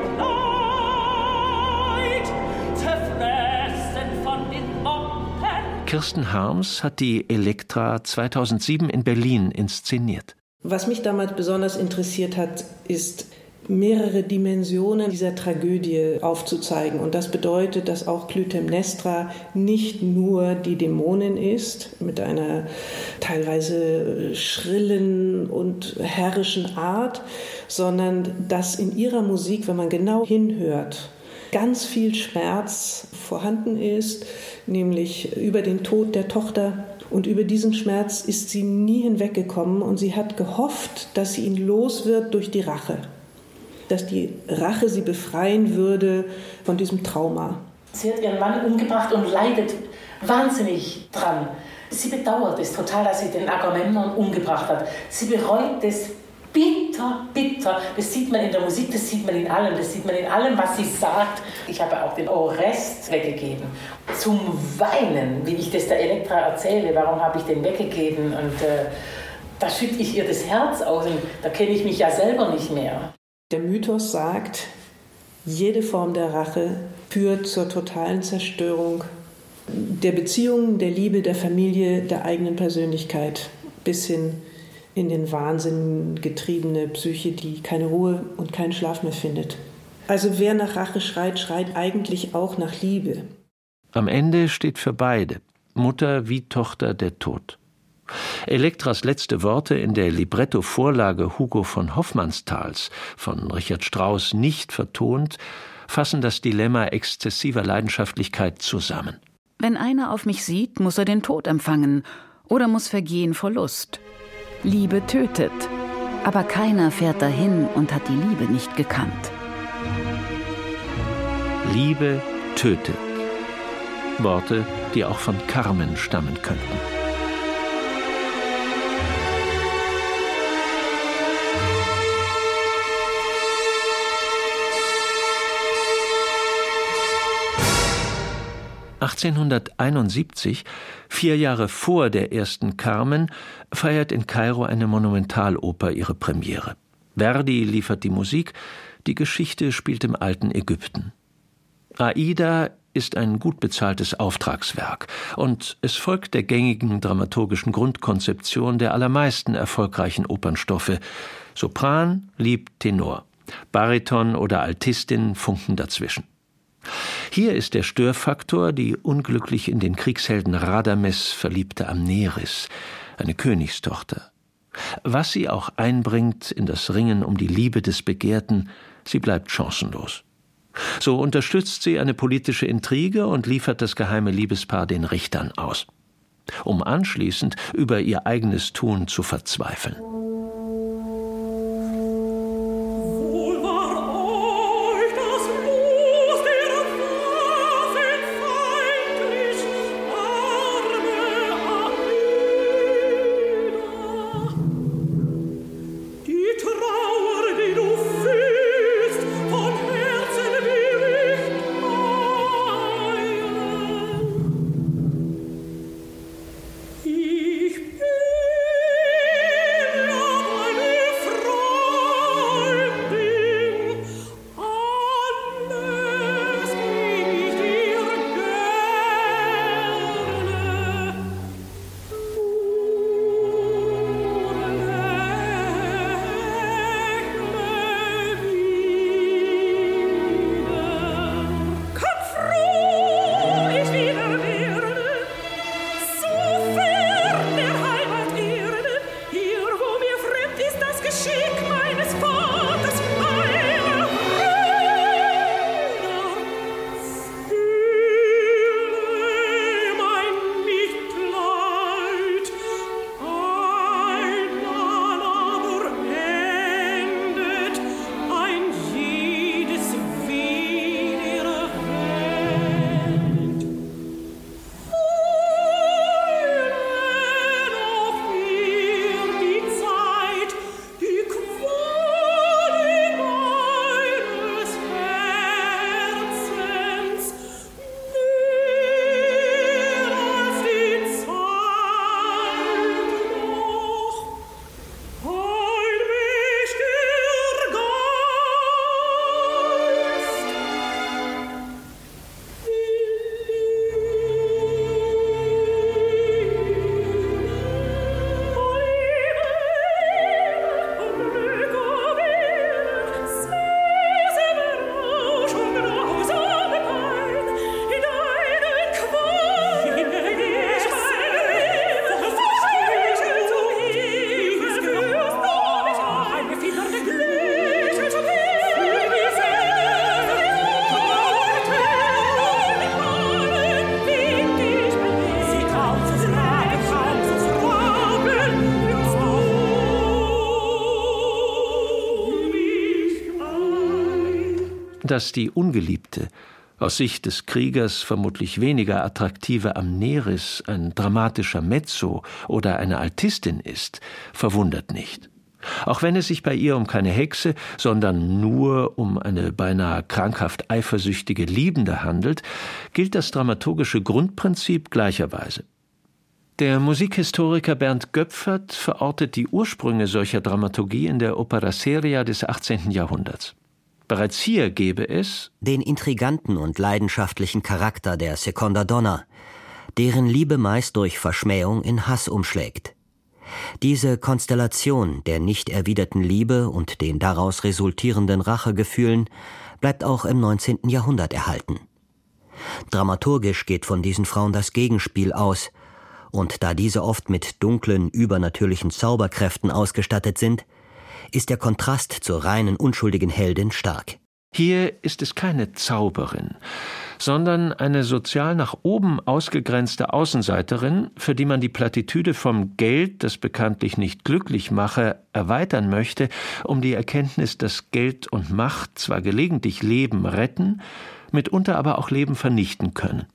Leid, zerfressen von den Motten. Kirsten Harms hat die Elektra 2007 in Berlin inszeniert. Was mich damals besonders interessiert hat, ist, mehrere Dimensionen dieser Tragödie aufzuzeigen. Und das bedeutet, dass auch Clytemnestra nicht nur die Dämonin ist, mit einer teilweise schrillen und herrischen Art, sondern dass in ihrer Musik, wenn man genau hinhört, ganz viel Schmerz vorhanden ist, nämlich über den Tod der Tochter. Und über diesen Schmerz ist sie nie hinweggekommen und sie hat gehofft, dass sie ihn los wird durch die Rache. Dass die Rache sie befreien würde von diesem Trauma. Sie hat ihren Mann umgebracht und leidet wahnsinnig dran. Sie bedauert es total, dass sie den Agamemnon umgebracht hat. Sie bereut es bitter, bitter. Das sieht man in der Musik, das sieht man in allem. Das sieht man in allem, was sie sagt. Ich habe auch den Orest weggegeben. Zum Weinen, wie ich das der Elektra erzähle. Warum habe ich den weggegeben? Und da schütte ich ihr das Herz aus. Und da kenne ich mich ja selber nicht mehr. Der Mythos sagt, jede Form der Rache führt zur totalen Zerstörung der Beziehungen, der Liebe, der Familie, der eigenen Persönlichkeit bis hin in den Wahnsinn getriebene Psyche, die keine Ruhe und keinen Schlaf mehr findet. Also wer nach Rache schreit, schreit eigentlich auch nach Liebe. Am Ende steht für beide, Mutter wie Tochter, der Tod. Elektras letzte Worte in der Libretto-Vorlage Hugo von Hofmannsthals, von Richard Strauss nicht vertont, fassen das Dilemma exzessiver Leidenschaftlichkeit zusammen. Wenn einer auf mich sieht, muss er den Tod empfangen oder muss vergehen vor Lust. Liebe tötet, aber keiner fährt dahin und hat die Liebe nicht gekannt. Liebe tötet. Worte, die auch von Carmen stammen könnten. (1871), 4 Jahre vor der ersten Carmen, feiert in Kairo eine Monumentaloper ihre Premiere. Verdi liefert die Musik, die Geschichte spielt im alten Ägypten. Aida ist ein gut bezahltes Auftragswerk und es folgt der gängigen dramaturgischen Grundkonzeption der allermeisten erfolgreichen Opernstoffe. Sopran, Lied, Tenor. Bariton oder Altistin funken dazwischen. Hier ist der Störfaktor die unglücklich in den Kriegshelden Radames verliebte Amneris, eine Königstochter. Was sie auch einbringt in das Ringen um die Liebe des Begehrten, sie bleibt chancenlos. So unterstützt sie eine politische Intrige und liefert das geheime Liebespaar den Richtern aus. um anschließend über ihr eigenes Tun zu verzweifeln. Dass die Ungeliebte, aus Sicht des Kriegers vermutlich weniger attraktive Amneris ein dramatischer Mezzo oder eine Altistin ist, verwundert nicht. Auch wenn es sich bei ihr um keine Hexe, sondern nur um eine beinahe krankhaft eifersüchtige Liebende handelt, gilt das dramaturgische Grundprinzip gleicherweise. Der Musikhistoriker Bernd Göpfert verortet die Ursprünge solcher Dramaturgie in der Opera seria des 18. Jahrhunderts. Bereits hier gäbe es den intriganten und leidenschaftlichen Charakter der Seconda Donna, deren Liebe meist durch Verschmähung in Hass umschlägt. Diese Konstellation der nicht erwiderten Liebe und den daraus resultierenden Rachegefühlen bleibt auch im 19. Jahrhundert erhalten. Dramaturgisch geht von diesen Frauen das Gegenspiel aus, und da diese oft mit dunklen, übernatürlichen Zauberkräften ausgestattet sind, ist der Kontrast zur reinen, unschuldigen Heldin stark. Hier ist es keine Zauberin, sondern eine sozial nach oben ausgegrenzte Außenseiterin, für die man die Plattitüde vom Geld, das bekanntlich nicht glücklich mache, erweitern möchte, um die Erkenntnis, dass Geld und Macht zwar gelegentlich Leben retten, mitunter aber auch Leben vernichten können.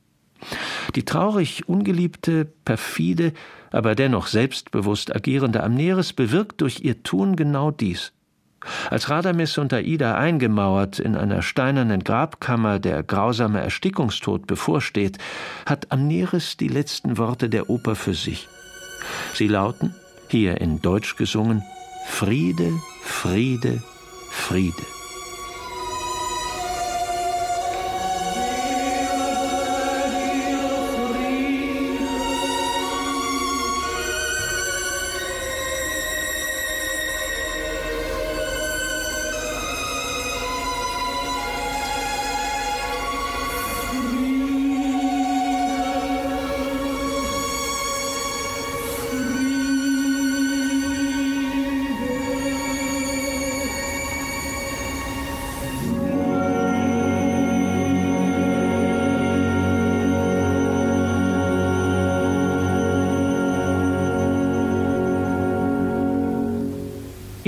Die traurig ungeliebte, perfide, aber dennoch selbstbewusst agierende Amneris bewirkt durch ihr Tun genau dies. Als Radames und Aida eingemauert in einer steinernen Grabkammer der grausame Erstickungstod bevorsteht, hat Amneris die letzten Worte der Oper für sich. Sie lauten, hier in Deutsch gesungen, Friede, Friede, Friede.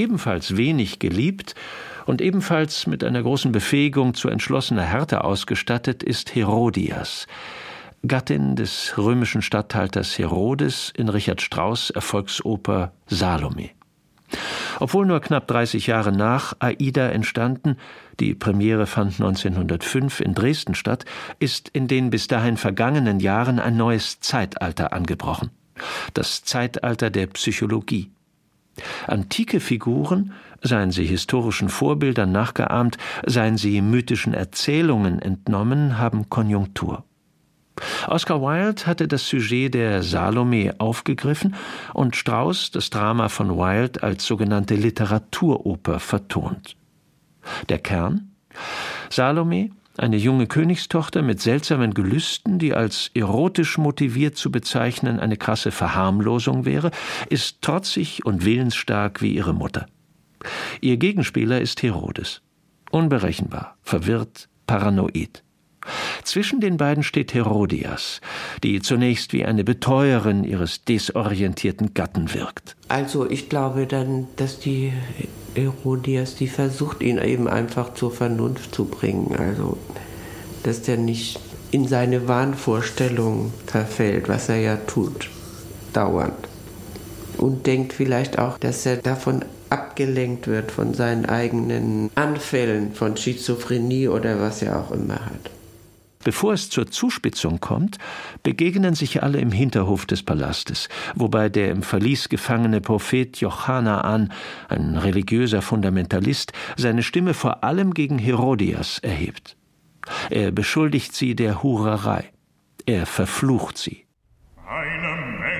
Ebenfalls wenig geliebt und ebenfalls mit einer großen Befähigung zu entschlossener Härte ausgestattet ist Herodias, Gattin des römischen Statthalters Herodes in Richard Strauss' Erfolgsoper Salome. Obwohl nur knapp 30 Jahre nach Aida entstanden, die Premiere fand 1905 in Dresden statt, ist in den bis dahin vergangenen Jahren ein neues Zeitalter angebrochen. Das Zeitalter der Psychologie. Antike Figuren, seien sie historischen Vorbildern nachgeahmt, seien sie mythischen Erzählungen entnommen, haben Konjunktur. Oscar Wilde hatte das Sujet der Salome aufgegriffen und Strauss das Drama von Wilde als sogenannte Literaturoper vertont. Der Kern? Salome, eine junge Königstochter mit seltsamen Gelüsten, die als erotisch motiviert zu bezeichnen eine krasse Verharmlosung wäre, ist trotzig und willensstark wie ihre Mutter. Ihr Gegenspieler ist Herodes. Unberechenbar, verwirrt, paranoid. Zwischen den beiden steht Herodias, die zunächst wie eine Betreuerin ihres desorientierten Gatten wirkt. Also ich glaube dann, dass die Herodias, die versucht, ihn eben einfach zur Vernunft zu bringen. Also, dass der nicht in seine Wahnvorstellungen verfällt, was er ja tut, dauernd. Und denkt vielleicht auch, dass er davon abgelenkt wird, von seinen eigenen Anfällen von Schizophrenie oder was er auch immer hat. Bevor es zur Zuspitzung kommt, begegnen sich alle im Hinterhof des Palastes, wobei der im Verlies gefangene Prophet Jochanaan, ein religiöser Fundamentalist, seine Stimme vor allem gegen Herodias erhebt. Er beschuldigt sie der Hurerei. Er verflucht sie. Eine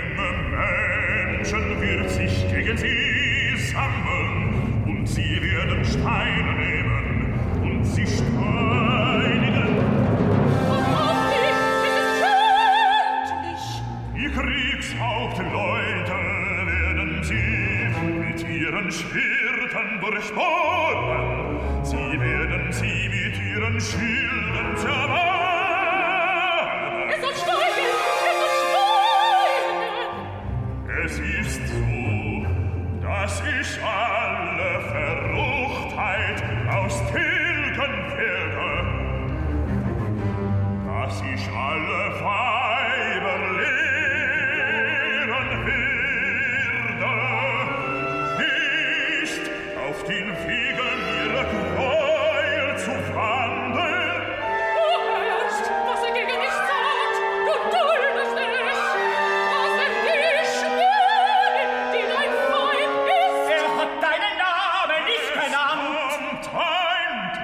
Menge Menschen wird sich gegen sie sammeln, und sie werden Steine nehmen und sie steinigen. Die Kriegshauptleute werden sie mit ihren Schwertern durchbohren. Sie werden sie mit ihren Schilden zermalmen. Es soll steigen! Es soll steigen! Es ist so, dass ich alle Verruchtheit austilgen werde, dass ich alle Weiber lehren werde, nicht auf den Wegen ihrer Gräuel zu wandeln. Du hörst, was er gegen dich sagt, du duldest es, was er dir schwört, die dein Feind ist. Er hat deinen Namen nicht genannt. Ein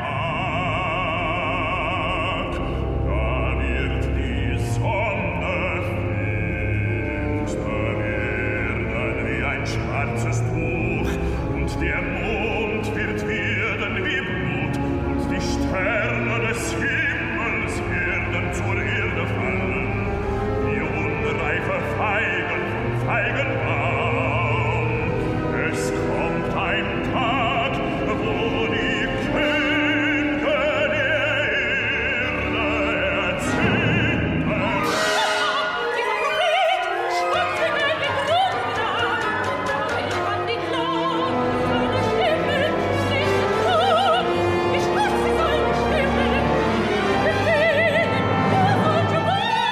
Tag, da wird die Sonne finster werden wie ein schwarzes Tuch, und der Mond wird werden wie Blut, und die Sterne des Himmels werden zur Erde fallen, wie unreife Feigen vom Feigenbaum. Es kommt ein Tag, wo die Könige der Erde erzittern. Dieser Prophet spuckt die Welt mit Wunder. Ich kann die Klagen seiner Stimme nicht hören. Ich hasse seine Stimme. Befehlen, sollte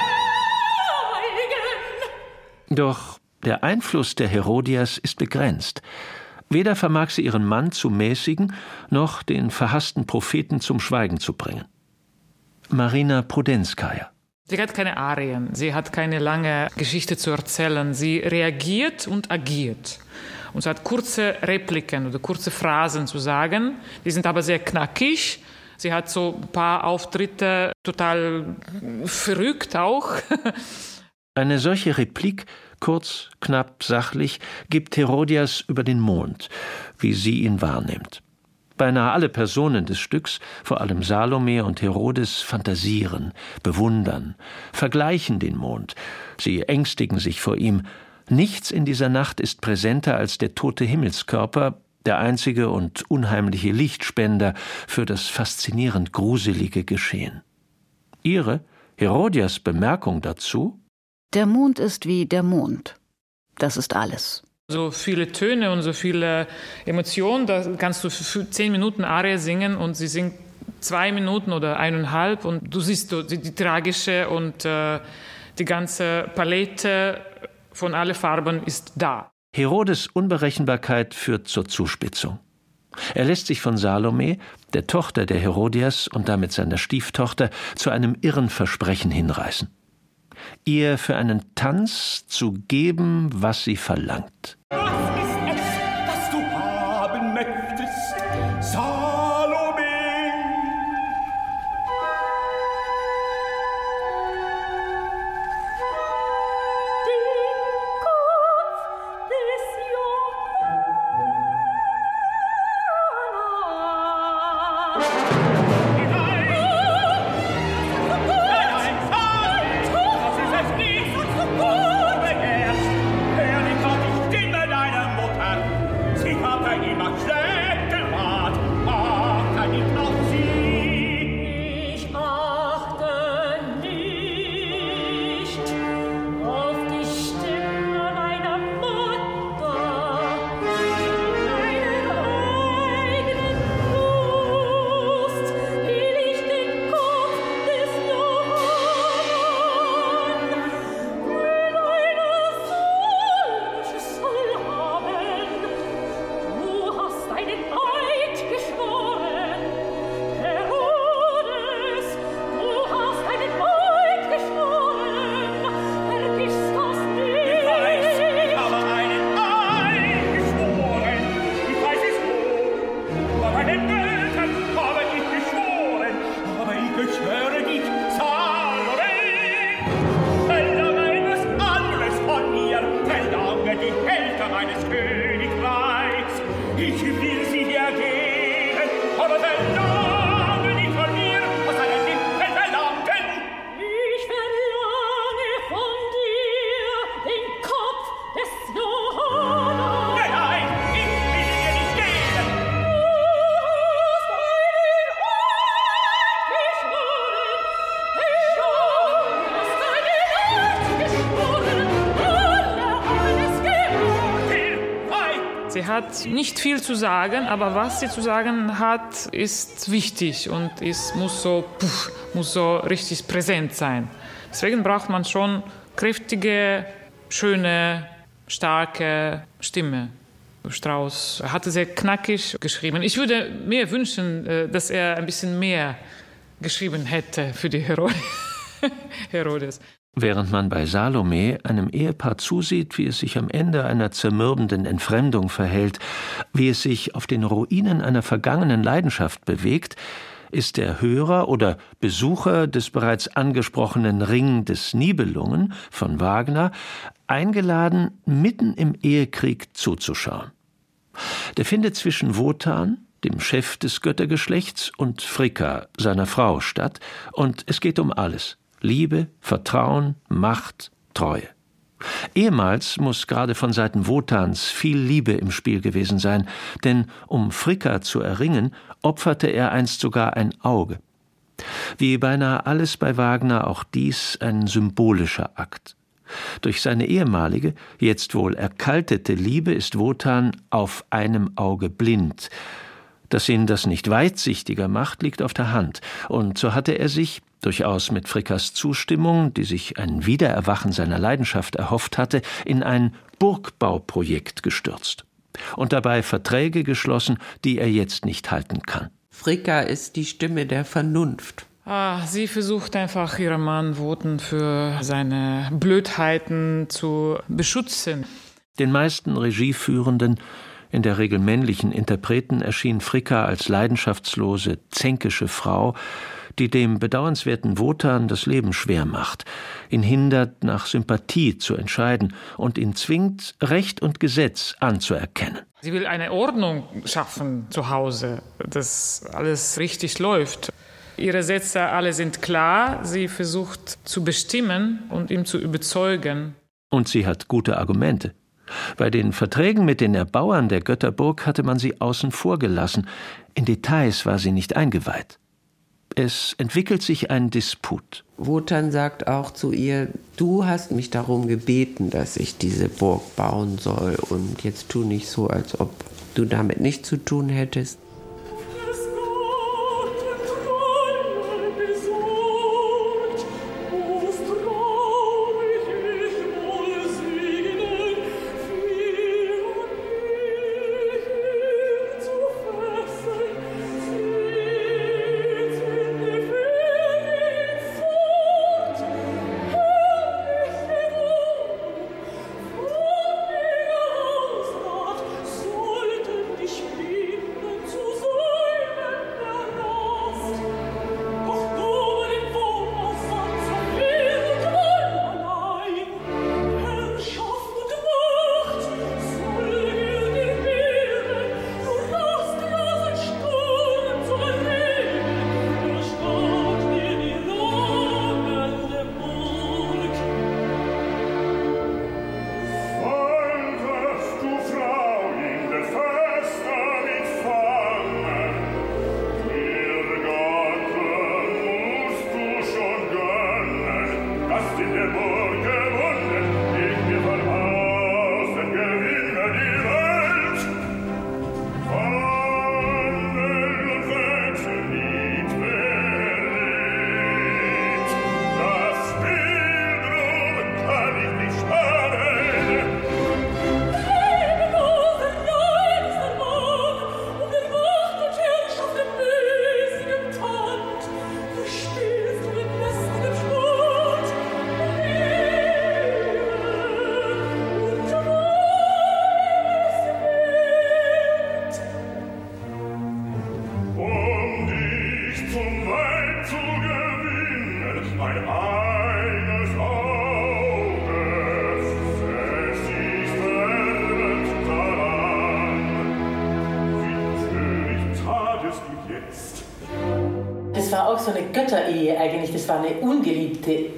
schweigen. Doch der Einfluss der Herodias ist begrenzt. Weder vermag sie ihren Mann zu mäßigen, noch den verhassten Propheten zum Schweigen zu bringen. Marina Prudenskaya. Sie hat keine Arien, sie hat keine lange Geschichte zu erzählen. Sie reagiert und agiert. Und sie hat kurze Repliken oder kurze Phrasen zu sagen. Die sind aber sehr knackig. Sie hat so ein paar Auftritte, total verrückt auch. Eine solche Replik, kurz, knapp, sachlich, gibt Herodias über den Mond, wie sie ihn wahrnimmt. Beinahe alle Personen des Stücks, vor allem Salome und Herodes, fantasieren, bewundern, vergleichen den Mond. Sie ängstigen sich vor ihm. Nichts in dieser Nacht ist präsenter als der tote Himmelskörper, der einzige und unheimliche Lichtspender für das faszinierend gruselige Geschehen. Ihre, Herodias Bemerkung dazu: Der Mond ist wie der Mond. Das ist alles. So viele Töne und so viele Emotionen, da kannst du für 10 Minuten Arie singen und sie singt 2 Minuten oder 1,5 und du siehst die tragische und die ganze Palette von allen Farben ist da. Herodes' Unberechenbarkeit führt zur Zuspitzung. Er lässt sich von Salome, der Tochter der Herodias und damit seiner Stieftochter, zu einem irren Versprechen hinreißen. Ihr für einen Tanz zu geben, was sie verlangt. Was ist es, das du haben möchtest, Salome? Sie hat nicht viel zu sagen, aber was sie zu sagen hat, ist wichtig und muss so richtig präsent sein. Deswegen braucht man schon kräftige, schöne, starke Stimme. Strauss hatte sehr knackig geschrieben. Ich würde mir wünschen, dass er ein bisschen mehr geschrieben hätte für die Herodes. Während man bei Salome einem Ehepaar zusieht, wie es sich am Ende einer zermürbenden Entfremdung verhält, wie es sich auf den Ruinen einer vergangenen Leidenschaft bewegt, ist der Hörer oder Besucher des bereits angesprochenen Ring des Nibelungen von Wagner eingeladen, mitten im Ehekrieg zuzuschauen. Der findet zwischen Wotan, dem Chef des Göttergeschlechts, und Fricka, seiner Frau, statt, und es geht um alles: Liebe, Vertrauen, Macht, Treue. Ehemals muss gerade von Seiten Wotans viel Liebe im Spiel gewesen sein, denn um Fricka zu erringen, opferte er einst sogar ein Auge. Wie beinahe alles bei Wagner auch dies ein symbolischer Akt. Durch seine ehemalige, jetzt wohl erkaltete Liebe ist Wotan auf einem Auge blind. Dass ihn das nicht weitsichtiger macht, liegt auf der Hand, und so hatte er sich, durchaus mit Frickas Zustimmung, die sich ein Wiedererwachen seiner Leidenschaft erhofft hatte, in ein Burgbauprojekt gestürzt und dabei Verträge geschlossen, die er jetzt nicht halten kann. Fricka ist die Stimme der Vernunft. Sie versucht einfach, ihren Mann Wotan für seine Blödheiten zu beschützen. Den meisten Regieführenden, in der Regel männlichen Interpreten, erschien Fricka als leidenschaftslose, zänkische Frau, die dem bedauernswerten Wotan das Leben schwer macht, ihn hindert, nach Sympathie zu entscheiden und ihn zwingt, Recht und Gesetz anzuerkennen. Sie will eine Ordnung schaffen zu Hause, dass alles richtig läuft. Ihre Sätze alle sind klar, sie versucht zu bestimmen und ihn zu überzeugen. Und sie hat gute Argumente. Bei den Verträgen mit den Erbauern der Götterburg hatte man sie außen vor gelassen. In Details war sie nicht eingeweiht. Es entwickelt sich ein Disput. Wotan sagt auch zu ihr, du hast mich darum gebeten, dass ich diese Burg bauen soll und jetzt tu nicht so, als ob du damit nichts zu tun hättest. Das war auch so eine Götterehe eigentlich, das war eine ungeliebte.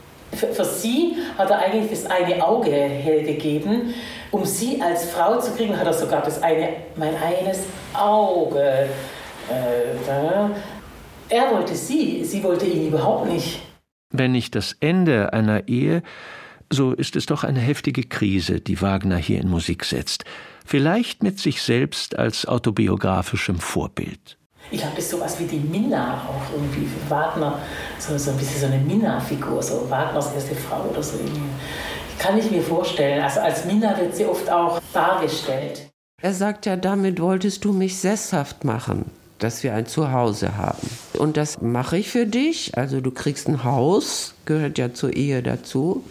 Für sie hat er eigentlich das eine Auge hergegeben. Um sie als Frau zu kriegen, hat er sogar mein eines Auge. Er wollte sie wollte ihn überhaupt nicht. Wenn nicht das Ende einer Ehe, so ist es doch eine heftige Krise, die Wagner hier in Musik setzt. Vielleicht mit sich selbst als autobiografischem Vorbild. Ich glaube, das ist sowas wie die Minna auch irgendwie für Wagner, so ein bisschen so eine Minna-Figur, so Wagners erste Frau oder so. Kann ich mir vorstellen. Also als Minna wird sie oft auch dargestellt. Er sagt ja, damit wolltest du mich sesshaft machen, dass wir ein Zuhause haben. Und das mache ich für dich. Also du kriegst ein Haus, gehört ja zur Ehe dazu.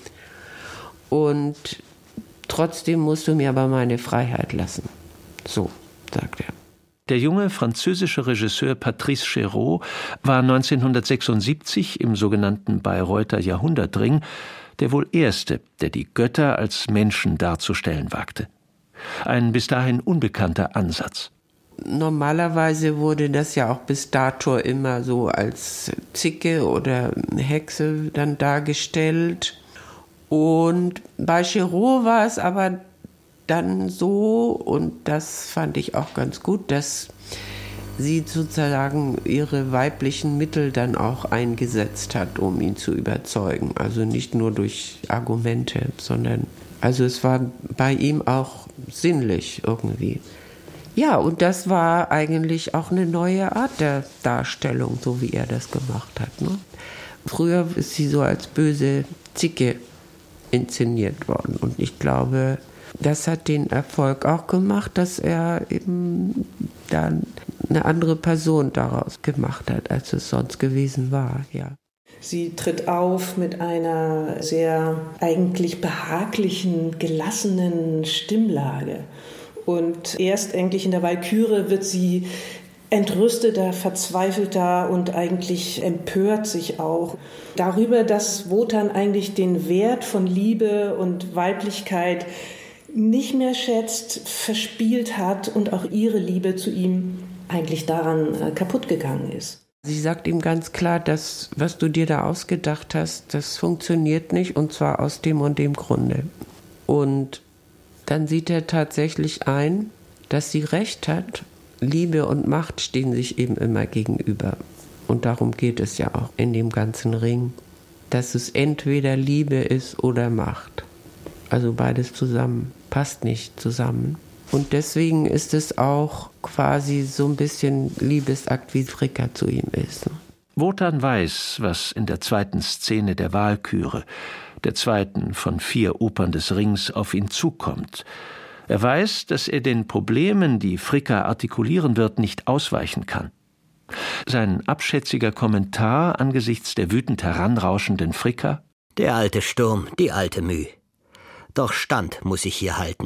Und trotzdem musst du mir aber meine Freiheit lassen. So, sagt er. Der junge französische Regisseur Patrice Chéreau war 1976 im sogenannten Bayreuther Jahrhundertring der wohl erste, der die Götter als Menschen darzustellen wagte. Ein bis dahin unbekannter Ansatz. Normalerweise wurde das ja auch bis dato immer so als Zicke oder Hexe dann dargestellt. Und bei Chéreau war es aber dann so, und das fand ich auch ganz gut, dass sie sozusagen ihre weiblichen Mittel dann auch eingesetzt hat, um ihn zu überzeugen. Also nicht nur durch Argumente, sondern also es war bei ihm auch sinnlich irgendwie. Ja, und das war eigentlich auch eine neue Art der Darstellung, so wie er das gemacht hat. Ne? Früher ist sie so als böse Zicke inszeniert worden. Und ich glaube, das hat den Erfolg auch gemacht, dass er eben dann eine andere Person daraus gemacht hat, als es sonst gewesen war. Ja. Sie tritt auf mit einer sehr eigentlich behaglichen, gelassenen Stimmlage. Und erst eigentlich in der Walküre wird sie entrüsteter, verzweifelter und eigentlich empört sich auch darüber, dass Wotan eigentlich den Wert von Liebe und Weiblichkeit nicht mehr schätzt, verspielt hat und auch ihre Liebe zu ihm eigentlich daran kaputt gegangen ist. Sie sagt ihm ganz klar, das, was du dir da ausgedacht hast, das funktioniert nicht, und zwar aus dem und dem Grunde. Und dann sieht er tatsächlich ein, dass sie recht hat. Liebe und Macht stehen sich eben immer gegenüber. Und darum geht es ja auch in dem ganzen Ring, dass es entweder Liebe ist oder Macht. Also beides zusammen passt nicht zusammen. Und deswegen ist es auch quasi so ein bisschen Liebesakt, wie Fricka zu ihm ist. Wotan weiß, was in der zweiten Szene der Walküre, der zweiten von 4 Opern des Rings, auf ihn zukommt. Er weiß, dass er den Problemen, die Fricka artikulieren wird, nicht ausweichen kann. Sein abschätziger Kommentar angesichts der wütend heranrauschenden Fricka: Der alte Sturm, die alte Müh. Doch Stand muss ich hier halten.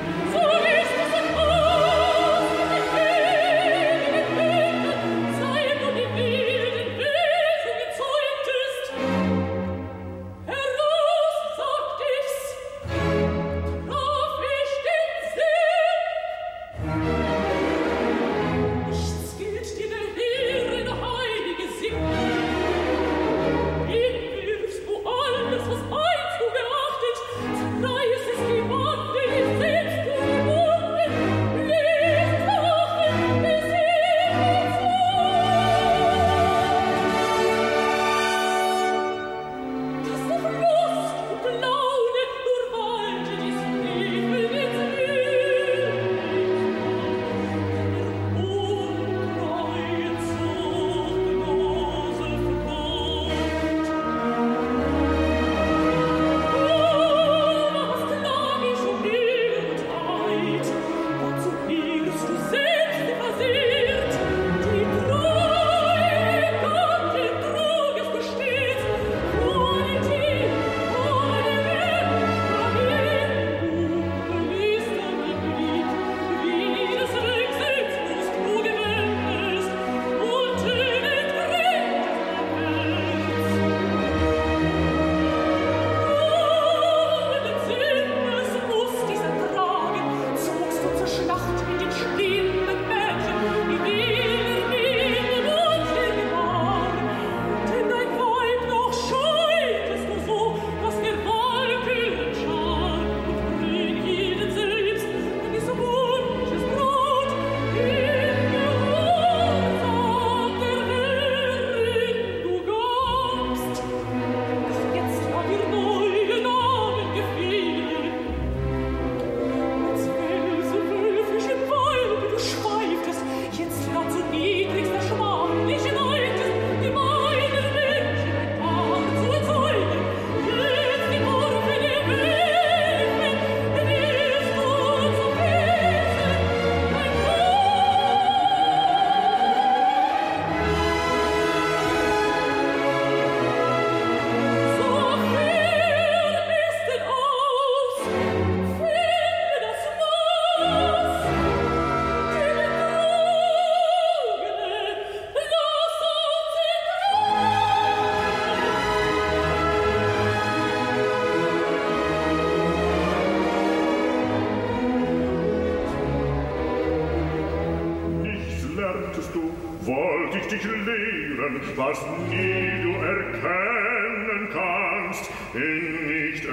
Was nie du erkennen kannst, in nicht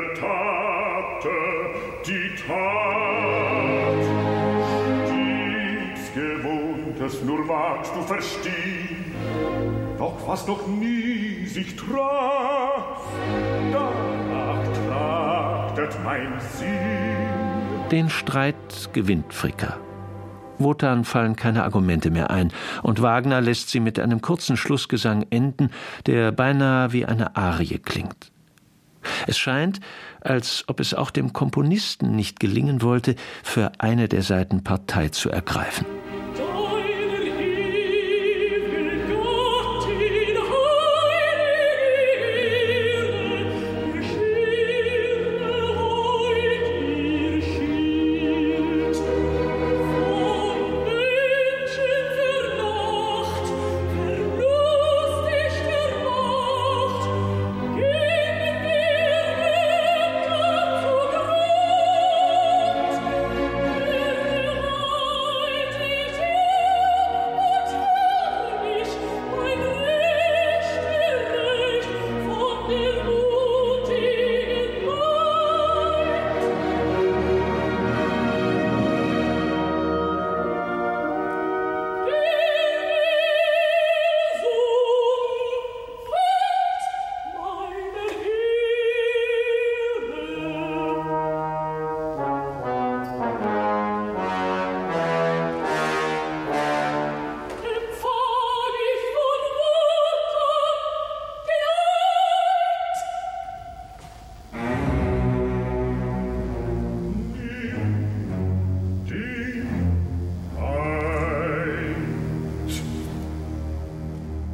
ertappte die Tat. Stets Gewohntes nur magst du verstehen, doch was noch nie sich traf, danach trachtet mein Sinn. Den Streit gewinnt Fricka. Wotan fallen keine Argumente mehr ein, und Wagner lässt sie mit einem kurzen Schlussgesang enden, der beinahe wie eine Arie klingt. Es scheint, als ob es auch dem Komponisten nicht gelingen wollte, für eine der Seiten Partei zu ergreifen.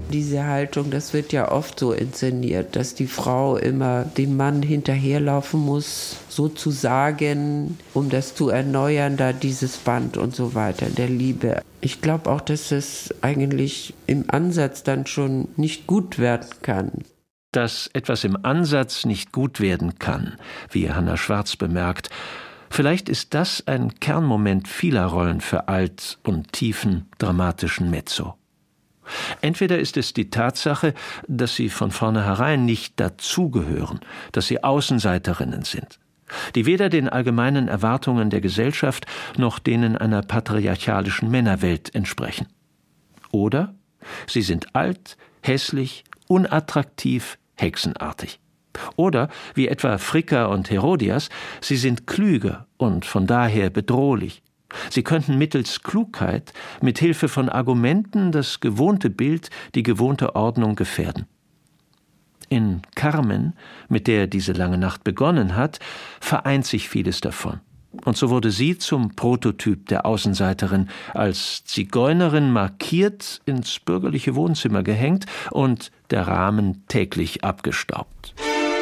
Diese Haltung, das wird ja oft so inszeniert, dass die Frau immer dem Mann hinterherlaufen muss, sozusagen, um das zu erneuern, da dieses Band und so weiter, der Liebe. Ich glaube auch, dass es eigentlich im Ansatz dann schon nicht gut werden kann. Dass etwas im Ansatz nicht gut werden kann, wie Hannah Schwarz bemerkt, vielleicht ist das ein Kernmoment vieler Rollen für alt und tiefen, dramatischen Mezzo. Entweder ist es die Tatsache, dass sie von vornherein nicht dazugehören, dass sie Außenseiterinnen sind, die weder den allgemeinen Erwartungen der Gesellschaft noch denen einer patriarchalischen Männerwelt entsprechen. Oder sie sind alt, hässlich, unattraktiv, hexenartig. Oder, wie etwa Fricka und Herodias, sie sind klüger und von daher bedrohlich. Sie könnten mittels Klugheit, mit Hilfe von Argumenten das gewohnte Bild, die gewohnte Ordnung gefährden. In Carmen, mit der diese lange Nacht begonnen hat, vereint sich vieles davon. Und so wurde sie zum Prototyp der Außenseiterin, als Zigeunerin markiert, ins bürgerliche Wohnzimmer gehängt und der Rahmen täglich abgestaubt.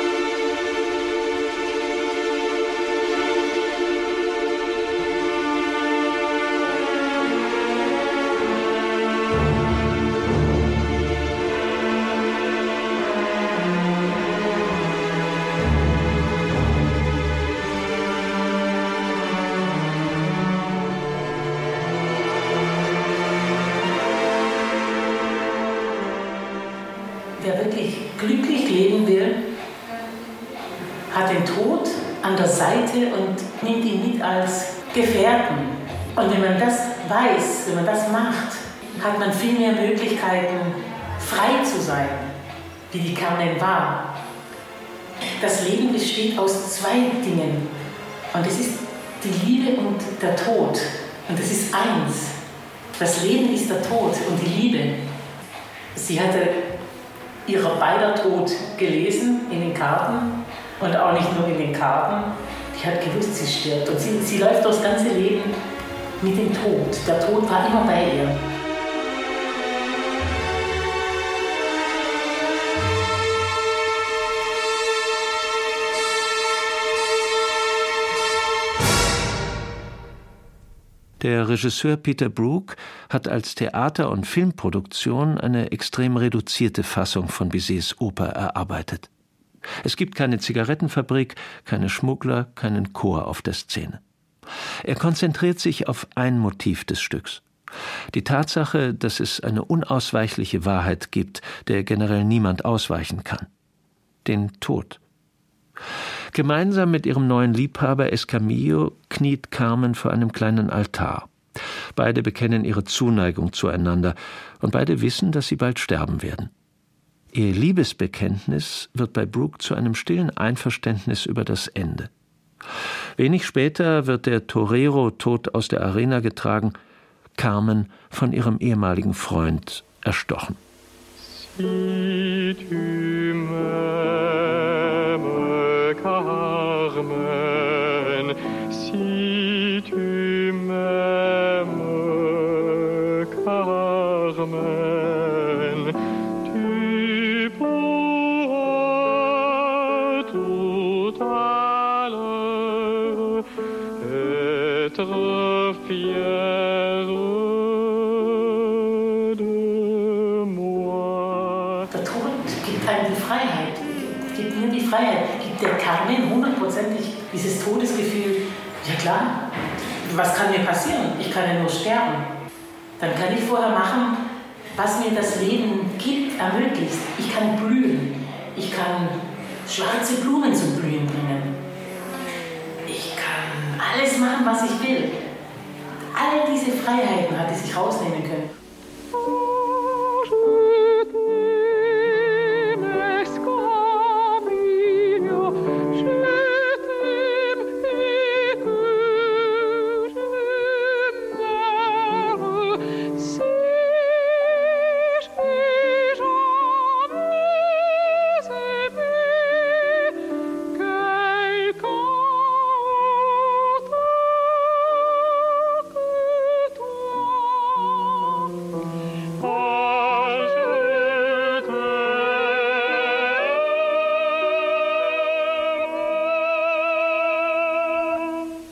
Wer wirklich glücklich leben will, hat den Tod an der Seite und nimmt ihn mit als Gefährten. Und wenn man das weiß, wenn man das macht, hat man viel mehr Möglichkeiten, frei zu sein, wie die Carmen war. Das Leben besteht aus zwei Dingen. Und es ist die Liebe und der Tod. Und es ist eins. Das Leben ist der Tod und die Liebe. Sie hatte ihrer beider Tod gelesen in den Karten und auch nicht nur in den Karten. Die hat gewusst, sie stirbt. Und sie läuft durchs ganze Leben mit dem Tod. Der Tod war immer bei ihr. Der Regisseur Peter Brook hat als Theater- und Filmproduktion eine extrem reduzierte Fassung von Bizets Oper erarbeitet. Es gibt keine Zigarettenfabrik, keine Schmuggler, keinen Chor auf der Szene. Er konzentriert sich auf ein Motiv des Stücks. Die Tatsache, dass es eine unausweichliche Wahrheit gibt, der generell niemand ausweichen kann. Den Tod. Gemeinsam mit ihrem neuen Liebhaber Escamillo kniet Carmen vor einem kleinen Altar. Beide bekennen ihre Zuneigung zueinander und beide wissen, dass sie bald sterben werden. Ihr Liebesbekenntnis wird bei Brook zu einem stillen Einverständnis über das Ende. Wenig später wird der Torero tot aus der Arena getragen, Carmen von ihrem ehemaligen Freund erstochen. Si tu m'aimes, Carmen, si tu m'aimes, Carmen, tu pourras tout à l'heure être fière de moi. Der Tod gibt einem die Freiheit, gibt mir die Freiheit, gibt der Carmen hundertprozentig dieses Todesgefühl. Ja klar, was kann mir passieren? Ich kann ja nur sterben. Dann kann ich vorher machen, was mir das Leben gibt, ermöglicht. Ich kann blühen. Ich kann schwarze Blumen zum Blühen bringen. Ich kann alles machen, was ich will. All diese Freiheiten hat sie sich rausnehmen können.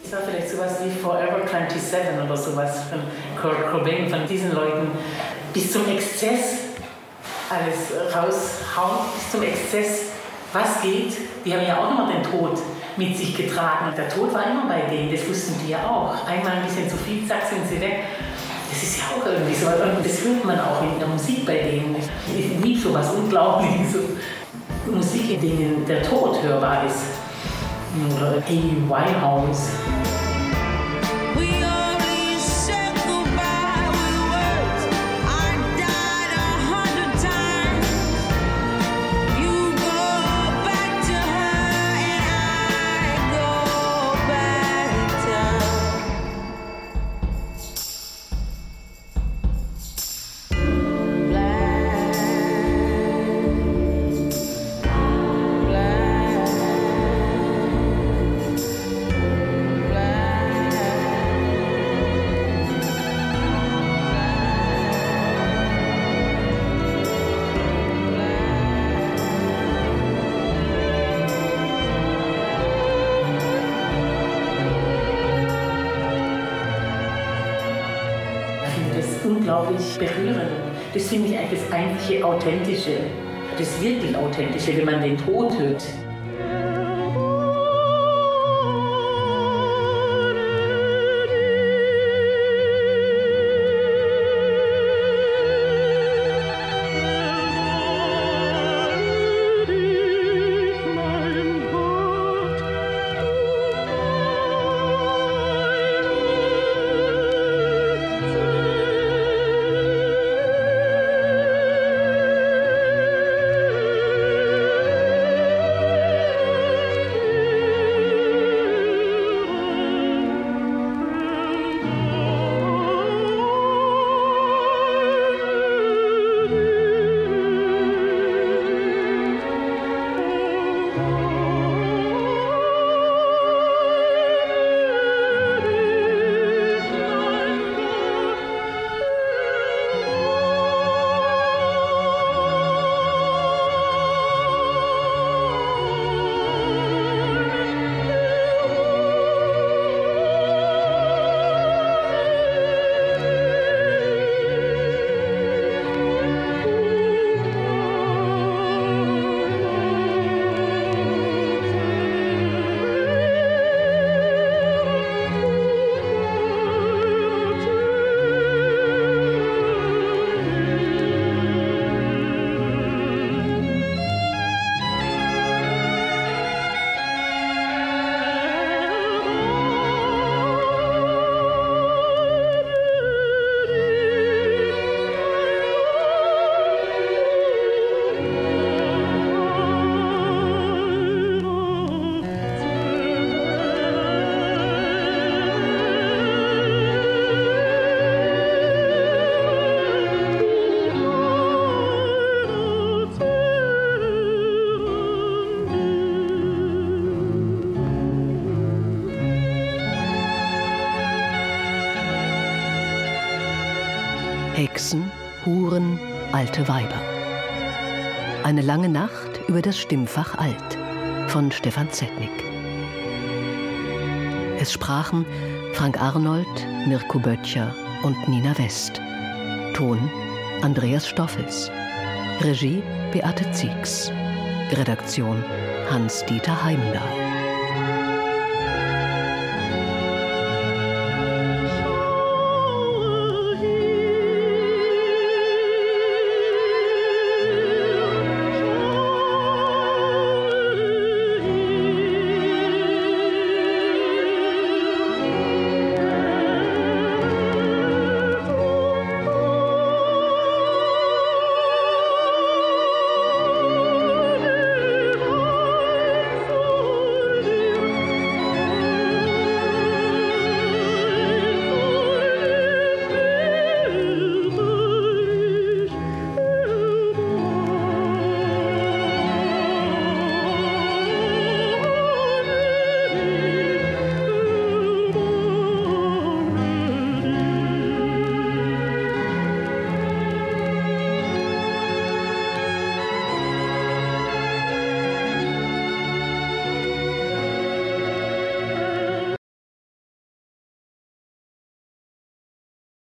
Es war vielleicht sowas wie Forever 27 oder sowas von Kurt Cobain, von diesen Leuten, bis zum Exzess alles raushauen, bis zum Exzess, was geht. Die haben ja auch immer den Tod mit sich getragen. Der Tod war immer bei denen, das wussten die ja auch. Einmal ein bisschen zu viel, zack, sind sie weg. Das ist ja auch irgendwie so, und das hört man auch in der Musik bei denen. Ich liebe sowas Unglaubliches, so Musik, in denen der Tod hörbar ist. Oder Amy Winehouse. Unglaublich berührend. Das finde ich eigentlich das eigentliche Authentische, das wirklich Authentische, wenn man den Tod hört. Hexen, Huren, alte Weiber. Eine lange Nacht über das Stimmfach Alt von Stefan Zetnik. Es sprachen Frank Arnold, Mirko Böttcher und Nina West. Ton Andreas Stoffels. Regie Beate Zieks. Redaktion Hans-Dieter Heimendahl.